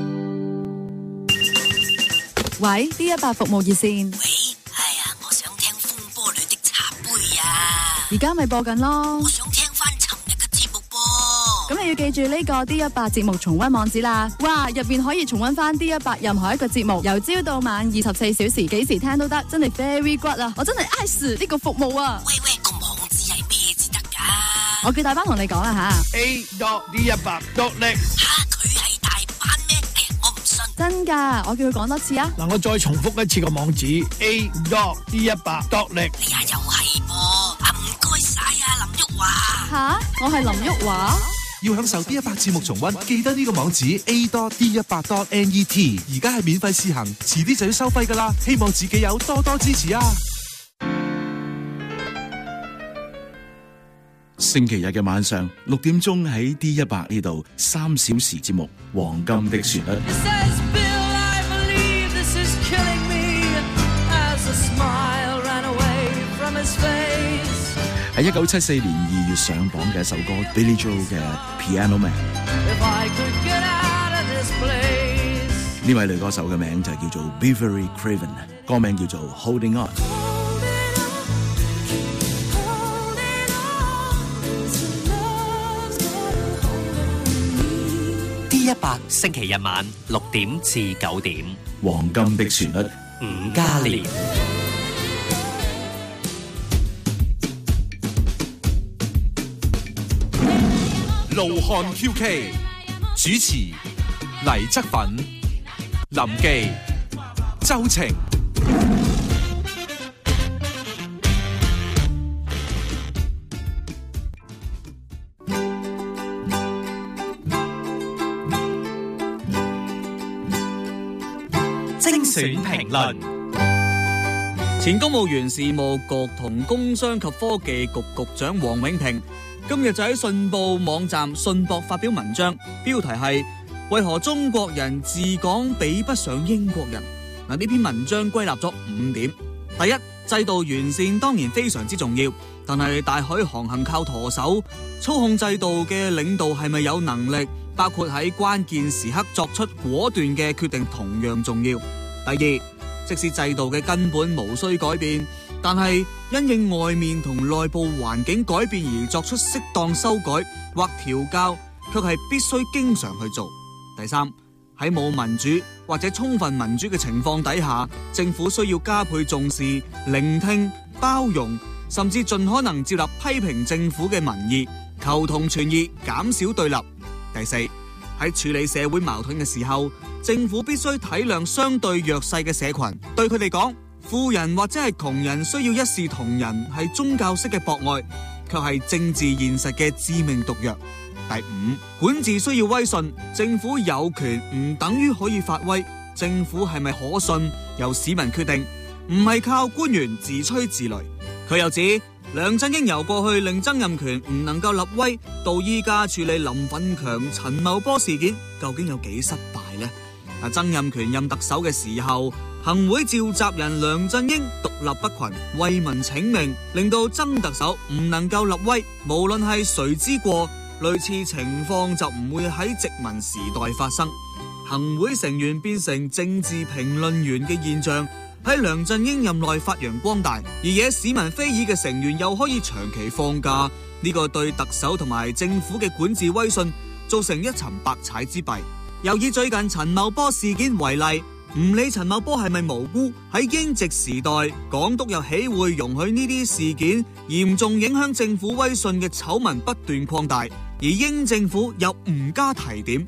喂 ，D 一百服務熱線。 喂，係啊，我想聽風波裏的茶杯啊。 而家咪播緊咯。 我想聽翻尋日嘅節目噃。 咁你要記住呢個 D 一百節目重溫網址啦。哇，入邊可以重溫翻 D 一百任何一個節目，由朝到晚二十四小時，幾時聽都得，真係 very good 啊！我真係愛死呢個服務啊！ 喂喂，個網址係咩至得噶？ 我叫大班同你講啦吓。 A dot D 一百 dot net。 吓，佢係大班咩？哎呀，我唔信。 真噶，我叫佢講多次啊。 嗱，我再重複一次個網址 A dot D 一百 dot net。 哎呀，又係噃，啊唔該晒啊，林旭華。 吓，我係林旭華。 要享受 D 一百節目重溫，記得呢個網址 A dot D 一百 dot net。而家係免費試行，遲啲就要收費噶啦。希望自己有多多支持啊！ 星期日嘅晚上六點鐘喺 D 一百呢度三小時節目《黃金的旋律》。喺一九七四年二月上榜嘅一首歌 Billy Joel 嘅 Piano Man。呢位女歌手嘅名就叫做 Beverly Craven， 歌名叫做 Holding On。 D 一百星期日晚六點至九點， 黃金的旋律， 伍嘉廉。 怒漢 Q K 主持黎則奮、林記、周晴。 精選評論。 前公務員事務局同工商及科技局局長王永平今日就喺信報網站信博發表文章，標題係為何中國人治港比不上英國人。嗱，呢篇文章歸納咗五點。第第一，制度完善當然非常之重要，但係大海航行靠舵手，操控制度嘅領導係咪有能力，包括喺關鍵時刻作出果斷嘅決定同樣重要。第二，即使制度嘅根本無需改變，但係因應外面同內部環境改變而作出適當修改或調校，卻係必須經常去做。第三，喺冇民主或者充分民主嘅情況底下，政府需要加倍重視、聆聽、包容，甚至盡可能接納批評政府嘅民意，求同存異，減少對立。第四，喺處理社會矛盾嘅時候，政府必須體諒相對弱勢嘅社群，對佢哋講，富人或者係窮人需要一視同仁，係宗教式嘅博愛，卻係政治現實嘅致命毒藥。第五，管治需要威信，政府有權唔等於可以發威，政府係咪可信由市民決定，唔係靠官員自吹自擂。佢又指梁振英由過去令曾蔭權唔能夠立威，到依家處理林奮強、陳茂波事件，究竟有幾失敗呢？嗱，曾蔭權任特首嘅時候，行會召集人梁振英獨立不群，為民請命，令到曾特首唔能夠立威。無論係誰之過，類似情況就唔會喺殖民時代發生。行會成員變成政治評論員嘅現象喺梁振英任內發揚光大，而惹市民非議嘅成員又可以長期放假，呢個對特首同埋政府嘅管治威信造成一沉百踩之弊。又以最近陳茂波事件為例，唔理陳茂波係咪無辜，喺英殖時代，港督又豈會容許呢啲事件嚴重影響政府威信嘅醜聞不斷擴大，而英政府又唔加提點。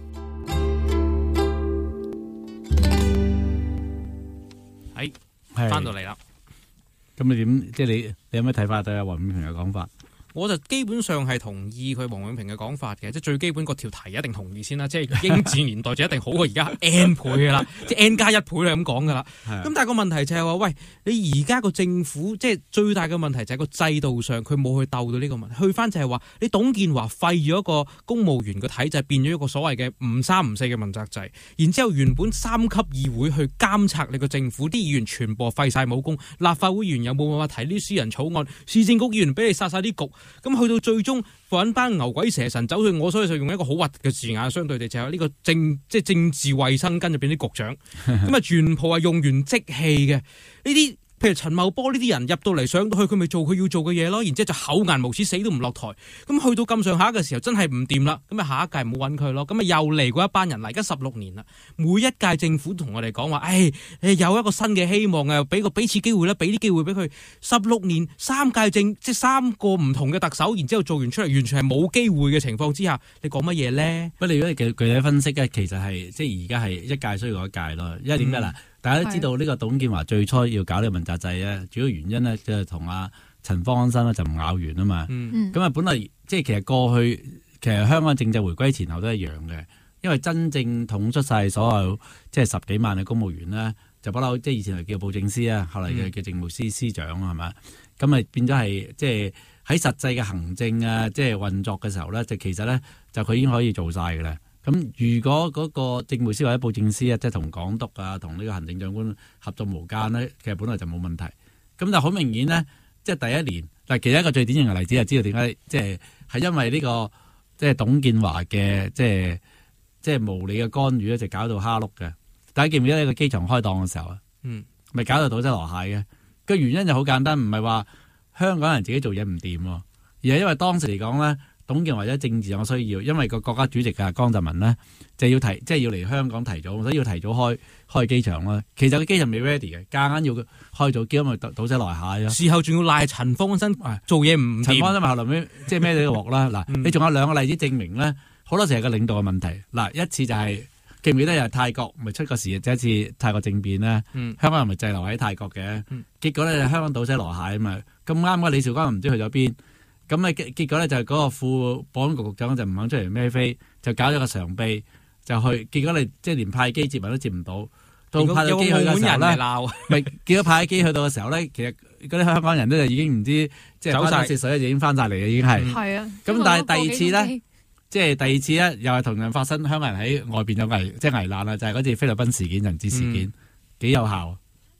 係翻到嚟啦， 咁你點？即係你你有咩睇法對阿黃永平嘅講法？ 我就基本上係同意佢黃永平嘅講法嘅，即係最基本個條題一定同意先啦。即係英治年代就一定好過而家 N 倍噶啦，即係 N 加一倍係咁講噶啦。咁但係個問題就係話，喂，你而家個政府即係最大嘅問題就係個制度上佢冇去鬥到呢個問題，去翻就係話你董建華廢咗一個公務員嘅體制，變咗一個所謂嘅唔三唔四嘅問責制，然之後原本三級議會去監察你個政府，啲議員全部廢晒武功，立法會議員有冇辦法提啲私人草案，市政局議員俾你殺晒啲局。咁去到最終揾班牛鬼蛇神走去，我所以就用一個好核突嘅字眼，相對地就係呢個政即係政治衛生巾入邊啲局長，咁啊全部係用完即棄嘅呢啲。譬如陳茂波呢啲人入到嚟上到去，佢咪做佢要做嘅嘢咯，然之後就厚顏無恥，死都唔落台。咁去到咁上下嘅時候，真係唔掂啦，咁啊下一屆唔好揾佢咯。咁啊又嚟過一班人嚟，而家十六年啦，每一屆政府同我哋講話，誒誒有一個新嘅希望啊，俾個俾次機會啦，俾啲機會俾佢。十六年三屆政即係三個唔同嘅特首，然之後做完出嚟，完全係冇機會嘅情況之下，你講乜嘢咧？ 不過你如果具具體分析咧，其實係即係而家係一屆需要一屆咯，因為點解嗱？嗯大家都知道呢個董建華最初要搞呢個問責制咧，主要原因咧就係同阿陳方安生咧就唔咬完啊嘛。咁啊、嗯，本來即係其實過去其實香港政制回歸前後都一樣嘅，因為真正統出晒所有即係十幾萬嘅公務員咧，就不嬲即係以前係叫布政司啊，後嚟嘅叫政務司司長係嘛，咁啊、嗯、變咗係即係喺實際嘅行政啊，即係運作嘅時候咧，就其實咧就佢已經可以做晒㗎啦。咁如果嗰個政務司或者布政司啊，即係同港督啊，同呢個行政長官合作無間咧，其實本來就冇問題。咁但係好明顯咧，即係第一年嗱，其實一個最典型嘅例子就知道點解，即係係因為呢個即係董建華嘅即係即係無理嘅干預咧，就搞到蝦碌嘅。大家記唔記得呢個機場開檔嘅時候啊？嗯，咪搞到倒擠籮蟹嘅。個原因就好簡單，唔係話香港人自己做嘢唔掂，而係因為當時嚟講咧。董建華或者政治上嘅需要，因為個國家主席啊江澤民呢，就要提即係要嚟香港提早，所以要提早開開機場啦。其實個機場未 ready 嘅，夾硬要開早機，因為倒倒擠來蟹啊。 事後仲要賴陳方安生做嘢唔掂， 陳方安生咪後來尾即係孭咗個鑊啦。嗱、嗯，你仲有兩個例子證明咧，好多時係個領導嘅問題。嗱，一次就係、是、記唔記得又係泰國咪出個事，即係一次泰國政變咧，嗯、香港人咪滯留喺泰國嘅，嗯、結果咧香港倒擠來蟹啊嘛，咁啱嘅李兆光唔知去咗邊。咁啊結結果咧就係嗰個副保安局局長就唔肯出嚟孭飛，就搞咗個常秘就去，結果你即係連派機接人都接唔到，到派咗機去嘅時候咧，咪結果派機去到嘅時候咧，其實嗰啲香港人咧就已經唔知即係翻咗涉水，就已經翻晒嚟嘅，已經係。係啊。咁但係第二次咧，即係第二次咧，又係同樣發生，香港人喺外邊有危即係危難啦，就係、是、嗰次菲律賓事件、人質事件幾、嗯、有效。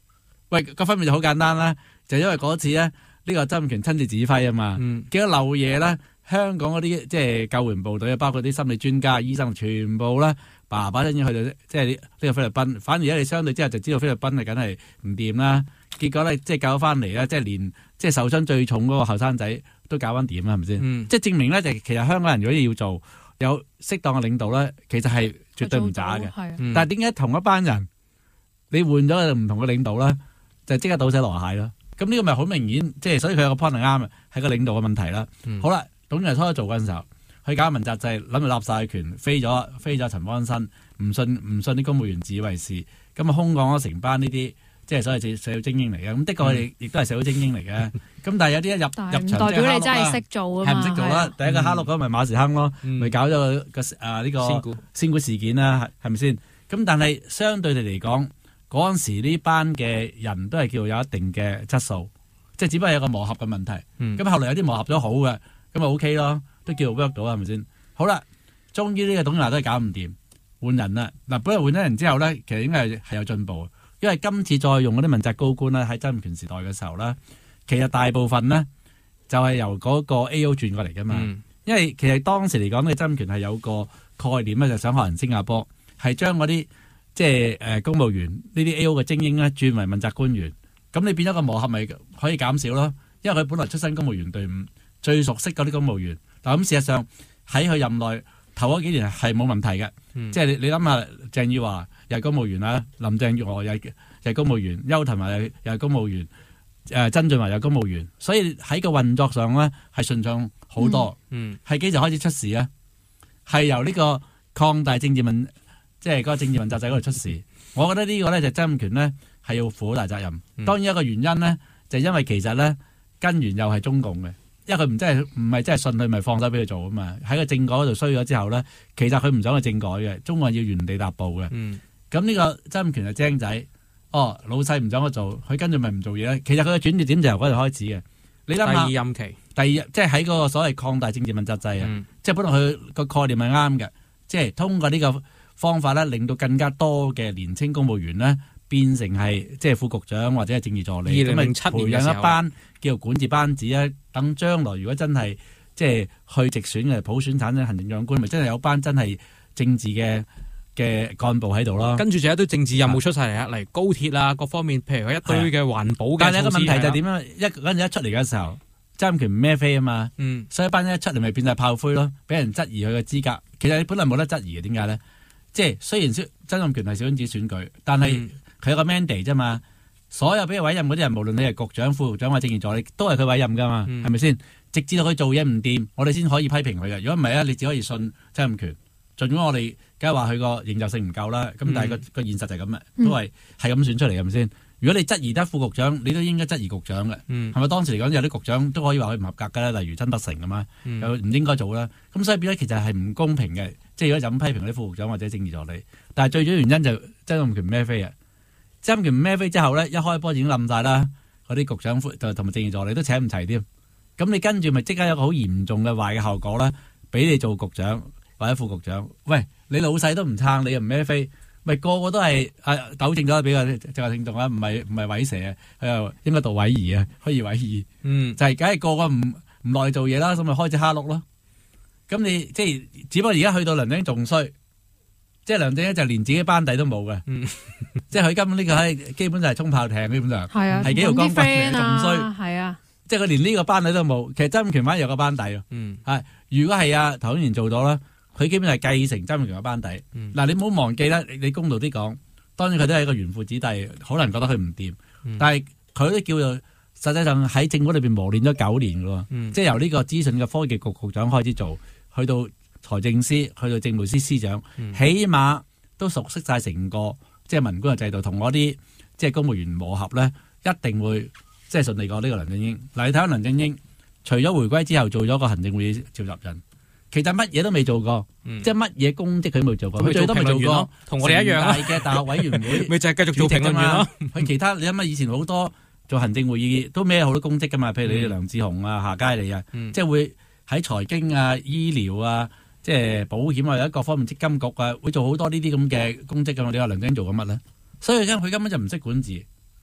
喂，個分別就好簡單啦，就因為嗰次咧，呢、呢個曾蔭權親自指揮啊嘛， 嗯、 幾多漏嘢咧，香港嗰啲即係救援部隊，包括啲心理專家、醫生，全部咧爸爸真要去到即係呢個菲律賓，反而咧你相對之後就知道菲律賓係梗係唔掂啦。結果咧即係救翻嚟咧，即係連即係受傷最重嗰個後生仔都搞翻掂啦，係咪先？嗯、即係證明咧，就其實香港人如果要做有適當嘅領導咧，其實係絕對唔渣嘅。 嗯、 但係點解同一班人你換咗唔同嘅領導咧，就即刻倒瀉籮蟹咯？咁呢個咪好明顯，即係所以佢有個 point 係啱嘅，係個領導嘅問題啦。嗯、好啦，董建華初做嗰陣時候，佢搞問責制，諗住立晒權，飛咗飛咗陳方安生，唔信唔信啲公務員自以為是，咁啊空降咗成班呢啲。即係所謂社會精英嚟嘅，咁的確亦亦都係社會精英嚟嘅。咁、嗯、但係有啲一入入場代表你真係識做啊嘛， 係唔識做啦。第一個哈碌嗰咪馬時亨咯，咪、嗯、搞咗個個啊呢、這個仙股仙股事件啦，係咪先？咁但係相對地嚟講，嗰陣時呢班嘅人都係叫有一定嘅質素，即係只不過有個磨合嘅問題。咁、嗯、後嚟有啲磨合咗好嘅，咁咪 OK 咯，都叫 work 到係咪先？好啦，終於呢個董建華都係搞唔掂，換人啦。嗱，本來換咗人之後咧，其實應該係係有進步。因為今次再用嗰啲問責高官咧，喺曾蔭權時代嘅時候咧，其實大部分呢就係、是、由嗰個 A O 轉過嚟噶嘛。嗯、因為其實當時嚟講咧，曾蔭權係有個概念咧，就想學人新加坡，係將嗰啲即係誒公務員呢啲 A O 嘅精英咧轉為問責官員。咁你變咗個磨合咪可以減少咯？因為佢本來出身公務員隊伍，最熟悉嗰啲公務員。嗱咁事實上喺佢任內頭嗰幾年係冇問題嘅。嗯、即係你你諗下，鄭汝樺又係公務員啦，林鄭月娥又係又係公務員，邱騰華又又係公務員，誒、呃、曾俊華又係公務員，所以喺個運作上咧係順暢好多。嗯，係幾時開始出事咧？係由呢個擴大政治問，即係嗰個政治問責制嗰度出事。我覺得呢個咧就曾蔭權咧係要負好大責任。嗯、當然一個原因咧就係、因為其實咧根源又係中共嘅。因為佢唔真係唔係真係信佢，咪放手俾佢做啊嘛！喺個政改嗰度衰咗之後咧，其實佢唔想去政改嘅，中國人要原地踏步嘅。咁呢、嗯、個曾蔭權係精仔，哦老細唔想佢做，佢跟住咪唔做嘢咧。其實佢嘅轉折點就由嗰度開始嘅。你諗下，第二任期， 第二即係喺嗰個所謂擴大政治問責制啊，嗯、即係本來佢個概念係啱嘅，即係通過呢個方法咧，令到更加多嘅年青公務員咧。變成係即係副局長或者係政治助理，咁咪培養一班叫做管治班子啊！等將來如果真係即係去直選嘅普選產生行政長官，咪真係有班真係政治嘅嘅幹部喺度咯。 跟住就有一堆政治任務出晒嚟啊！嚟高鐵啊，各方面，譬如佢一堆嘅環保嘅。 但係一個問題就係點樣？一嗰陣一出嚟嘅時候，曾蔭權唔孭飛啊嘛，嗯、所以一班一出嚟咪變晒炮灰咯，俾人質疑佢嘅資格。其實你本來冇得質疑嘅，點解咧？即係雖然曾蔭權係小圈子選舉，但係、嗯。佢有個 mandate 啫嘛，所有俾佢委任嗰啲人，無論你係局長、副局長或者政治助理，都係佢委任噶嘛，係咪先？直至到佢做嘢唔掂，我哋先可以批評佢嘅。如果唔係啊，你只可以信曾蔭權。盡管我哋梗係話佢個認受性唔夠啦，咁、嗯、但係個個現實就係咁嘅，都係係咁選出嚟，係咪先？如果你質疑得副局長，你都應該質疑局長嘅，係咪、嗯？當時嚟講有啲局長都可以話佢唔合格㗎啦，例如曾德成咁嘛，嗯、又唔應該做啦。咁所以變咗其實係唔公平嘅，即係如果就咁批評啲副局長或者政治助理，但係最主要原因就曾蔭權孭飛啊！曾蔭權孭飛之後咧，一開波已經冧晒啦，嗰啲局長就同埋政治助理都請唔齊添。咁你跟住咪即刻有一個好嚴重嘅壞嘅後果啦，俾你做局長或者副局長。喂，你老細都唔撐，你又唔孭飛，咪個個都係啊糾正咗俾個正話聽眾啊，唔係唔係韋蛇啊，佢又應該讀韋儀啊，虛擬韋儀。嗯，就係梗係個個唔唔落嚟做嘢啦，咁咪開始蝦碌咯。咁你即係只不過而家去到梁振英仲衰。即係梁振英就連自己班底都冇嘅，嗯、即係佢根本呢個係基本就係衝炮艇，基本上係啊，係幾條鋼骨嚟，仲衰，係啊，即係佢連呢個班底都冇。其實曾蔭權反而有個班底，嗯，係如果係啊，唐英年做咗啦，佢基本係繼承曾蔭權嘅班底。嗱、嗯，你唔好忘記啦，你公道啲講，當然佢都係一個紈絝子弟，好難覺得佢唔掂，嗯、但係佢都叫做實際上喺政府裏邊磨練咗九年嘅，嗯、即係由呢個資訊嘅科技局局長開始做，去到財政司去到政務司司長，嗯、起碼都熟悉晒成個即係文官嘅制度，同嗰啲即係公務員磨合咧，一定會即係順利過呢個梁振英。嗱，你睇下梁振英，除咗回歸之後做咗個行政會議召集人，其實乜嘢都未做過，嗯、即係乜嘢公職佢冇做過，佢最多咪做過同我哋一樣啊嘅大學委員會， 咪就係繼續做評論員咯。 佢其他你諗下，以前好多做行政會議都孭好多公職噶嘛，譬如你梁智鴻啊、夏佳理啊，嗯、即係會喺財經啊、醫療啊。即係保險啊，有一各方面積金局啊，會做好多呢啲咁嘅公職㗎嘛。你話梁振英做緊乜咧？所以佢根本就唔識管治，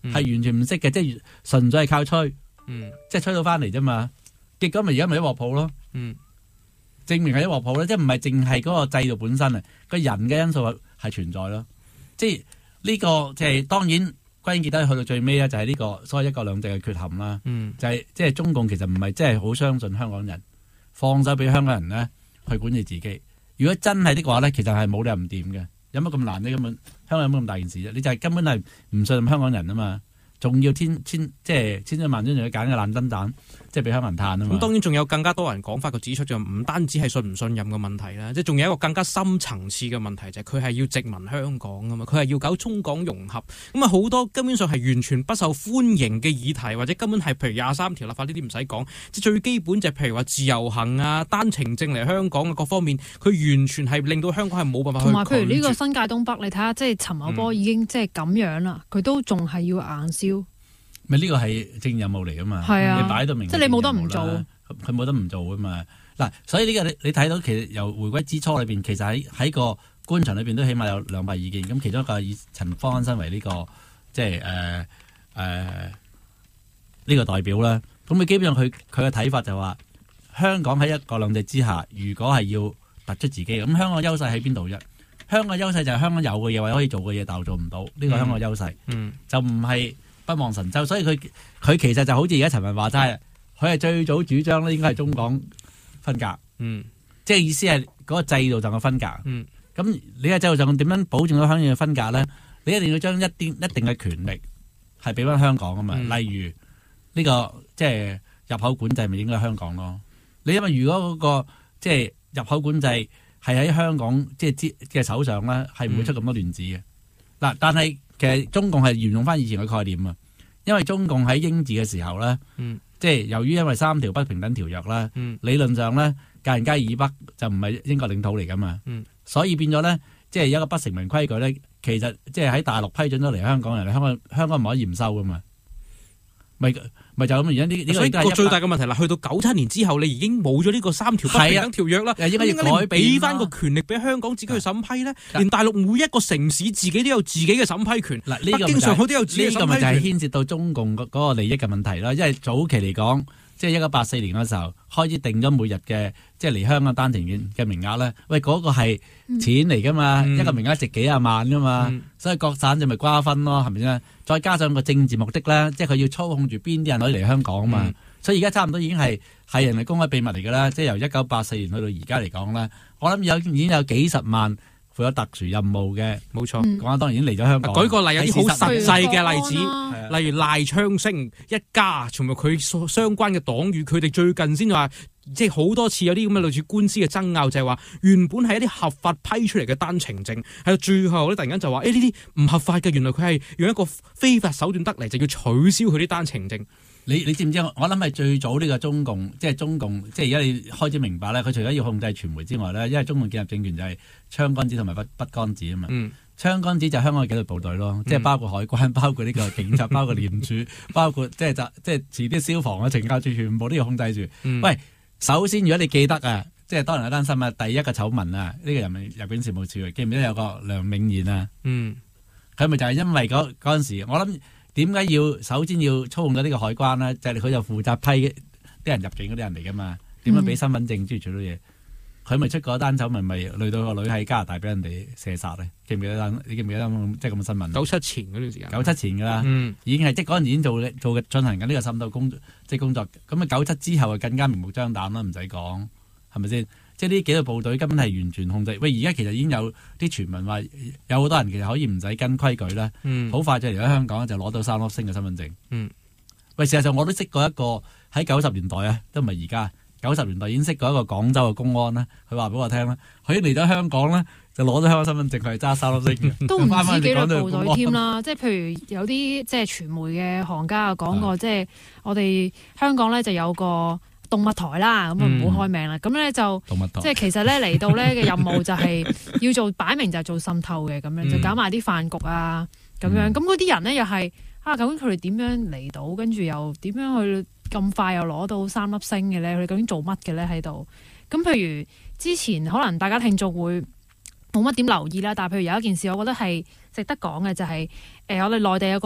係完全唔識嘅，即係純粹係靠吹， 嗯、 即係吹到翻嚟啫嘛。結果咪而家咪一鑊泡咯， 嗯、 證明係一鑊泡咧，即係唔係淨係嗰個制度本身啊，個人嘅因素係存在咯。即係呢、這個即係當然歸結得去到最尾咧，就係呢個所謂一國兩制嘅缺陷啦。 嗯、 就係即係中共其實唔係真係好相信香港人，放手俾香港人咧去管治自己。如果真係的話咧，其實係冇理由唔掂嘅。有乜咁難呢？根本香港有乜咁大件事啫？你就係根本係唔信任香港人啊嘛，仲要千千即係千真萬真仲要揀個爛燈蛋，即係俾香港人嘆啊嘛。 咁當然仲有更加多人講法，佢指出就唔單止係信唔信任嘅問題啦，即係仲有一個更加深層次嘅問題，就係佢係要殖民香港啊嘛，佢係要搞中港融合，咁啊好多根本上係完全不受歡迎嘅議題，或者根本係譬如廿三條立法呢啲唔使講，即係最基本就係譬如話自由行啊、單程證嚟香港嘅各方面，佢完全係令到香港係冇辦法去。 同埋譬如呢個新界東北，你睇下即係陳茂波已經即係咁樣啦，佢、嗯、都仲係要硬燒。 咪呢個係政任務嚟噶嘛？ 係啊， 你擺到明， 即係你冇得唔做， 佢冇得唔做噶嘛？嗱，所以呢個你你睇到其實由回歸之初裏邊，其實喺喺個官場裏邊都起碼有兩派意見。咁其中一個以陳方安生為呢、這個即係誒誒呢個代表啦。咁佢基本上佢佢嘅睇法就話，香港喺一國兩制之下，如果係要突出自己，咁香港優勢喺邊度啫？香港優勢就係香港有嘅嘢或者可以做嘅嘢，但係做唔到，呢個香港優勢， 嗯、 就唔係不望神州。所以佢佢其實就好似而家陳文話齋，佢係最早主張咧，應該係中港分隔， 嗯、 即係意思係嗰個制度上嘅分隔。咁、 嗯、 你喺制度上點樣保證到香港嘅分隔咧？你一定要將一啲一定嘅權力係俾翻香港啊嘛。嗯、例如呢、這個即係入口管制，咪應該係香港咯。你因為如果嗰、那個即係入口管制係喺香港即係嘅手上咧，係唔會出咁多亂子嘅。嗱、嗯，但係其實中共係沿用翻以前嘅概念啊。因為中共喺英治嘅時候咧， 嗯、 即係由於因為三條不平等條約啦， 嗯、 理論上咧，界限街以北就唔係英國領土嚟噶嘛， 嗯、 所以變咗咧，即係有一個不成文規矩咧，其實即係喺大陸批准咗嚟香港人，香港香港唔可以驗收噶嘛，咪咪就咁而家呢？呢所以個最大嘅問題啦，去到九七年之後，你已經冇咗呢個三條不平等條約啦， 應該要改俾翻個權力俾香港自己去審批咧，連大陸每一個城市自己都有自己嘅審批權。 嗱，呢個北京上海都有自己嘅審批權。 呢個咪就係牽涉到中共嗰個利益嘅問題啦。因為早期嚟講，即係一九八四年嗰時候開始定咗每日嘅即係嚟香港單程證嘅名額咧。喂，嗰、嗰個係錢嚟噶嘛，嗯、一個名額值幾廿萬噶嘛，嗯、所以各省就咪瓜分咯，係咪先？再加上個政治目的咧，即係佢要操控住邊啲人可以嚟香港啊嘛。嗯、所以而家差唔多已經係係人哋公開秘密嚟噶啦。即係由一九八四年去到而家嚟講咧，我諗有已經有幾十萬負有特殊任務嘅， 冇錯。 講下當然已經嚟咗香港。 舉個例，有啲好實際嘅例子， 啊、 例如賴昌星一家，同埋佢相關嘅黨羽，佢哋最近先話，即係好多次有啲咁嘅類似官司嘅爭拗，就係話原本係一啲合法批出嚟嘅單程證，喺到最後咧突然間就話，誒呢啲唔合法嘅，原來佢係用一個非法手段得嚟，就要取消佢啲單程證。 你你知唔知？我諗係最早呢個中共，即係中共，即係而家你開始明白咧。佢除咗要控制傳媒之外咧，因為中共建立政權就係槍桿子同埋筆筆桿子啊嘛。 嗯、槍桿子就係香港嘅紀律部隊咯，嗯、即係包括海關、包括呢個警察、包括廉署、包括即係即係遲啲消防啊、懲教處全部都要控制住。 嗯、 喂，首先如果你記得啊，即係當年有單新聞，第一個醜聞啊，呢、呢個人民入境事務處記唔記得有個梁永賢啊？ 嗯， 佢咪就係因為嗰嗰陣時，我諗。點解要首先要操控咗呢個海關呢？就係、是、佢就負責批啲人入境嗰啲人嚟噶嘛？點樣俾身份證諸如此類嘢？佢咪、嗯、出嗰單醜聞，咪累到個女喺加拿大俾人哋射殺咧？記唔記得單？你記唔記得即係咁嘅新聞？ 九七前嗰段時間， 九七前噶啦， 嗯、已經係即係嗰陣已經做做進行緊呢個滲透工即係工作。咁啊九七之後啊更加明目張膽啦，唔使講係咪先？即係呢啲紀律部隊根本係完全控制。喂，而家其實已經有啲傳聞話，有好多人其實可以唔使跟規矩咧，好、嗯、快就嚟咗香港就攞到三粒星嘅身份證。 嗯、 喂，事實上我都識過一個喺九十年代啊，都唔係而家，九十年代已經識過一個廣州嘅公安啦。佢話俾我聽啦，佢嚟咗香港咧就攞咗香港身份證，佢係揸三粒星嘅。 都唔止紀律部隊添啦，即係譬如有啲即係傳媒嘅行家啊講過，即係的我哋香港咧就有個動物台啦，咁啊唔好開名啦。咁咧、嗯、就即係其實咧嚟到咧嘅任務就係要做擺明就係做滲透嘅，咁樣、嗯、就搞埋啲飯局啊，咁樣咁嗰啲人咧又係啊，究竟佢哋點樣嚟到，跟住又點樣去咁快又攞到三粒星嘅咧？佢哋究竟做乜嘅咧喺度？咁譬如之前可能大家聽眾會冇乜點留意啦，但係譬如有一件事，我覺得係值得講嘅就係、是、誒、呃、我哋內地有個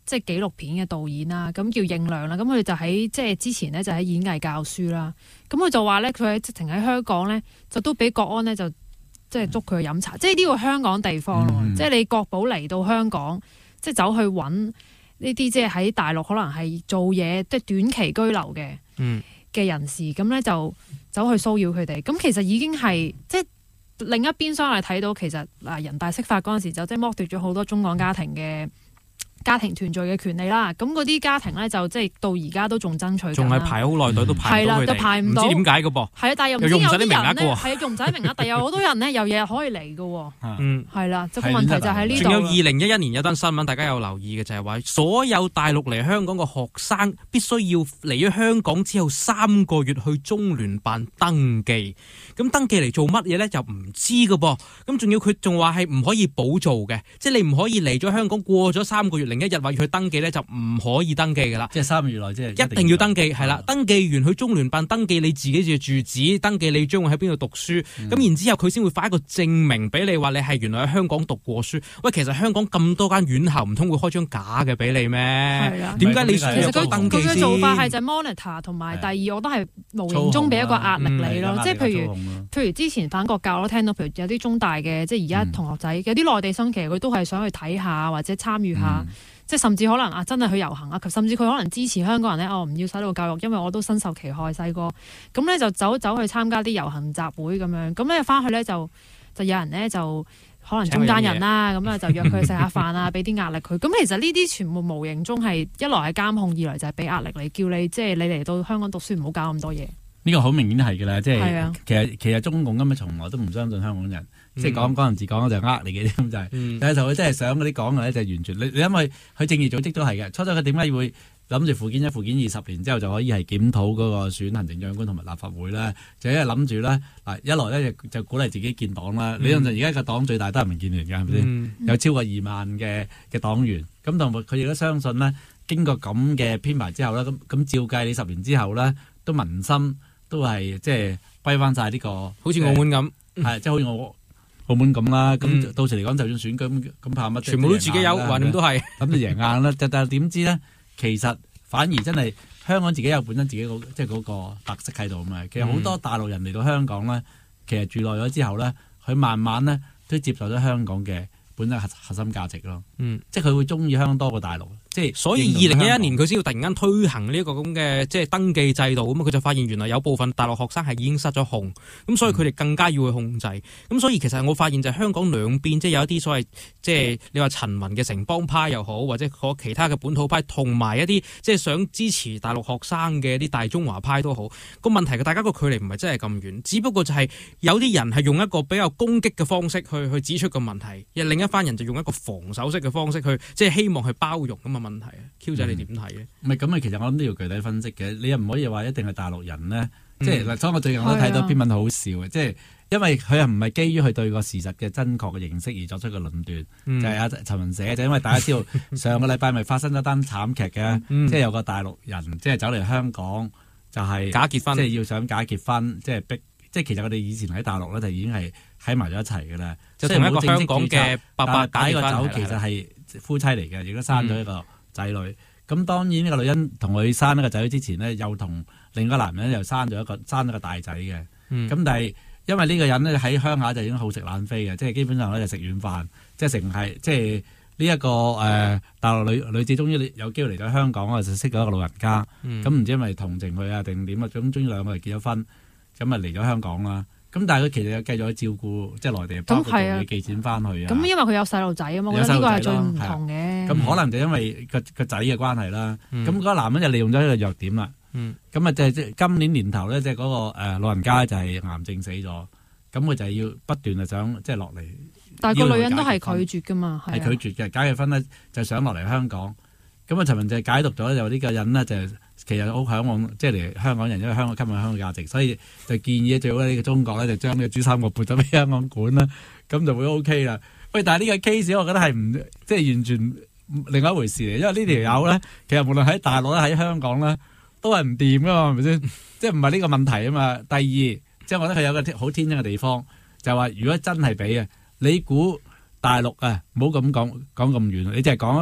即係紀錄片嘅導演啦，咁叫應亮啦，咁佢就喺即係之前呢，就喺演藝教書啦，咁佢就話咧佢喺直情喺香港咧就都俾國安咧就即係捉佢去飲茶，即係呢個香港地方咯，嗯、即係你國寶嚟到香港，即係走去揾呢啲即係喺大陸可能係做嘢即係短期居留嘅嘅、嗯、人士，咁咧就走去騷擾佢哋，咁其實已經係即係另一邊廂嚟睇到，其實嗱人大釋法嗰陣時就即係剝奪咗好多中港家庭嘅家庭團聚嘅權利啦，咁嗰啲家庭咧就即係到而家都仲爭取緊，仲係排好耐隊都排唔到佢哋，係啦，都排唔到，唔知點解嘅噃。係啊，但係又唔知有啲人咧，係啊，用唔晒啲名額，但係有好多人咧，有嘢可以嚟嘅。嗯，係啦，即係個問題就喺呢度。仲有二零一一年有單新聞，大家有留意嘅就係話，所有大陸嚟香港嘅學生必須要嚟咗香港之後三個月去中聯辦登記。咁登記嚟做乜嘢咧？就唔知嘅噃。咁仲要佢仲話係唔可以補做嘅，即係你唔可以嚟咗香港過咗三個月。另一日話要去登記咧，就唔可以登記㗎啦。即係三個月內，即係一定要登記，係啦。登記完去中聯辦登記你自己嘅住址，登記你將會喺邊度讀書。咁、嗯、然之後佢先會發一個證明俾你，話你係原來喺香港讀過書。喂，其實香港咁多間院校，唔通會開張假嘅俾你咩？係啊。點解你其實佢登記佢嘅做法係就 monitor 同埋第二，我都係無形中俾一個壓力你咯。即係譬如譬如之前反國教都聽到，譬如有啲中大嘅，即係而家同學仔、嗯、有啲內地生，其實佢都係想去睇下或者參與下。嗯即係甚至可能啊，真係去遊行啊，甚至佢可能支持香港人咧，哦唔要洗腦教育，因為我都身受其害細個，咁咧就走走去參加啲遊行集會咁樣，咁咧翻去咧就就有人咧就可能中間人啦，咁啊就約佢食下飯啊，俾啲壓力佢，咁其實呢啲全部無形中係一來係監控，二來就係俾壓力你，叫你即係你嚟到香港讀書唔好搞咁多嘢。呢個好明顯係㗎啦，即係、啊、其實其實中共根本從來都唔相信香港人。嗯、即係講嗰陣時講就呃你嘅咁就係、是，嗯、但係就佢真係想嗰啲講嘅咧就係完全你你因為佢正義組織都係嘅，初初佢點解會諗住附件一、附件二十年之後就可以係檢討嗰個選行政長官同埋立法會咧，就因為諗住咧嗱一來咧就就鼓勵自己建黨啦，理論上而家個黨最大都係民建聯㗎，係咪先？有超過二萬嘅嘅黨員，咁同埋佢亦都相信咧，經過咁嘅編排之後咧，咁咁照計你十年之後咧，都民心都係即係歸翻晒呢個，好似澳門咁，係即係好似我。澳門咁啦，咁、嗯、到時嚟講，就算選舉咁咁怕乜？全部都自己有，橫掂都係咁就贏硬啦。但係點知咧？其實反而真係香港自己有本身自己即係嗰個特色喺度啊嘛。其實好多大陸人嚟到香港咧，其實住耐咗之後咧，佢慢慢咧都接受咗香港嘅本身核核心價值咯。嗯，即係佢會中意香港多過大陸。即係所以二零一一年佢先要突然間推行呢一個咁嘅即係登記制度，咁啊佢就發現原來有部分大陸學生係已經失咗控，咁所以佢哋更加要去控制。咁、嗯、所以其實我發現就係香港兩邊即係有一啲所謂即係你話陳雲嘅城邦派又好，或者其他嘅本土派，同埋一啲即係想支持大陸學生嘅一啲大中華派都好。個問題嘅大家個距離唔係真係咁遠，只不過就係有啲人係用一個比較攻擊嘅方式去去指出個問題，而另一番人就用一個防守式嘅方式去即係希望去包容咁啊。問題啊 Q 仔你點睇咧？唔係咁啊，其實我諗都要具體分析嘅。你又唔可以話一定係大陸人咧，嗯、即係嗱，所以我最近我都睇到篇文好笑嘅，即係、啊、因為佢又唔係基於佢對個事實嘅真確嘅認識而作出嘅論斷，嗯、就係阿陳文寫就因為大家知道上個禮拜咪發生咗單慘劇嘅，嗯、即係有個大陸人即係走嚟香港就係、是、假結婚，即係要想假結婚，即係逼，即係其實我哋以前喺大陸咧就已經係喺埋咗一齊㗎啦，即係同一個香港嘅爸爸打呢個酒其實係夫妻嚟嘅，亦都生咗一個仔女。咁、嗯、當然呢個女人同佢生呢個仔女之前呢，又同另一個男人又生咗一個生咗個大仔嘅。咁、嗯、但係因為呢個人呢，喺鄉下就已經好食懶飛嘅，即係基本上咧就食軟飯，即係成係即係呢一個誒、呃、大陸女女子終於有機會嚟到香港啊，就識咗一個老人家。咁唔、嗯、知因為同情佢啊定點啊，咁終於兩個人結咗婚，咁啊嚟咗香港啦。咁但係佢其實又繼續去照顧即係內地，包括仲要寄錢翻去啊。咁因為佢有細路仔啊嘛，我覺得呢個係最唔同嘅。咁可能就因為個個仔嘅關係啦。咁嗰、嗯、個男人就利用咗呢個弱點啦。咁啊即係即係今年年頭咧，即係嗰個誒老人家就係癌症死咗。咁佢就係要不斷啊想即係落嚟。但係個女人都係拒絕㗎嘛，係拒絕嘅。解結婚咧就想落嚟香港。咁啊陳文就解讀咗就呢個人呢，就其實好嚮往即係嚟香港人，因為香港吸引香港價值，所以就建議最好呢個中國咧就將呢個珠三角撥咗俾香港管啦，咁就會 O K 啦。喂，但係呢個 case 我覺得係唔即係完全另外一回事嚟，因為呢條友咧其實無論喺大陸咧喺香港咧都係唔掂噶嘛，係咪先？即係唔係呢個問題啊嘛。第二，即係我覺得佢有個好天真嘅地方，就係話如果真係俾啊，你估大陸啊唔好咁講講咁遠，你淨係講一個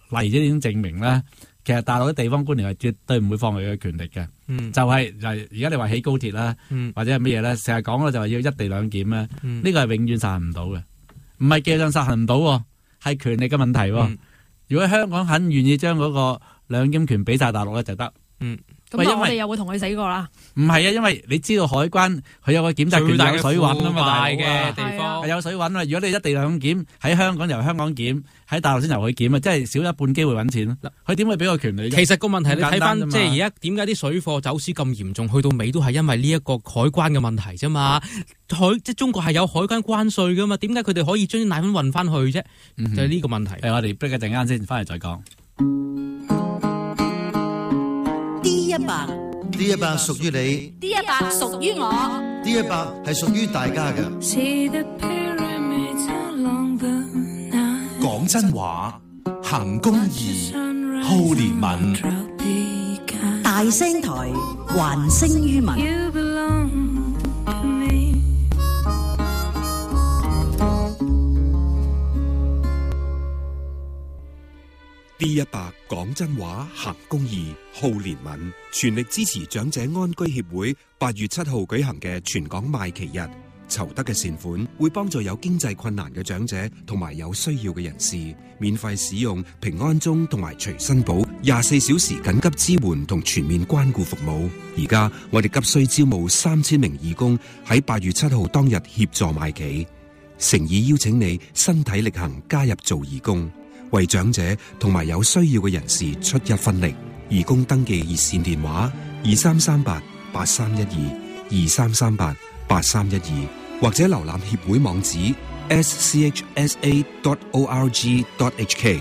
例子已經證明咧，其實大陸啲地方官員係絕對唔會放棄佢嘅權力嘅。嗯、就係、是、就係而家你話起高鐵啦，嗯、或者係乜嘢咧，成日講咧就係要一地兩檢咧，呢、嗯、個係永遠實行唔到嘅，唔係技術上實行唔到，係權力嘅問題。嗯、如果香港肯願意將嗰個兩檢權俾晒大陸咧，就得。嗯咁我哋又會同佢死過啦。 唔係啊，因為你知道海關佢有個檢測權有水穩啊嘛，大嘅地方係有水穩啊。如果你一地兩檢喺香港由香港檢，喺大陸先由佢檢啊，即係少一半機會揾錢咯。佢點會俾個權利？ 其實個問題你睇翻，即係而家點解啲水貨走私咁嚴重，去到尾都係因為呢一個海關嘅問題啫嘛。海即係中國係有海關關稅噶嘛，點解佢哋可以將啲奶粉運翻去啫？嗯、就係呢個問題。 誒，我哋 break 一陣間先，翻嚟再講。 D 一百 D 一百屬於你 ，D 一百屬於我 ，D 一百係屬於大家嘅。 講真話，行公義，好憐憫， 大聲台，還聲於民。 D 一百講真話，行公義，好憐憫，全力支持長者安居協會八月七號舉行嘅全港賣旗日，籌得嘅善款會幫助有經濟困難嘅長者同埋有需要嘅人士，免費使用平安鐘同埋隨身簿，廿四小時緊急支援同全面關顧服務。而家我哋急需招募三千名義工喺八月七號當日協助賣旗，誠意邀請你身體力行加入做義工。為長者同埋有需要嘅人士出一分力，義工登記熱線電話二三三八八三一二二三三八八三一二，或者瀏覽協會網址 s c h s a dot org dot h k。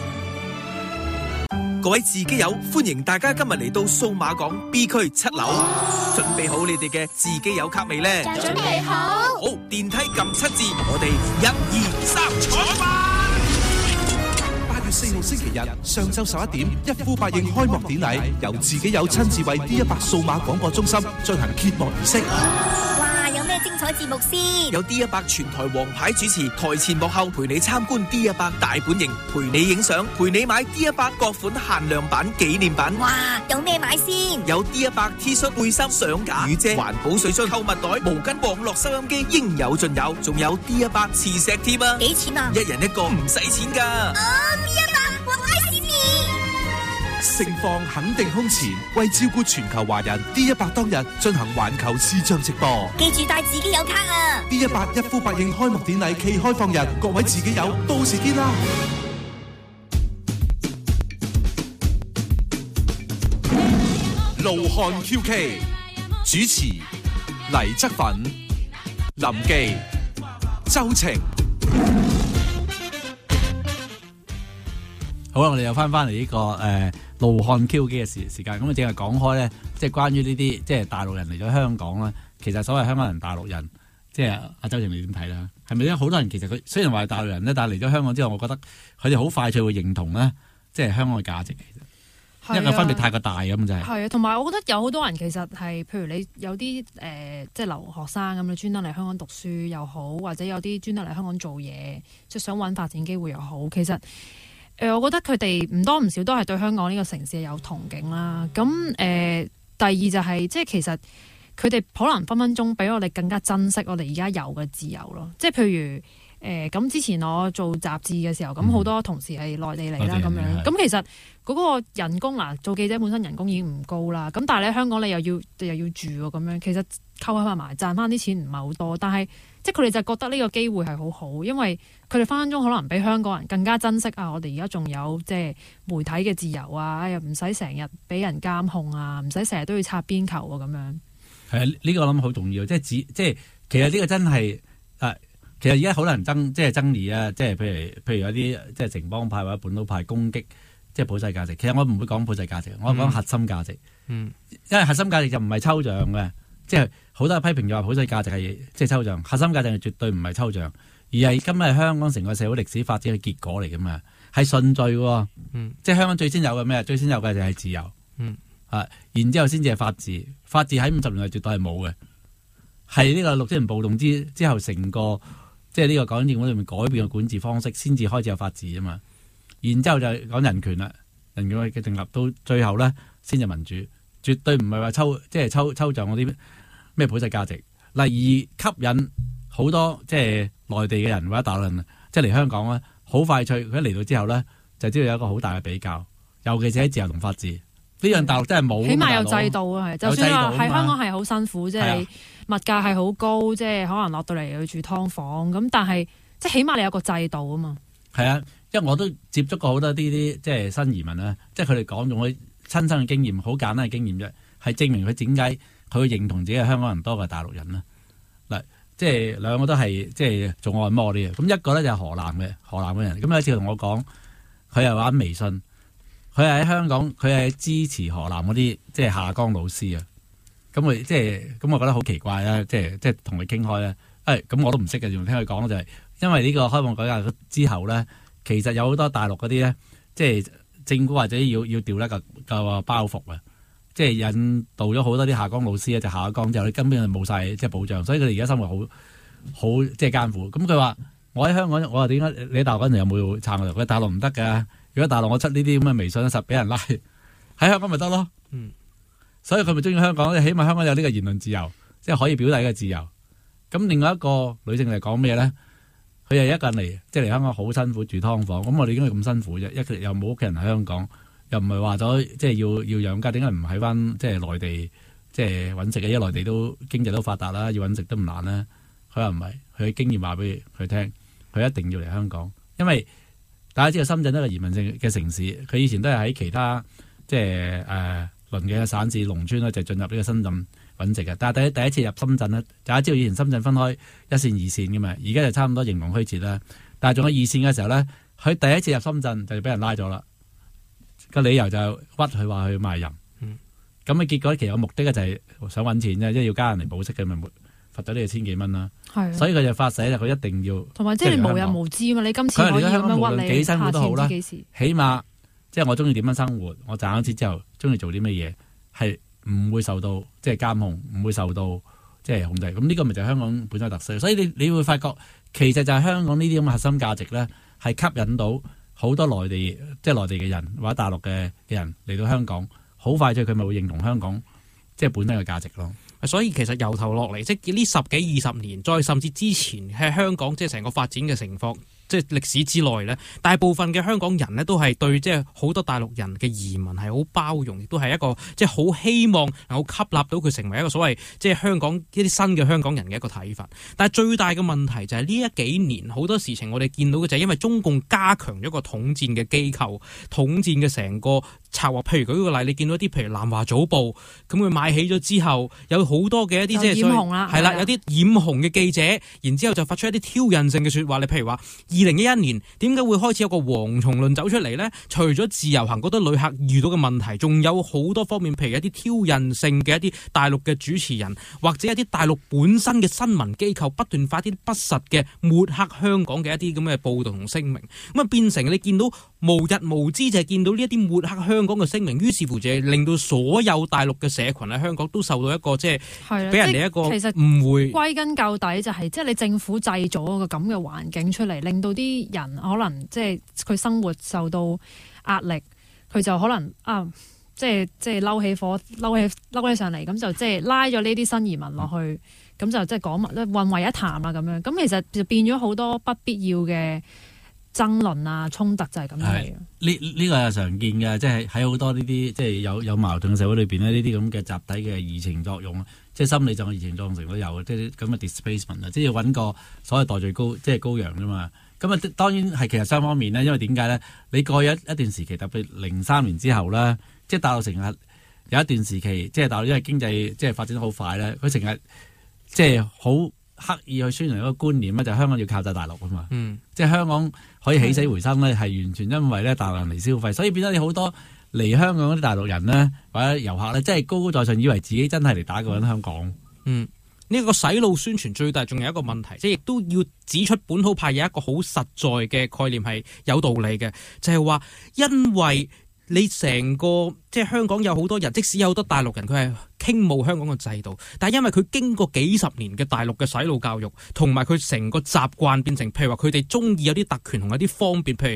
各位自己友，歡迎大家今日嚟到數碼港 B 區七樓，準備好你哋嘅自己友卡未呢？ 準備好。 好，電梯撳七字，我哋一二三，坐吧。 四號星期日上晝十一點，一呼百應開幕典禮，由自己友親自為 D 一百數碼廣播中心進行揭幕儀式。 哇，有咩精彩節目先？ 有 D 一百全台王牌主持，台前幕後陪你參觀 D 一百大本營，陪你影相，陪你買 D 一百各款限量版紀念品。 哇，有咩買先？ 有 D 一百 T 恤、背心、相架、雨遮、環保水樽、購物袋、毛巾、網絡收音機，應有盡有。仲有 D 一百磁石貼啊！ 幾錢啊？ 一人一個，唔使錢㗎。 哦 D 一百我愛閃面。 盛況肯定空前，為照顧全球華人 ，D 一百當日進行環球視像直播。 記住帶自己友卡啊 ！D 一百一呼百應開幕典禮暨開放日，各位自己友到時見啦！怒漢 Q K 主持黎則奮、林記、周晴。 好啦，我哋又翻翻嚟呢個誒怒漢 Q K 嘅時時間，咁啊，淨係講開咧，即係關於呢啲即係大陸人嚟咗香港啦。其實所謂香港人、大陸人，即係阿周晴你點睇啦？係咪咧？好多人其實佢雖然話係大陸人咧，但係嚟咗香港之後，我覺得佢哋好快就會認同咧，即係香港嘅價值。其實因為個分別太過大咁就係。係啊，同埋我覺得有好多人其實係，譬如你有啲誒、呃，即係留學生咁，你專登嚟香港讀書又好，或者有啲專登嚟香港做嘢，即係想揾發展機會又好，其實。誒、呃，我覺得佢哋唔多唔少都係對香港呢個城市有憧憬啦。咁誒、呃，第二就係、是、即係其實佢哋可能分分鐘比我哋更加珍惜我哋而家有嘅自由咯。即係譬如誒，咁、呃、之前我做雜誌嘅時候，咁好多同事係內地嚟啦，咁、嗯、樣。咁其實嗰個人工嗱，做記者本身人工已經唔高啦。咁但係你喺香港你又要你又要住喎，咁樣其實扣開埋埋賺翻啲錢唔係好多，但係。即係佢哋就覺得呢個機會係好好，因為佢哋分分鐘可能比香港人更加珍惜啊！我哋而家仲有即係媒體嘅自由啊，又唔使成日俾人監控啊，唔使成日都要擦邊球啊咁樣。 係啊，呢、呢個我諗好重要，即係指即係其實呢個真係啊，其實而家好多人爭即係爭議啊，即係譬如譬如有啲即係城邦派或者本土派攻擊即係普世價值。其實我唔會講普世價值，我講核心價值。嗯，因為核心價值就唔係抽象嘅。即係好多人批評就話普世價值係即係抽象，核心價值係絕對唔係抽象，而係今日香港成個社會歷史發展嘅結果嚟㗎嘛，係順序喎。嗯，即係香港最先有嘅咩？最先有嘅就係自由。嗯，啊，然之後先至係法治，法治喺五十年代絕對係冇嘅，係呢個六七年暴動之之後成個即係呢個港英政府裏面改變嘅管治方式，先至開始有法治啊嘛。 然之後就講人權啦，人權嘅定立到最後咧先至民主，絕對唔係話抽即係抽抽象嗰啲咩普世價值，例如吸引好多即係內地嘅人或者大陸人即係嚟香港咧，好快脆佢一嚟到之後咧就知道有一個好大嘅比較，尤其是喺自由同法治。呢樣大陸真係冇， 起碼有制度啊，係。就算話喺香港係好辛苦，即係物價係好高，即係可能落到嚟要住劏房咁，但係即係起碼你有個制度啊嘛。 係啊，因為我都接觸過好多呢啲即係新移民啦，即係佢哋講用佢親身嘅經驗，好簡單嘅經驗啫，係證明佢點解佢會認同自己係香港人多過大陸人啦。嗱，即係兩個都係即係做按摩啲嘅，咁一個咧就係河南嘅河南嘅人，咁有一次同我講，佢係玩微信。佢係喺香港，佢係支持河南嗰啲即係下崗老師啊。咁佢即係咁，我覺得好奇怪啦。即係即係同佢傾開咧，誒咁我都唔識嘅，仲聽佢講就係因為呢個開放改革之後咧，其實有好多大陸嗰啲咧，即係政府或者要要調一個個包袱啊，即係引導咗好多啲下崗老師咧，就下咗崗之後，你根本就冇晒即係保障，所以佢哋而家生活好好即係艱苦。咁佢話我喺香港，我話點解你喺大陸嗰陣有冇撐我？佢大陸唔得㗎。如果大陸我出呢啲咁嘅微信實俾人拉，喺香港咪得咯。嗯，所以佢咪中意香港，起碼香港有呢個言論自由，即係可以表達嘅自由。咁另外一個女性嚟講咩咧？佢係一個人嚟，即係嚟香港好辛苦住劏房。咁我哋點解咁辛苦啫？一個又冇屋企人喺香港，又唔係話咗即係要要養家，點解唔喺翻即係內地即係揾食嘅？因為內地都經濟都發達啦，要揾食都唔難啦。佢話唔係，佢嘅經驗話俾佢聽，佢一定要嚟香港，因為大家知道深圳一個移民性嘅城市，佢以前都係喺其他即係誒鄰嘅省市農村咧，就進入呢個深圳揾食嘅。但係第第一次入深圳咧，大家知道以前深圳分開一線二線嘅嘛，而家就差唔多形同虛設啦。但係仲有二線嘅時候咧，佢第一次入深圳就俾人拉咗啦。個理由就屈佢話去賣淫。嗯，咁嘅結果其實個目的咧就係想揾錢啫，即係要加人嚟保釋嘅咪罰咗呢個千幾蚊啦，所以佢就發誓佢一定要。同埋即係你無人無知嘛，你今次可以咁樣屈你，下次唔知幾時。起碼即係我中意點樣生活，我賺咗錢之後中意做啲乜嘢，係唔會受到即係監控，唔會受到即係控制。咁呢個咪就係香港本身特色。所以你你會發覺其實就係香港呢啲咁嘅核心價值咧，係吸引到好多內地即係內地嘅人或者大陸嘅嘅人嚟到香港，好快脆佢咪會認同香港即係本身嘅價值咯。 所以其實由頭落嚟，即係呢十幾二十年，再甚至之前喺香港即係成個發展嘅情況，即係歷史之內咧，大部分嘅香港人咧都係對即係好多大陸人嘅移民係好包容，亦都係一個即係好希望能夠吸納到佢成為一個所謂即係香港一啲新嘅香港人嘅一個睇法。但係最大嘅問題就係呢一幾年好多事情我哋見到嘅就係因為中共加強咗個統戰嘅機構、統戰嘅成個策劃。譬如舉個例，你見到一啲譬如南華早報咁佢買起咗之後，有好多嘅一啲即係染紅啦，係啦，有啲染紅嘅記者，然之後就發出一啲挑釁性嘅説話。你譬如話，二零一一年點解會開始有個蝗蟲論走出嚟呢？除咗自由行嗰啲旅客遇到嘅問題，仲有好多方面，譬如一啲挑釁性嘅一啲大陸嘅主持人，或者一啲大陸本身嘅新聞機構不斷發啲不實嘅抹黑香港嘅一啲咁嘅報導同聲明，咁啊變成你見到無日無之就係見到呢一啲抹黑香港嘅聲明，於是乎就係令到所有大陸嘅社群喺香港都受到一個即係。俾人哋一個誤會，其實歸根究底就係即係你政府製造一個咁嘅環境出嚟，令到啲人可能即係佢生活受到壓力，佢就可能啊，即係即係嬲起火，嬲起嬲起上嚟，咁就即係拉咗呢啲新移民落去，咁、嗯、就即係講混為一談啦咁樣，咁其實就變咗好多不必要嘅爭論啊、衝突就係咁樣嚟。 呢呢個係常見嘅，即係喺好多呢啲即係有有矛盾嘅社會裏邊咧，呢啲咁嘅集體嘅移情作用，即係心理上嘅移情作用成都有，即係咁嘅 displacement 啊，即係要揾個所謂代罪羔，即係羔羊啫嘛。咁啊，當然係其實雙方面咧，因為點解咧？你過去一一段時期，特別零三年之後咧，即係大陸成日有一段時期，即係大陸因為經濟即係發展得好快咧，佢成日即係好刻意去宣揚一個觀念咧，就係香港要靠晒大陸啊嘛。嗯，即係香港可以起死回生咧，係完全因為咧大陸人嚟消費，所以變咗你好多嚟香港嗰啲大陸人咧，或者遊客咧，即係高高在上，以為自己真係嚟打過緊香港。嗯。呢個洗腦宣傳最大仲有一個問題，即係亦都要指出本土派有一個好實在嘅概念係有道理嘅，就係話因為你成個即係香港有好多人，即使有好多大陸人佢係傾慕香港嘅制度，但係因為佢經過幾十年嘅大陸嘅洗腦教育，同埋佢成個習慣變成，譬如話佢哋中意有啲特權同有啲方便，譬如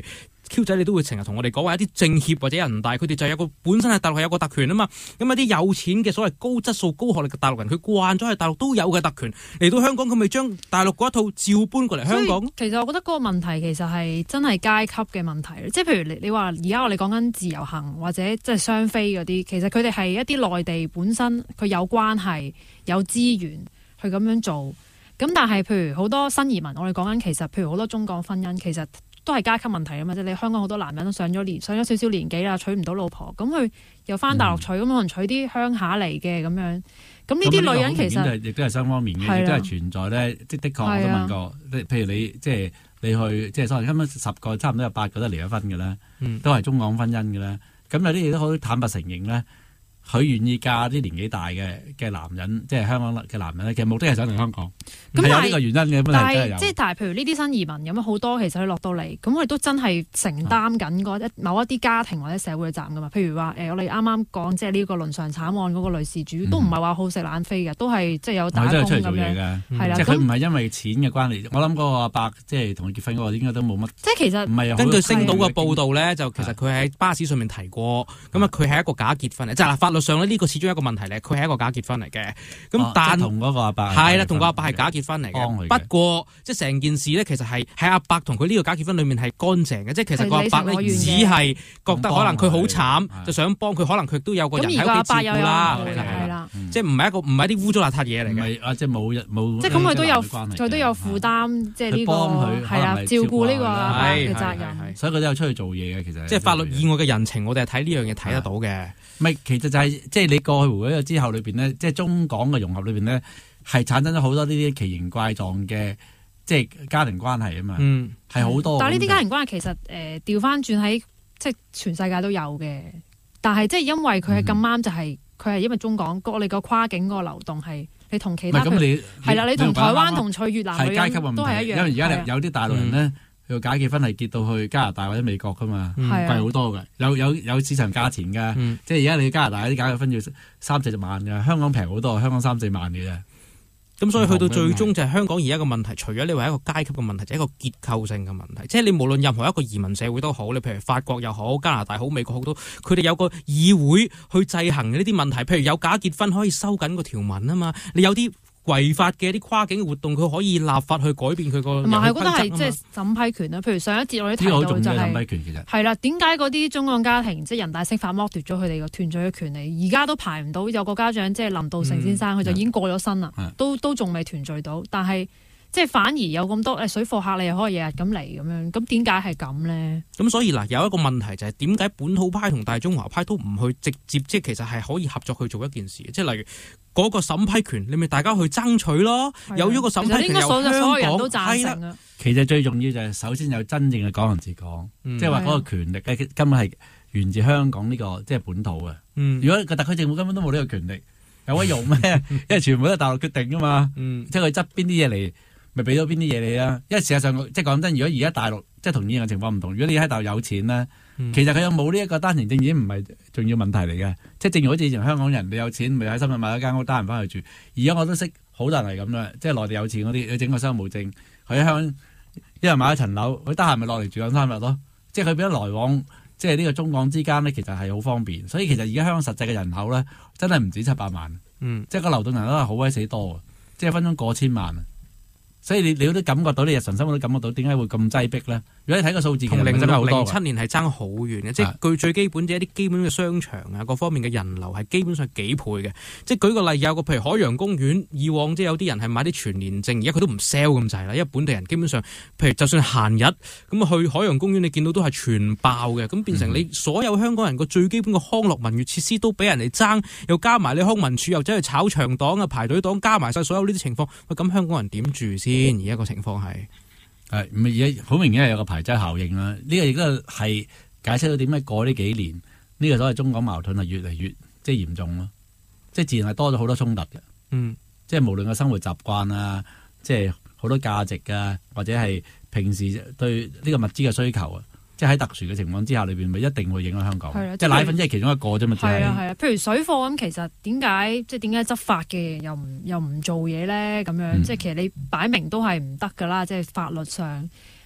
Q 仔你都會成日同我哋講話一啲政協或者人大，佢哋就有個本身係大陸係有個特權啊嘛。咁一啲有錢嘅所謂高質素、高學歷嘅大陸人，佢慣咗喺大陸都有嘅特權，嚟到香港佢咪將大陸嗰一套照搬過嚟香港。 其實我覺得嗰個問題其實係真係階級嘅問題，即係譬如你你話而家我哋講緊自由行或者即係雙非嗰啲，其實佢哋係一啲內地本身佢有關係有資源去咁樣做。咁但係譬如好多新移民，我哋講緊其實譬如好多中港婚姻，其實都係階級問題啊嘛！即係你香港好多男人都上咗年上咗少少年紀啦，娶唔到老婆，咁佢又翻大陸娶，咁、嗯、可能娶啲鄉下嚟嘅咁樣。咁呢啲女人其實亦都係雙方面嘅，亦都係存在咧。即的確我都問過，譬如你即係你去即係所謂根本十個差唔多有八個都離咗婚嘅啦， 嗯、 都係中港婚姻嘅啦。咁有啲嘢都好坦白承認咧。佢願意嫁啲年紀大嘅嘅男人，即係香港嘅男人咧，其實目的係想嚟香港，係有呢個原因嘅。 但係即係但係，譬如呢啲新移民有乜好多，其實佢落到嚟，咁佢哋都真係承擔緊嗰一某一啲家庭或者社會嘅責任噶嘛。譬如話誒、呃，我哋啱啱講即係呢個倫常慘案嗰個女事主，嗯、都唔係話好食懶飛嘅，都係即係有打工咁樣。出嚟做嘢嘅，係啦。即係佢唔係因為錢嘅關係。我諗嗰個阿伯即係同佢結婚嗰個應該都冇乜。即係其實唔係根據星島嘅報道咧，就其實佢喺巴士上面提過，咁啊佢係一個假結婚嚟，即係法律上咧呢個始終一個問題咧，佢係一個假結婚嚟嘅。咁、哦、但同嗰個阿伯係啦，同個阿伯係假結婚嚟嘅。不過即係成件事咧，其實係喺阿伯同佢呢個假結婚裏面係乾淨嘅。即係其實個阿伯咧只係覺得可能佢好慘，就想幫佢。可能佢都有個人喺屋企照顧啦，係啦，即係唔係一個唔係啲污糟邋遢嘢嚟嘅。 啊，即係冇冇。 即係咁，佢都有佢都有負擔，即係呢個係啦，照顧呢個阿伯嘅責任。 所以佢都有出去做嘢嘅，其實。 即係法律以外嘅人情，我哋係睇呢樣嘢睇得到嘅。 唔係，其實就係即係你過去回歸咗之後裏邊呢，即係中港嘅融合裏邊呢，係產生咗好多呢啲奇形怪狀嘅即係家庭關係啊嘛， 嗯， 係好多。 但係呢啲家庭關係其實誒調翻轉喺即係全世界都有嘅，但係即係因為佢係咁啱就係佢係因為中港我哋個跨境嗰個流動係你同其他係啦，你同台灣同娶越南女人都係一樣， 因為而家有啲大陸人呢。嗯要假結婚係結到去加拿大或者美國噶嘛，貴好、嗯、多嘅，有有有市場價錢噶，嗯、即係而家你加拿大啲假結婚要三四十萬嘅，香港平好多，香港三四萬嘅啫。 咁所以去到最終就係香港而家個問題，除咗你話一個階級嘅問題，就係、一個結構性嘅問題。即係你無論任何一個移民社會都好，你譬如法國又好、加拿大好、美國好都，佢哋有個議會去制衡呢啲問題。譬如有假結婚可以收緊個條文啊嘛，你有啲違法嘅啲跨境活動，佢可以立法去改變佢個。同埋，我覺得係即係審批權啦。譬如上一節我哋提到就係係啦，點解嗰啲中港家庭即係人大釋法剝奪咗佢哋個團聚嘅權利？而家都排唔到，有個家長即係林道成先生，佢、嗯、就已經過咗身啦，嗯、都都仲未團聚到，但係。即係反而有咁多誒水貨客，你又可以日日咁嚟咁樣，咁點解係咁咧？ 咁所以嗱，有一個問題就係點解本土派同大中華派都唔去直接，即係其實係可以合作去做一件事，即係例如嗰個審批權，你咪大家去爭取咯。的有咗個審批權，由香港所有人都贊成啊。 其實最重要就係首先有真正嘅港人治港，即係話嗰個權力咧根本係源自香港呢、這個即係、就是、本土嘅。嗯、如果個特區政府根本都冇呢個權力，有乜用咩？因為全部都係大陸決定噶嘛。嗯、即係佢執邊啲嘢嚟。咪俾咗邊啲嘢你啦？因為事實上，即係講真，如果而家大陸即係同以前嘅情況唔同，如果你喺大陸有錢咧，嗯、其實佢有冇呢一個單程證已經唔係重要問題嚟嘅。即係正如好似以前香港人，你有錢咪喺深圳買咗間屋，得閒翻去住。而家我都識好多人係咁啦，即係內地有錢嗰啲，佢整個商務證，佢喺香港一人買一層樓，佢得閒咪落嚟住兩三日咯。即係佢變咗來往，即係呢個中港之間咧，其實係好方便。所以其實而家香港實際嘅人口咧，真係唔止七百萬，嗯、即係個流動人口係好鬼死多，即係分鐘過千萬。所以你你都感覺到，你日常生活都感覺到，點解會咁擠迫咧？如果你睇個數字， 同零六零七年係爭好遠嘅，即係據最基本嘅一啲基本嘅商場啊，各方面嘅人流係基本上幾倍嘅。即係舉個例，有個譬如海洋公園，以往即係有啲人係買啲全年證，而家佢都唔 sell 咁滯啦，因為本地人基本上，譬如就算閒日咁啊去海洋公園，你見到都係全爆嘅，咁變成你所有香港人個最基本嘅康樂文娛設施都俾人哋爭，又加埋你康文署又走去炒長檔啊、排隊檔，加埋晒所有呢啲情況，喂，咁香港人點住先？而家個情況係係唔係而家好明顯係有個排擠效應啦？呢、這個亦都係解釋到點解過呢幾年呢、這個所謂中港矛盾係越嚟越即係嚴重咯，即係自然係多咗好多衝突嘅。嗯，即係無論個生活習慣啊，即係好多價值啊，或者係平時對呢個物資嘅需求啊。即係喺特殊嘅情況之下，裏邊咪一定會影響香港。的即係奶粉即係其中一個啫嘛。 係啊係啊，譬如水貨咁，其實點解即係點解執法嘅又唔又唔做嘢咧？咁樣、嗯、即係其實你擺明都係唔得㗎啦。即係法律上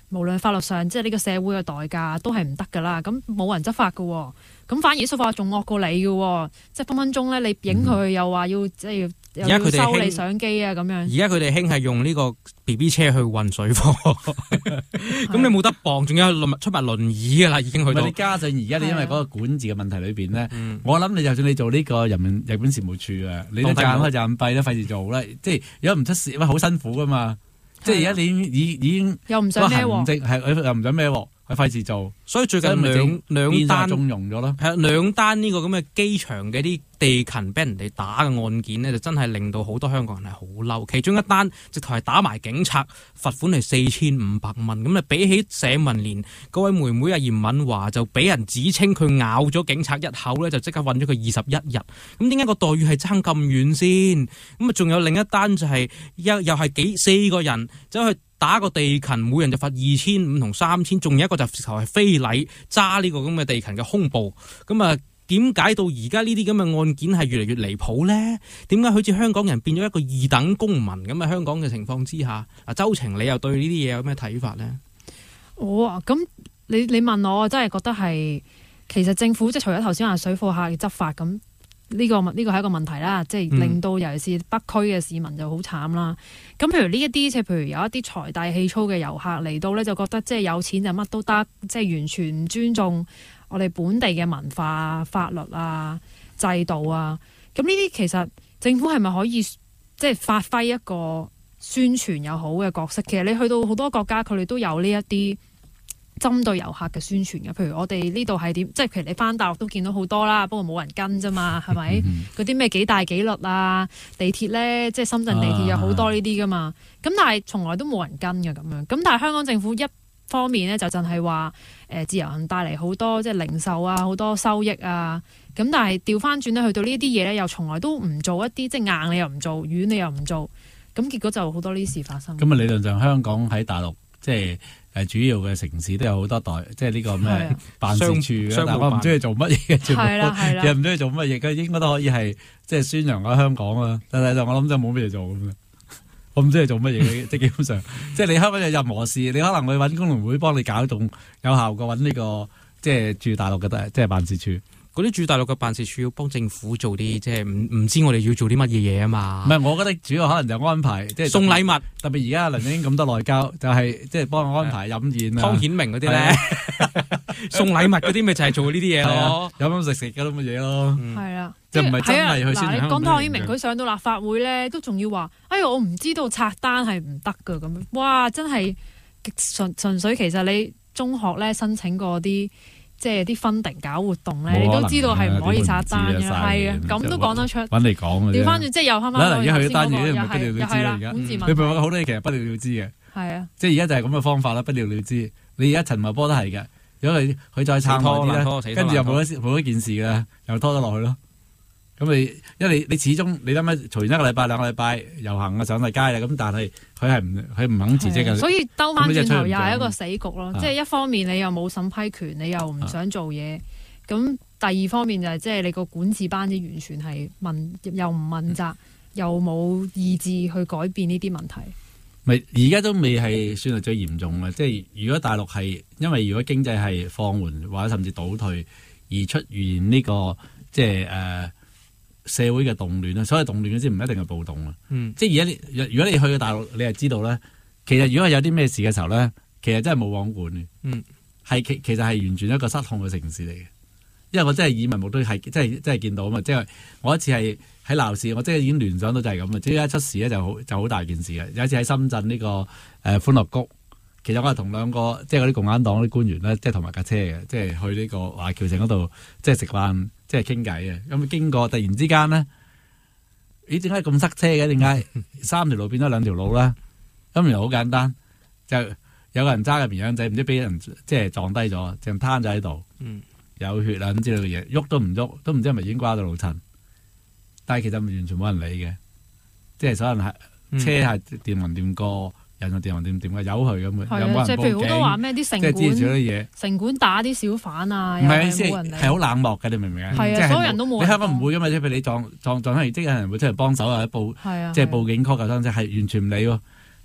無論法律上即係呢個社會嘅代價都係唔得㗎啦。咁冇人執法㗎喎，咁反而啲司法仲惡過你嘅喎，即係分分鐘咧你影佢又話要即係又要收你相機啊咁樣。 而家佢哋興係用呢個 B B 車去運水貨，咁你冇得磅，仲有出埋輪椅㗎啦，已經去到。 你加上而家你因為嗰個管治嘅問題裏邊咧，我諗你就算你做呢個人民日本事務處啊，你都間開就咁閉啦，費事做啦。即係如果唔出事，喂好辛苦㗎嘛。即係而家你已已經又唔想孭喎， 係又唔想孭喎，佢費事做。 所以最近兩兩單縱容咗咯， 係啊兩單呢個咁嘅機場嘅啲地勤俾人哋打嘅案件呢，就真係令到好多香港人係好嬲。其中一單直頭係打埋警察，罰款係四千五百蚊。咁啊比起社民連嗰位妹妹阿嚴敏華就俾人指稱佢咬咗警察一口咧，就即刻韞咗佢二十一日。咁點解個待遇係爭咁遠先？咁啊仲有另一單就係又又係幾四個人走去打個地勤，每人就罰二千五同三千，仲有一個就頭係非禮揸呢個咁嘅地勤嘅胸部。咁啊，點解到而家呢啲咁嘅案件係越嚟越離譜咧？點解好似香港人變咗一個二等公民咁嘅香港嘅情況之下？啊，周晴你又對呢啲嘢有咩睇法咧？ 我啊，咁你你問我，我真係覺得係其實政府即係除咗頭先話水貨客嘅執法咁。呢、這個呢、這個係一個問題啦，即係令到尤其是北區嘅市民就好慘啦。咁、嗯、譬如呢一啲，即係譬如有一啲財大氣粗嘅遊客嚟到咧，就覺得即係有錢就乜都得，即係完全唔尊重我哋本地嘅文化、法律啊、制度啊。咁呢啲其實政府係咪可以即係發揮一個宣傳又好嘅角色？其實你去到好多國家，佢哋都有呢一啲針對遊客嘅宣傳嘅，譬如我哋呢度係點，即係譬如你返大陸都見到好多啦，不過冇人跟啫嘛，係咪？嗰啲咩幾大紀律啊，地鐵咧，即係深圳地鐵有好多呢啲噶嘛，咁、啊、但係從來都冇人跟嘅咁樣，咁但係香港政府一方面咧就真係話誒自由行帶嚟好多即係零售啊，好多收益啊，咁但係調返轉咧去到呢啲嘢咧，又從來都唔做一啲即係硬你又唔做，軟你又唔做，咁結果就好多呢啲事發生。咁啊，理論上香港喺大陸即係。誒主要嘅城市都有好多代，即係呢個咩辦事處，但我唔知佢做乜嘢嘅，全部其實唔知佢做乜嘢，佢應該都可以係即係宣揚下香港啊。但係就我諗就冇咩嘢做咁樣，我唔知佢做乜嘢，即係基本上，即係你香港有任何事，你可能去揾工聯會幫你搞動有效過揾呢個即係駐大陸嘅即係辦事處。 嗰啲駐大陸嘅辦事處要幫政府做啲即係唔唔知我哋要做啲乜嘢嘢啊嘛。唔係，我覺得主要可能就安排即係送禮物，特別而家梁振英咁多內交，就係即係幫我安排飲宴啊。湯顯明嗰啲咧，送禮物嗰啲咪就係做呢啲嘢咯，飲飲食食嗰啲乜嘢咯。係啊，就唔係真係去宣傳。嗱，你講湯顯明佢上到立法會咧，都仲要話，哎呀，我唔知道拆單係唔得㗎咁樣。哇，真係純純粹其實你中學咧申請過啲。即係啲分定搞活動咧，你都知道係唔可以拆單嘅，係啊，咁都講得出。揾你講嘅，調翻轉即係又翻翻。而家去咗單嘢，唔係不了了之啦。而家你譬如好多嘢其實不了了之嘅。係啊，即係而家就係咁嘅方法啦，不了了之。你而家陳茂波都係嘅，如果佢佢再撐耐啲咧，跟住又冇一冇一件事嘅，又拖得落去咯。咁你，因為你你始終你諗下，嘈完一個禮拜兩個禮拜遊行啊上晒街啦，咁但係佢係唔佢唔肯辭職嘅，所以兜翻轉頭又係一個死局咯。即係一方面你又冇審批權，你又唔想做嘢，咁第二方面就係即係你個管治班子完全係問又唔問責，嗯、又冇意志去改變呢啲問題。咪而家都未係算係最嚴重嘅，即係如果大陸係因為如果經濟係放緩或者甚至倒退而出現呢、這個即係誒。呃社會嘅動亂啊，所謂動亂嗰啲唔一定係暴動啊，嗯、即係而家如果你去到大陸，你係知道咧，其實如果係有啲咩事嘅時候咧，其實真係冇網管嘅，係、嗯、其其實係完全一個失控嘅城市嚟嘅。因為我真係耳聞目睹係真係真係見到啊嘛，即係我一次係喺鬧市，我真係已經聯想到就係咁啊，即係一出事咧就好就好大件事嘅。有一次喺深圳呢、這個誒、呃、歡樂谷，其實我係同兩個即係嗰啲共產黨啲官員咧，即係同埋架車嘅，即係去呢個華僑城嗰度即係食飯。即係傾偈嘅，咁經過突然之間咧，咦？點解咁塞車嘅？點解三條路變咗兩條路啦？咁又好簡單，就有個人揸嘅綿羊仔，唔知俾人即係撞低咗，淨攤咗喺度，有血啊咁之類嘅嘢，喐都唔喐，都唔知係咪已經瓜到老襯。但係其實完全冇人理嘅，即係所有人係車係掂雲掂過。人就掂人掂掂嘅，由佢咁嘅，有冇人報警？即係譬如好多話咩啲城管，即係啲嘢，城管打啲小販啊，唔係，即係係好冷漠嘅，你明唔明啊？係啊，所有人都冇。你香港唔會噶嘛？即係譬如你撞撞撞翻，即係有人會出嚟幫手啊，報即係報警 call 救傷車，係完全唔理喎。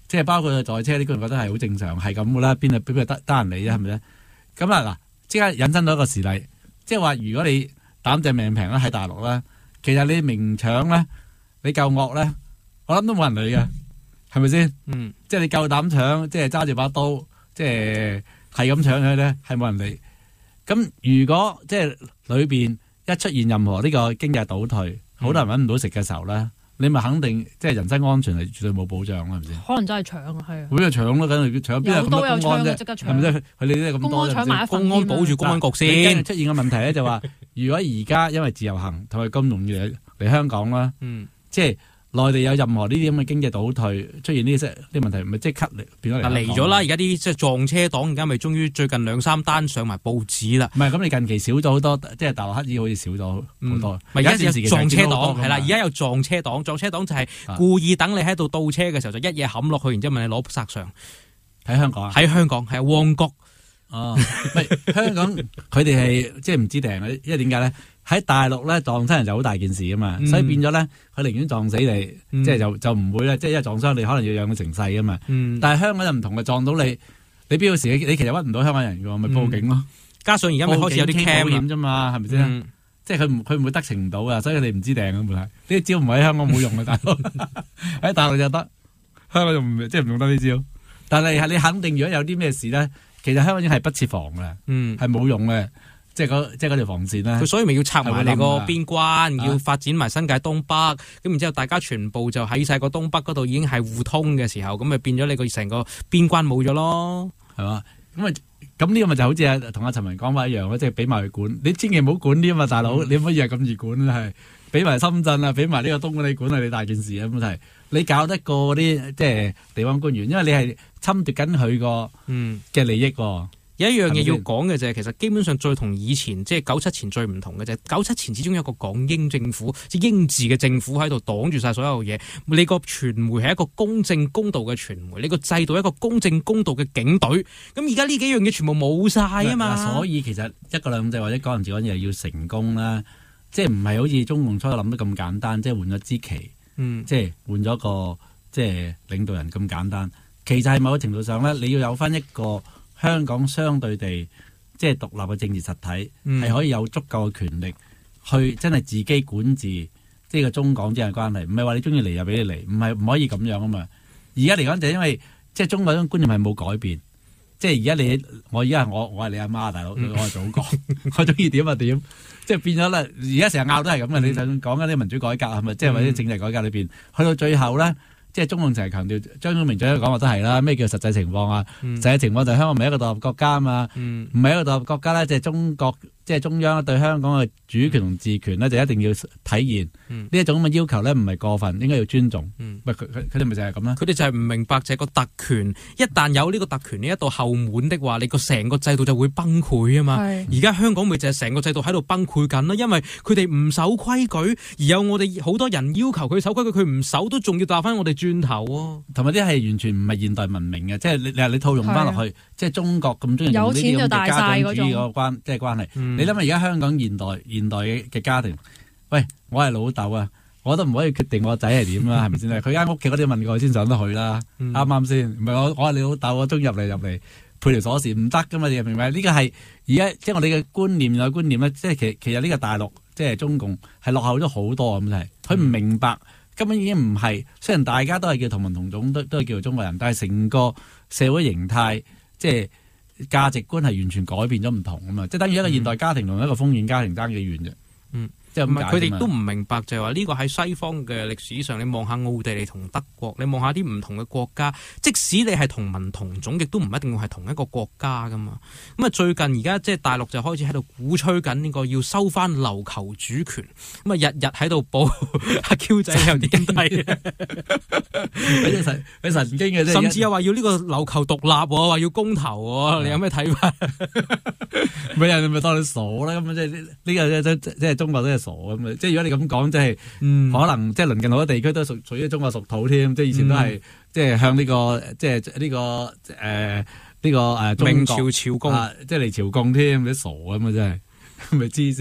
即係包括在車啲工人覺得係好正常，係咁噶啦，邊度邊度得得人理啫，係咪咧？咁啊嗱，即刻引申到一個事例，即係話如果你膽隻命平咧喺大陸咧，其實你明搶咧，你夠惡咧，我諗都冇人理嘅，係咪先？嗯，即係你夠膽搶，即係揸住把刀，即係係咁搶佢咧，係冇人理。咁如果即係裏邊一出現任何呢個經濟倒退，好多人揾唔到食嘅時候咧，你咪肯定即係人身安全係絕對冇保障啦，係咪先？ 可能真係搶啊，係啊！ 會啊搶咯，梗係搶，邊有咁多公安啫？係咪啫？佢哋都係咁多。 公安搶埋一份添啊！ 公安保住公安局先。 出現嘅問題咧就話，如果而家因為自由行同埋咁容易嚟嚟香港啦，嗯，即係內地有任何呢啲咁嘅經濟倒退出現呢啲啲問題，咪即刻嚟變咗嚟。 嚟咗啦！而家啲即係撞車黨，而家咪終於最近兩三單上埋報紙啦。 唔係咁，你近期少咗好多，即係大陸乞兒好似少咗好多。 而家有撞車黨係啦，而家有撞車黨，撞車黨就係故意等你喺度倒車嘅時候，就一嘢冚落去，然之後問你攞剎上。 喺香港啊？ 喺香港係旺角。 哦，唔係香港，佢哋係即係唔知定，因為點解咧？喺大陸咧撞親人就好大件事噶嘛，嗯、所以變咗咧，佢寧願撞死你，嗯、即係就就唔會咧，即係一撞傷你，可能要養到成世噶嘛。嗯、但係香港就唔同嘅，撞到你，你邊個時你其實屈唔到香港人噶，咪、嗯、報警咯。 加上而家咪開始有啲 cam 險啫嘛，係咪先？嗯、即係佢唔佢唔會得逞唔到噶，所以你唔知定咁係。呢啲招唔係喺香港冇用嘅，大佬喺大陸就得，香港就唔即係唔用得呢招。但係你肯定，如果有啲咩事咧？其實香港已經係不設防嘅，嗯，係冇用嘅，即係嗰即係嗰條防線咧。 佢所以咪要拆埋你個邊關，要發展埋新界東北，咁然之後大家全部就喺晒個東北嗰度已經係互通嘅時候，咁咪變咗你個成個邊關冇咗咯， 係嘛？咁啊，咁呢個咪就好似啊同阿陳文講法一樣咯，即係俾埋佢管，你千祈唔好管啲啊嘛，大佬，嗯、你唔可以係咁易管係，俾埋深圳啊，俾埋呢個東莞你管係你大件事啊，咁係你搞得過啲即係地方官員，因為你係侵奪緊佢個嘅利益喎。嗯、 有一樣嘢要講嘅就係，其實基本上最同以前即係九七前最唔同嘅就係九七前始終有一個港英政府，即係英治嘅政府喺度擋住晒所有嘢。你個傳媒係一個公正公道嘅傳媒，你個制度係一個公正公道嘅警隊。咁而家呢幾樣嘢全部冇晒啊嘛。 所以其實一國兩制或者港人治港嘢要成功啦，即係唔係好似中共初諗得咁簡單，即係換咗支旗。嗯，即係換咗個即係領導人咁簡單，其實係某個程度上咧，你要有翻一個香港相對地即係獨立嘅政治實體，係、嗯、可以有足夠嘅權力去真係自己管治，即係個中港之間嘅關係，唔係話你中意嚟就俾你嚟，唔係唔可以咁樣啊嘛。而家嚟講就係因為即係中國嗰種觀念係冇改變，即係而家你我而家係我我係你阿媽大佬，嗯、我係祖國，我中意點就點。即係變咗啦，而家成日拗都係咁嘅。嗯、你就講緊啲民主改革係咪？即係或者政制改革裏邊，去到最後咧，即係中共成日強調，張曉明最後講話都係啦。咩叫實際情況啊？嗯、實際情況就係香港唔係一個獨立國家啊嘛，唔係、嗯、一個獨立國家咧，即係中國。即係中央對香港嘅主權同治權咧，就一定要體現呢一、嗯、種咁嘅要求咧，唔係過分，應該要尊重。喂、嗯，佢佢佢哋咪就係咁啦。 佢哋就係唔明白，就係個特權，一旦有呢個特權呢一道後門的話，你個成個制度就會崩潰啊嘛。而家香港咪就係成個制度喺度崩潰緊咯，因為佢哋唔守規矩，而有我哋好多人要求佢守規矩，佢唔守都仲要打翻我哋轉頭喎。 同埋啲係完全唔係現代文明嘅，即係你你你套用翻落去，即係中國咁中意用呢啲咁嘅家長主義個關即係關係。嗯、你諗下而家香港現代現代嘅家庭，喂，我係老豆啊，我都唔可以決定我個仔係點啦，係咪先？佢間屋企嗰啲問過佢先上得去啦，啱啱先？唔係我我係你老豆，我中意入嚟入嚟配條鎖匙唔得噶嘛？你明唔明？呢個係而家即係我哋嘅觀念有觀念咧，即係其其實呢個大陸即係中共係落後咗好多咁就係，佢唔明白，根本已經唔係。雖然大家都係叫同文同種，都都係叫做中國人，但係成個社會形態即係。價值觀係完全改變咗唔同啊嘛，即係等於一個現代家庭同一個封建家庭爭幾遠啫。嗯，即係咁解。佢哋都唔明白就係話呢個喺西方嘅歷史上，你望下奧地利同德國，你望下啲唔同嘅國家，即使你係同文同種，亦都唔一定要係同一個國家噶嘛。咁啊，最近而家即係大陸就開始喺度鼓吹緊呢個要收翻琉球主權，咁啊日日喺度報阿 Q 仔又點睇？ 佢神佢神經嘅啫， 甚至又話要呢個琉球獨立，話要公投，你有咩睇法？ 咪人咪當你傻啦，咁即係呢個即即即係中國都係傻咁啊！即係如果你咁講，即係、嗯、可能即係鄰近好多地區都屬屬於中國屬土添，即係以前都係、嗯、即係向呢、這個即係呢、這個誒呢、呃這個誒、呃、 明朝朝貢、 啊，即係嚟朝貢添，你傻咁啊！真係咪知先？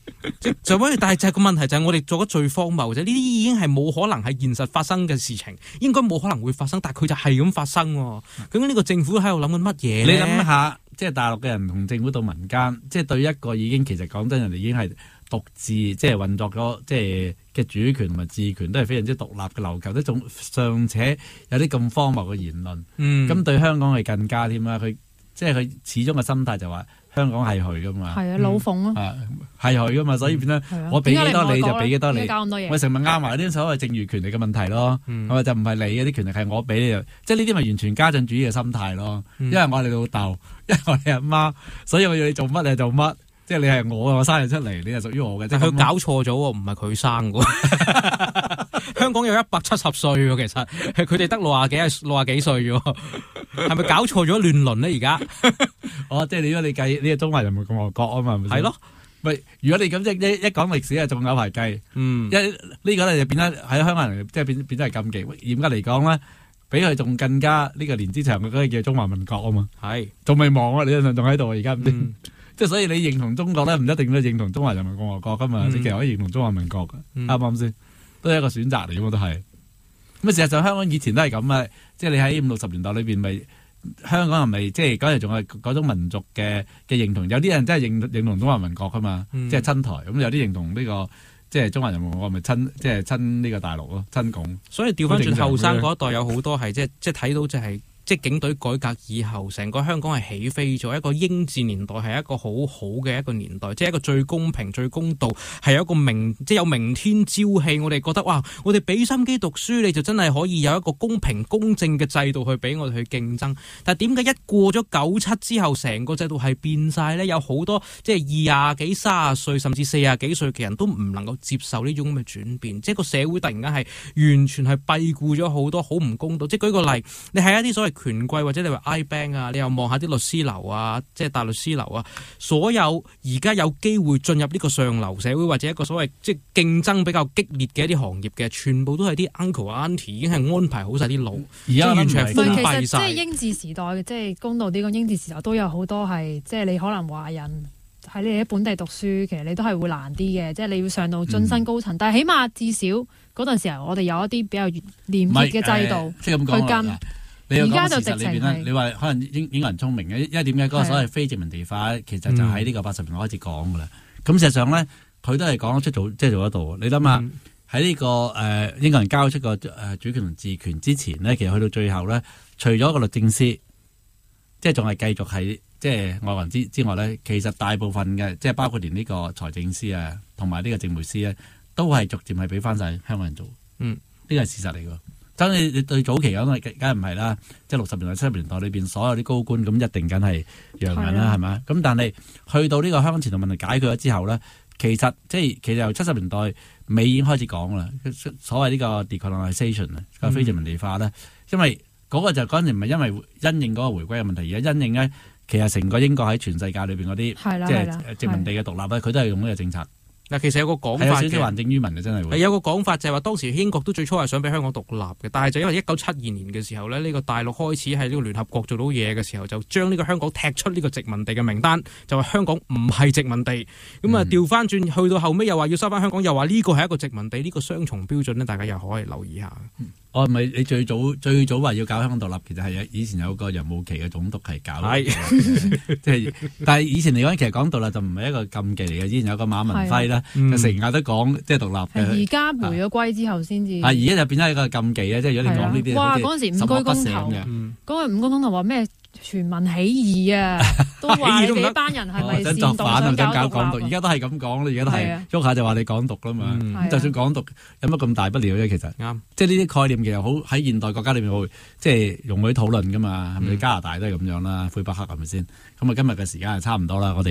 就咁，但係就係個問題就係我哋做得最荒謬啫。呢啲已經係冇可能係現實發生嘅事情，應該冇可能會發生，但係佢就係咁發生。究竟呢個政府喺度諗緊乜嘢？ 你諗下，即係大陸嘅人同政府到民間，即係對一個已經其實講真，人哋已經係獨自即係運作咗，即係嘅主權同埋治權都係非常之獨立嘅琉球，都仲尚且有啲咁荒謬嘅言論。咁、嗯、對香港係更加添啦。佢即係佢始終嘅心態就話香港係佢噶嘛。 係啊，老馮咯。 係佢噶嘛，所以變咗、嗯、我俾幾多你就俾幾多你。 搞咁多嘢， 我成日啱埋啲所謂剩餘權利嘅問題咯。 嗯、 係咪就唔係你嘅啲權利係我俾你？即係呢啲咪完全家長主義嘅心態咯。嗯、因為我係你老豆，因為我係阿媽，所以我要你做乜你就做乜。即係你係我，我生你出嚟，你係屬於我嘅。即係佢搞錯咗喎，唔係佢生嘅。香港有一百七十歲喎，其實係佢哋得六廿幾、六廿幾歲喎。係咪搞錯咗亂倫咧？而家哦，即係如果你計呢個中華人民共和國啊嘛，係咪先？ 係咯。 喂，如果你咁即係一一講歷史啊，仲有排計。嗯。一呢個咧就變咗喺香港人即係變變咗係禁忌。嚴格嚟講咧，比佢仲更加呢個年資長嘅嗰個叫中華民國啊嘛。係。仲未忘啊？你仲仲喺度啊？而家唔知。即係所以你認同中國咧，唔一定都認同中華人民共和國噶嘛，你、嗯、其實可以認同中華民國嘅，啱唔啱先？都係一個選擇嚟嘅嘛，都係。咁事實上香港以前都係咁啊，即係你喺五六十年代裏邊，咪香港人咪即係嗰陣仲係嗰種民族嘅嘅認同，有啲人真係認認同中華民國噶嘛，嗯、即係親台。咁有啲認同呢、這個即係中華人民共和國，咪親即係親呢個大陸咯，親共。 所以調翻轉後生嗰一代有好多係即係即係睇到就係、是。即係警隊改革以後，成個香港係起飛咗，一個英治年代係一個好好嘅一個年代，即係一個最公平、最公道，係有一個明即係有明天朝氣。我哋覺得哇，我哋俾心機讀書，你就真係可以有一個公平公正嘅制度去俾我哋去競爭。但係點解一過咗九七之後，成個制度係變晒呢？有好多即係二廿幾、三十歲甚至四廿幾歲嘅人都唔能夠接受呢種咁嘅轉變，即係個社會突然間係完全係閉顧咗好多，好唔公道。即係舉個例，你係一啲所謂權貴或者你話 iBank 啊，你又望下啲律師樓啊，即係大律師樓啊，所有而家有機會進入呢個上流社會或者一個所謂即係競爭比較激烈嘅一啲行業嘅，全部都係啲 uncle auntie 已經係安排好晒啲路，而家完全係封閉晒。 其實即係英治時代，即係公道啲講，英治時代都有好多係即係你可能華人喺你喺本地讀書，其實你都係會難啲嘅，即係你要上到晉身高層，嗯、但係起碼至少嗰陣時候，我哋有一啲比較廉潔嘅制度、呃、即係咁講去跟。而家就直情係你話可能英英國人聰明嘅，因為點解嗰個所謂非殖民地化其實就喺呢個八十年代開始講噶啦。咁、嗯、事實上咧，佢都係講得出做，即係做得到。你諗下喺呢個誒、呃、英國人交出個誒主權同治權之前咧，其實去到最後咧，除咗個律政司，即係仲係繼續係即係外國人之之外咧，其實大部分嘅即係包括連呢個財政司啊，同埋呢個政務司咧，都係逐漸係俾翻晒香港人做。嗯，呢個係事實嚟㗎。咁你你對早期咁，梗係唔係啦？即係六十年代、七十年代裏邊所有啲高官咁，一定梗係洋人啦，係咪？咁但係去到呢個香港前途問題解決咗之後咧，其實即係其實由七十年代尾已經開始講啦。所謂呢個 decolonisation 啊，個非殖民地化咧，因為嗰個就嗰陣時唔係因為因應嗰個回歸嘅問題，而家因應咧，其實成個英國喺全世界裏邊嗰啲即係殖民地嘅獨立咧，佢都係用呢個政策。 嗱，其實有個講法嘅， 有少少還政於民嘅，真係。 係有個講法就係話，當時英國都最初係想俾香港獨立嘅，但係就因為一九七二年嘅時候咧，呢、呢個大陸開始喺呢個聯合國做到嘢嘅時候，就將呢個香港踢出呢個殖民地嘅名單，就話香港唔係殖民地。咁啊調翻轉去到後尾又話要收翻香港，又話呢個係一個殖民地，呢、呢個雙重標準呢，大家又可以留意下。嗯哦，唔係你最早最早話要搞香港獨立，其實係以前有個楊慕琦嘅總督係搞嘅，即係但係以前嚟講，其實講獨立就唔係一個禁忌嚟嘅。以前有個馬文輝啦，就成日都講即係獨立嘅。 而家回咗歸之後先至。 啊，而家就變咗一個禁忌啊！即係如果你講呢啲， 哇！嗰陣時五居公投，嗰個五居公投話咩？全民起義啊，都話你哋班人係咪煽動想搞港獨？ 而家都係咁講啦，而家都係喐下就話你港獨啦嘛。 嗯、 就算港獨有乜咁大不了啫？其實啱， 嗯、 即係呢啲概念其實好喺現代國家裏面會即係容許討論噶嘛。係咪、嗯、加拿大都係咁樣啦？魁北克係咪先？咁啊，今日嘅時間係差唔多啦，我哋